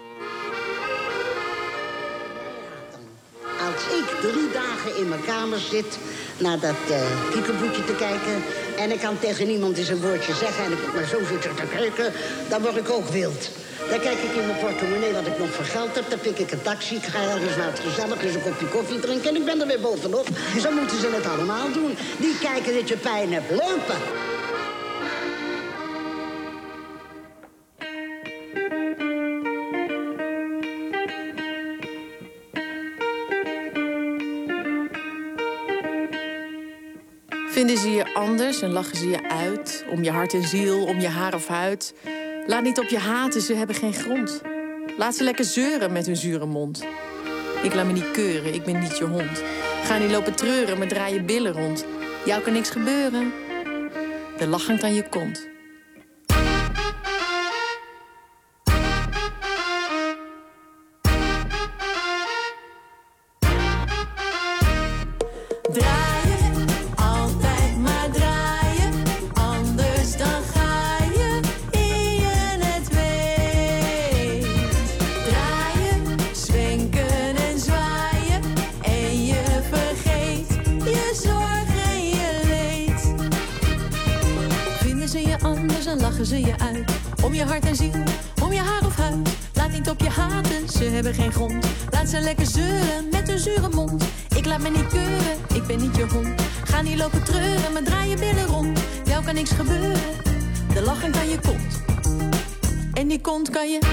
Als ik 3 dagen in mijn kamer zit naar dat kikkerboekje te kijken en ik kan tegen niemand eens een woordje zeggen en ik moet maar zo zitten te kijken, dan word ik ook wild. Dan kijk ik in mijn portemonnee wat ik nog voor geld heb, dan pik ik een taxi, ik ga ergens naar het gezellig, eens een kopje koffie drinken en ik ben er weer bovenop. Zo moeten ze het allemaal doen. Die kijken dat je pijn hebt lopen. Vinden ze je anders en lachen ze je uit? Om je hart en ziel, om je haar of huid? Laat niet op je haten, ze hebben geen grond. Laat ze lekker zeuren met hun zure mond. Ik laat me niet keuren, ik ben niet je hond. Ga niet lopen treuren, maar draai je billen rond. Jou kan niks gebeuren. De lach hangt aan je kont. dan lachen ze je uit. Om je hart en ziel, om je haar of huid. Laat niet op je haten, ze hebben geen grond. Laat ze lekker zeuren met hun zure mond. Ik laat me niet keuren, ik ben niet je hond. Ga niet lopen treuren, maar draai je billen rond. Jou kan niks gebeuren, de lachen kan je kont. En die kont kan je...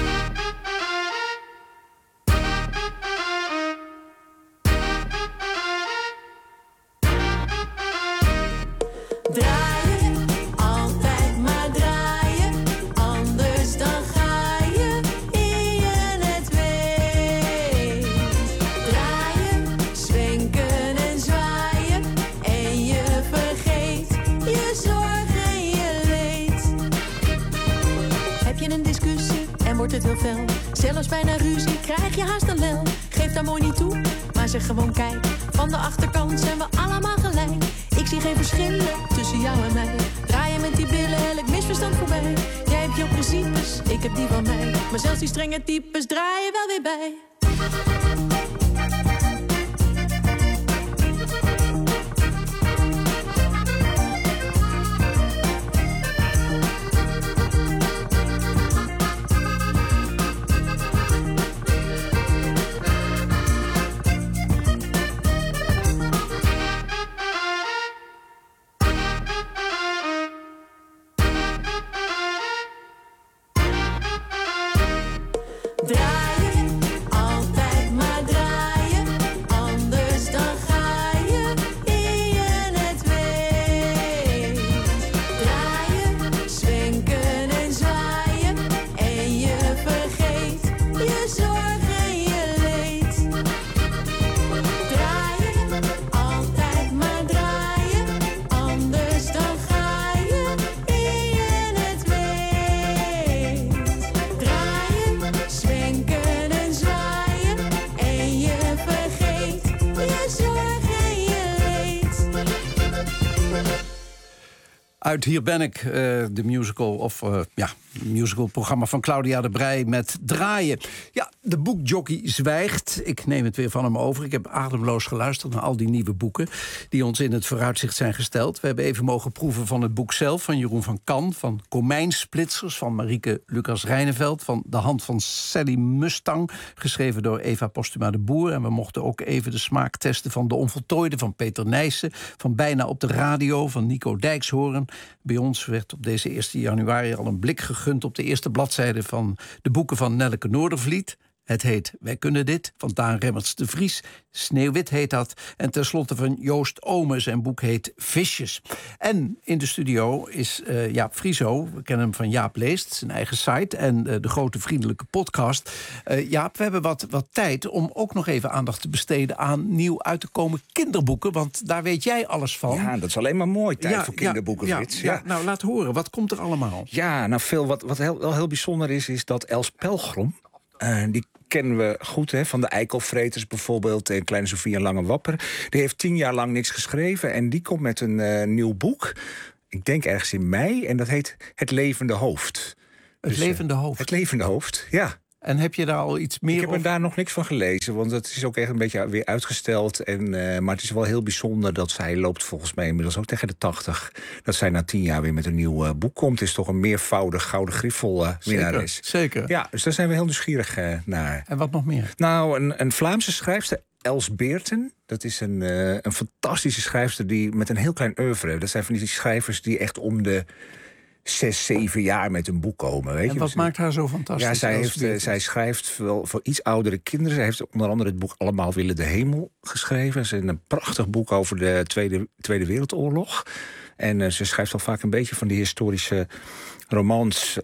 Draaien, altijd maar draaien. Anders dan ga je eer je het weet. Draaien, zwenken en zwaaien. En je vergeet je zorg en je leed. Heb je een discussie en wordt het heel fel? Zelfs bijna ruzie krijg je haast een lel. Geef daar mooi niet toe, maar zeg gewoon kijk. Van de achterkant zijn we allemaal gelijk. Ik zie geen verschillen tussen jou en mij. Draaien met die billen, elk misverstand voorbij. Jij hebt jouw principes, ik heb die van mij. Maar zelfs die strenge types draaien wel weer bij. Draaien, altijd maar draaien. Anders dan ga je eer je het weet. Draaien, zwenken en zwaaien. En je vergeet je zorg en je leed. Draaien, altijd maar draaien. Anders dan ga je eer je het weet. Draaien, zwenken en zwaaien. En je vergeet je zorg en je leed. Uit Hier ben ik, de musical of musicalprogramma van Claudia de Breij met Draaien. Ja, de boekjockey zwijgt. Ik neem het weer van hem over. Ik heb ademloos geluisterd naar al die nieuwe boeken die ons in het vooruitzicht zijn gesteld. We hebben even mogen proeven van het boek zelf van Jeroen van Kan, van Komijnsplitsers van Marieke Lucas-Rijneveld, van De hand van Sally Mustang, geschreven door Eva Postuma de Boer. En we mochten ook even de smaak testen van De Onvoltooide van Peter Nijssen, van Bijna op de radio van Nico Dijkshoorn. Bij ons werd op deze 1 januari al een blik gegund op de eerste bladzijde van de boeken van Nelleke Noordervliet. Het heet Wij kunnen dit, van Daan Remmerts de Vries. Sneeuwwit heet dat. En tenslotte van Joost Ome, zijn boek heet Visjes. En in de studio is Jaap Frieso. We kennen hem van Jaap Leest, zijn eigen site. En de grote vriendelijke podcast. Jaap, we hebben wat tijd om ook nog even aandacht te besteden aan nieuw uit te komen kinderboeken. Want daar weet jij alles van. Ja, dat is alleen maar mooi, tijd voor kinderboeken, Frits. Ja. Nou, laat horen. Wat komt er allemaal? Ja, nou veel. Wat wel heel bijzonder is dat Els Pelgrom, die kennen we goed, hè, van de Eikelvreters bijvoorbeeld, en Kleine Sofie en Lange Wapper. Die heeft 10 jaar lang niks geschreven en die komt met een nieuw boek. Ik denk ergens in mei, en dat heet Het Levende Hoofd. Het Levende Hoofd? Het Levende Hoofd, ja. En heb je daar al iets meer over? Ik heb er daar nog niks van gelezen, want het is ook echt een beetje weer uitgesteld. Maar het is wel heel bijzonder dat zij loopt volgens mij inmiddels ook tegen de 80. Dat zij na 10 jaar weer met een nieuw boek komt. Het is toch een meervoudig Gouden Griffel winnares. Zeker. Ja, dus daar zijn we heel nieuwsgierig naar. En wat nog meer? Nou, een Vlaamse schrijfster, Els Beerten. Dat is een fantastische schrijfster die met een heel klein oeuvre. Dat zijn van die schrijvers die echt om de 6, 7 jaar met een boek komen. Weet en je? wat maakt haar zo fantastisch? Ja, zij schrijft wel voor iets oudere kinderen. Zij heeft onder andere het boek Allemaal willen de hemel geschreven. Het is een prachtig boek over de Tweede Wereldoorlog. En ze schrijft al vaak een beetje van die historische romans.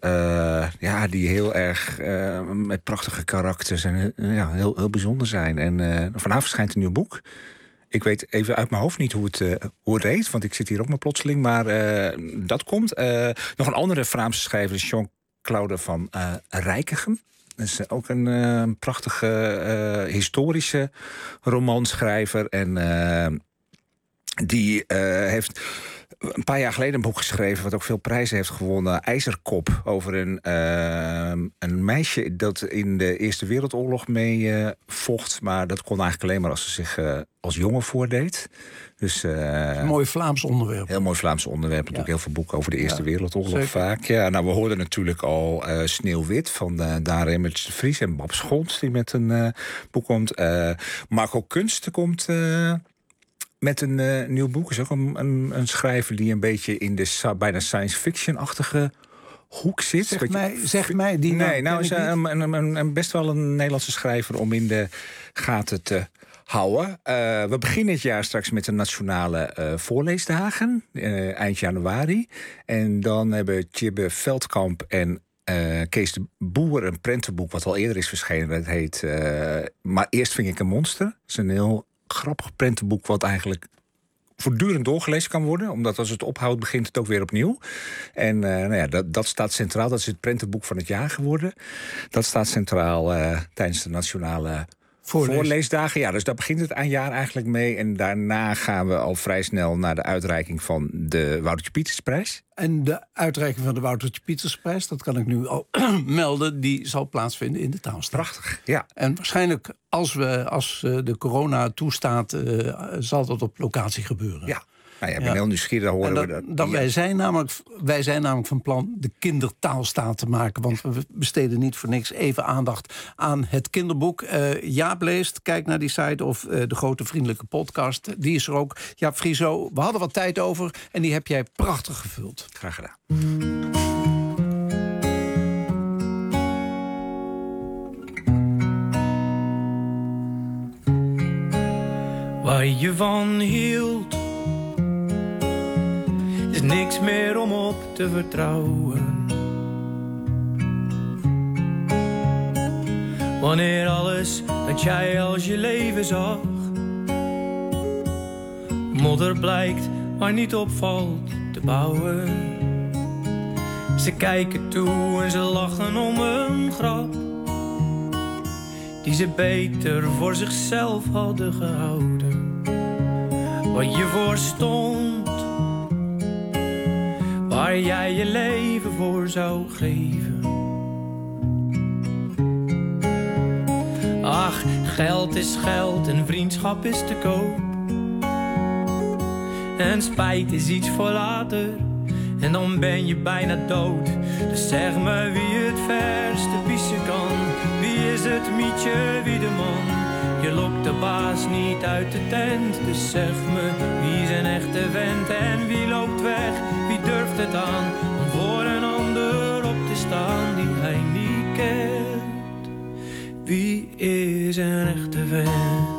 Die heel erg met prachtige karakters en heel, heel bijzonder zijn. En vanavond verschijnt een nieuw boek. Ik weet even uit mijn hoofd niet hoe het heet, want ik zit hier ook maar plotseling. Maar dat komt. Nog een andere Vlaamse schrijver is Jean-Claude van Rijkegem. Dat is ook een prachtige historische romanschrijver. En die heeft een paar jaar geleden een boek geschreven wat ook veel prijzen heeft gewonnen. IJzerkop, over een meisje dat in de Eerste Wereldoorlog mee vocht. Maar dat kon eigenlijk alleen maar als ze zich als jongen voordeed. Dus, een mooi Vlaams onderwerp. Heel mooi Vlaams onderwerp. Natuurlijk heel veel boeken over de Eerste Wereldoorlog zeker. vaak. Ja, nou, we hoorden natuurlijk al Sneeuwwit van Daan Remmertje de Vries en Bab Schons die met een boek komt. Marco Kunsten komt met een nieuw boek. Is ook een schrijver die een beetje in de bijna science fiction-achtige hoek zit. Zeg mij die nee, nou is een best wel een Nederlandse schrijver om in de gaten te houden. We beginnen het jaar straks met de nationale voorleesdagen, eind januari. En dan hebben Tjibbe Veldkamp en Kees de Boer een prentenboek wat al eerder is verschenen. Dat heet Maar eerst ving ik een monster. Dat is een heel grappig prentenboek wat eigenlijk voortdurend doorgelezen kan worden. Omdat als het ophoudt, begint het ook weer opnieuw. En dat staat centraal. Dat is het prentenboek van het jaar geworden. Dat staat centraal tijdens de nationale voorleesdagen. Ja, dus daar begint het jaar eigenlijk mee. En daarna gaan we al vrij snel naar de uitreiking van de Woutertje Pietersprijs. En de uitreiking van de Woutertje Pietersprijs, dat kan ik nu al melden, die zal plaatsvinden in de Taalstraat. Prachtig, ja. En waarschijnlijk, als de corona toestaat, zal dat op locatie gebeuren. Ja. Nou ja, ik ben heel nieuwsgierig. Wij zijn namelijk van plan de kindertaalstaat te maken. Want we besteden niet voor niks even aandacht aan het kinderboek. Jaap leest, kijk naar die site of de Grote Vriendelijke Podcast. Die is er ook. Jaap Frieso, we hadden wat tijd over en die heb jij prachtig gevuld. Graag gedaan. Waar je van hield is niks meer om op te vertrouwen. Wanneer alles dat jij als je leven zag modder blijkt waar niet op valt te bouwen. Ze kijken toe en ze lachen om een grap die ze beter voor zichzelf hadden gehouden. Wat je voor stond, waar jij je leven voor zou geven. Ach, geld is geld en vriendschap is te koop. En spijt is iets voor later, en dan ben je bijna dood. Dus zeg me wie het verste pissen kan. Wie is het mietje, wie de man? Je lokt de baas niet uit de tent. Dus zeg me wie is een echte vent en wie loopt weg? Wie durft het aan om voor een ander op te staan die hij niet kent? Wie is een echte vent?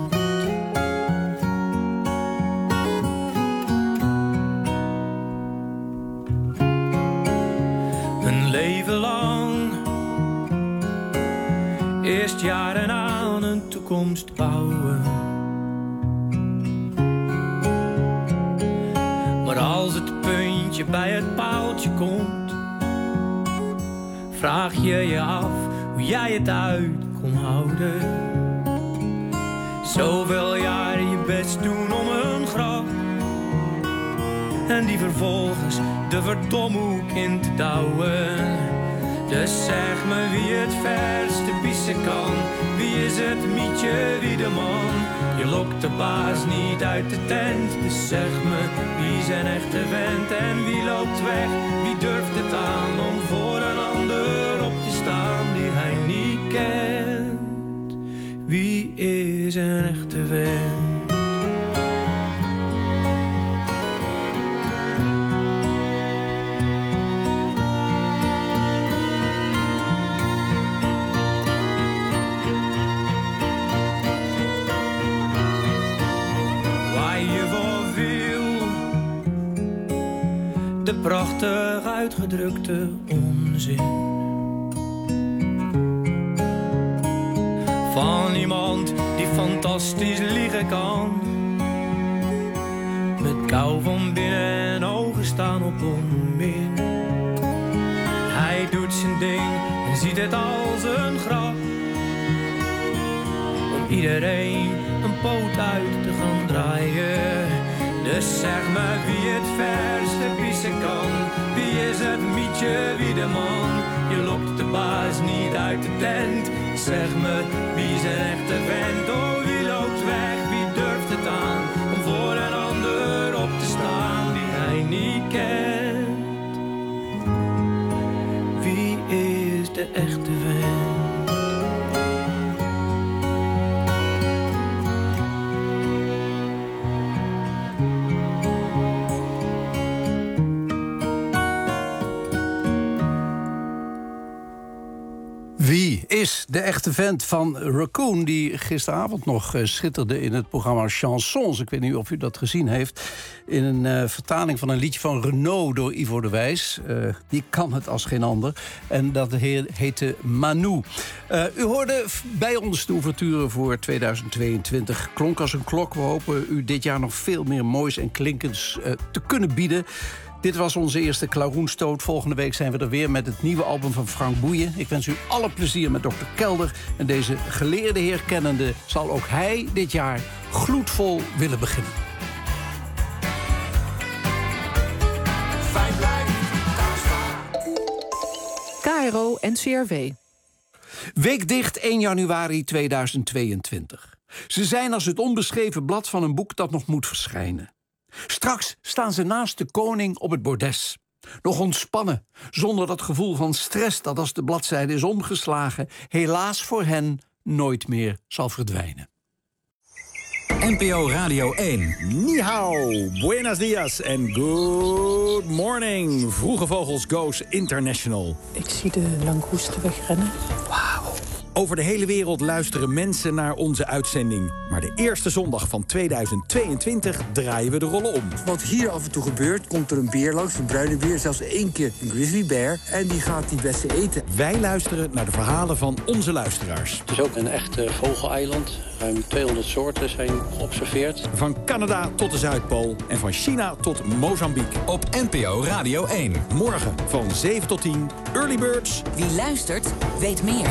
Een leven lang, eerst jaren aan een toekomst bouwen. Maar als het puntje bij het paaltje komt, vraag je je af hoe jij het uit kon houden. Zoveel jaren je best doen om een grap en die vervolgens de verdomhoek in te douwen. Dus zeg me wie het verste pissen kan. Wie is het mietje, wie de man? Je lokt de baas niet uit de tent. Dus zeg me wie is een echte vent en wie loopt weg? Wie durft het aan om voor een ander op te staan die hij niet kent? Wie is een echte vent? De prachtig uitgedrukte onzin van iemand die fantastisch liegen kan, met kou van binnen en ogen staan op onmin. Hij doet zijn ding en ziet het als een grap, om iedereen een poot uit te gaan draaien. Dus zeg me wie het verste pissen kan. Wie is het mietje, wie de man? Je lokt de baas niet uit de tent. Zeg me wie is een echte vent? Oh, wie loopt weg, wie durft het aan? Om voor een ander op te staan die hij niet kent. Wie is de echte vent? Wie is de echte vent van Raccoon... die gisteravond nog schitterde in het programma Chansons. Ik weet niet of u dat gezien heeft. In een vertaling van een liedje van Renaud door Ivo de Wijs. Die kan het als geen ander. En dat heette Manu. U hoorde bij ons de ouverture voor 2022. Klonk als een klok. We hopen u dit jaar nog veel meer moois en klinkends te kunnen bieden. Dit was onze eerste Klaroenstoot. Volgende week zijn we er weer met het nieuwe album van Frank Boeien. Ik wens u alle plezier met Dr. Kelder. En deze geleerde heer kennende zal ook hij dit jaar gloedvol willen beginnen. KRO NCRV. Weekdicht 1 januari 2022. Ze zijn als het onbeschreven blad van een boek dat nog moet verschijnen. Straks staan ze naast de koning op het bordes. Nog ontspannen, zonder dat gevoel van stress dat als de bladzijde is omgeslagen... helaas voor hen nooit meer zal verdwijnen. NPO Radio 1. Ni hao, buenos dias en good morning. Vroege Vogels Goes International. Ik zie de langoesten wegrennen. Wauw. Over de hele wereld luisteren mensen naar onze uitzending. Maar de eerste zondag van 2022 draaien we de rollen om. Wat hier af en toe gebeurt, komt er een beer langs, een bruine beer, zelfs 1 keer een grizzlybear. En die gaat die bessen eten. Wij luisteren naar de verhalen van onze luisteraars. Het is ook een echt vogeleiland. Ruim 200 soorten zijn geobserveerd. Van Canada tot de Zuidpool en van China tot Mozambique. Op NPO Radio 1. Morgen van 7 tot 10. Early Birds. Wie luistert, weet meer.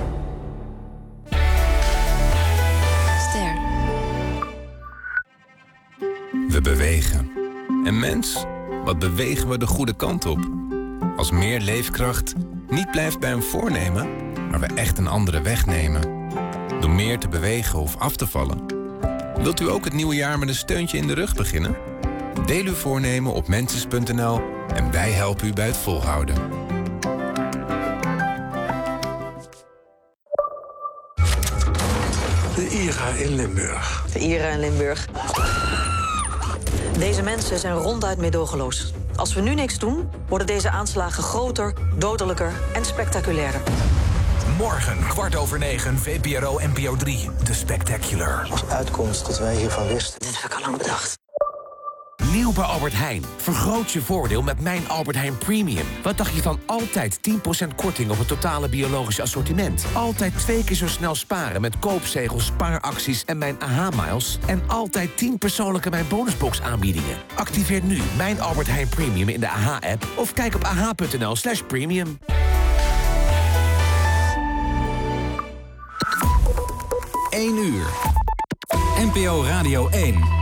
We bewegen. En mens, wat bewegen we de goede kant op? Als meer leefkracht niet blijft bij een voornemen, maar we echt een andere weg nemen. Door meer te bewegen of af te vallen. Wilt u ook het nieuwe jaar met een steuntje in de rug beginnen? Deel uw voornemen op mensens.nl en wij helpen u bij het volhouden. De IRA in Limburg. De IRA in Limburg. Deze mensen zijn ronduit meedogenloos. Als we nu niks doen, worden deze aanslagen groter, dodelijker en spectaculairder. Morgen, 9:15, VPRO NPO 3, The Spectacular. Als uitkomst dat wij hiervan wisten. Dit heb ik al lang bedacht. Nieuw bij Albert Heijn. Vergroot je voordeel met Mijn Albert Heijn Premium. Wat dacht je van altijd 10% korting op het totale biologische assortiment? Altijd 2 keer zo snel sparen met koopzegels, spaaracties en Mijn AH-miles. En altijd 10 persoonlijke Mijn Bonusbox aanbiedingen. Activeer nu Mijn Albert Heijn Premium in de AH-app of kijk op ah.nl/premium. Uur. NPO Radio 1.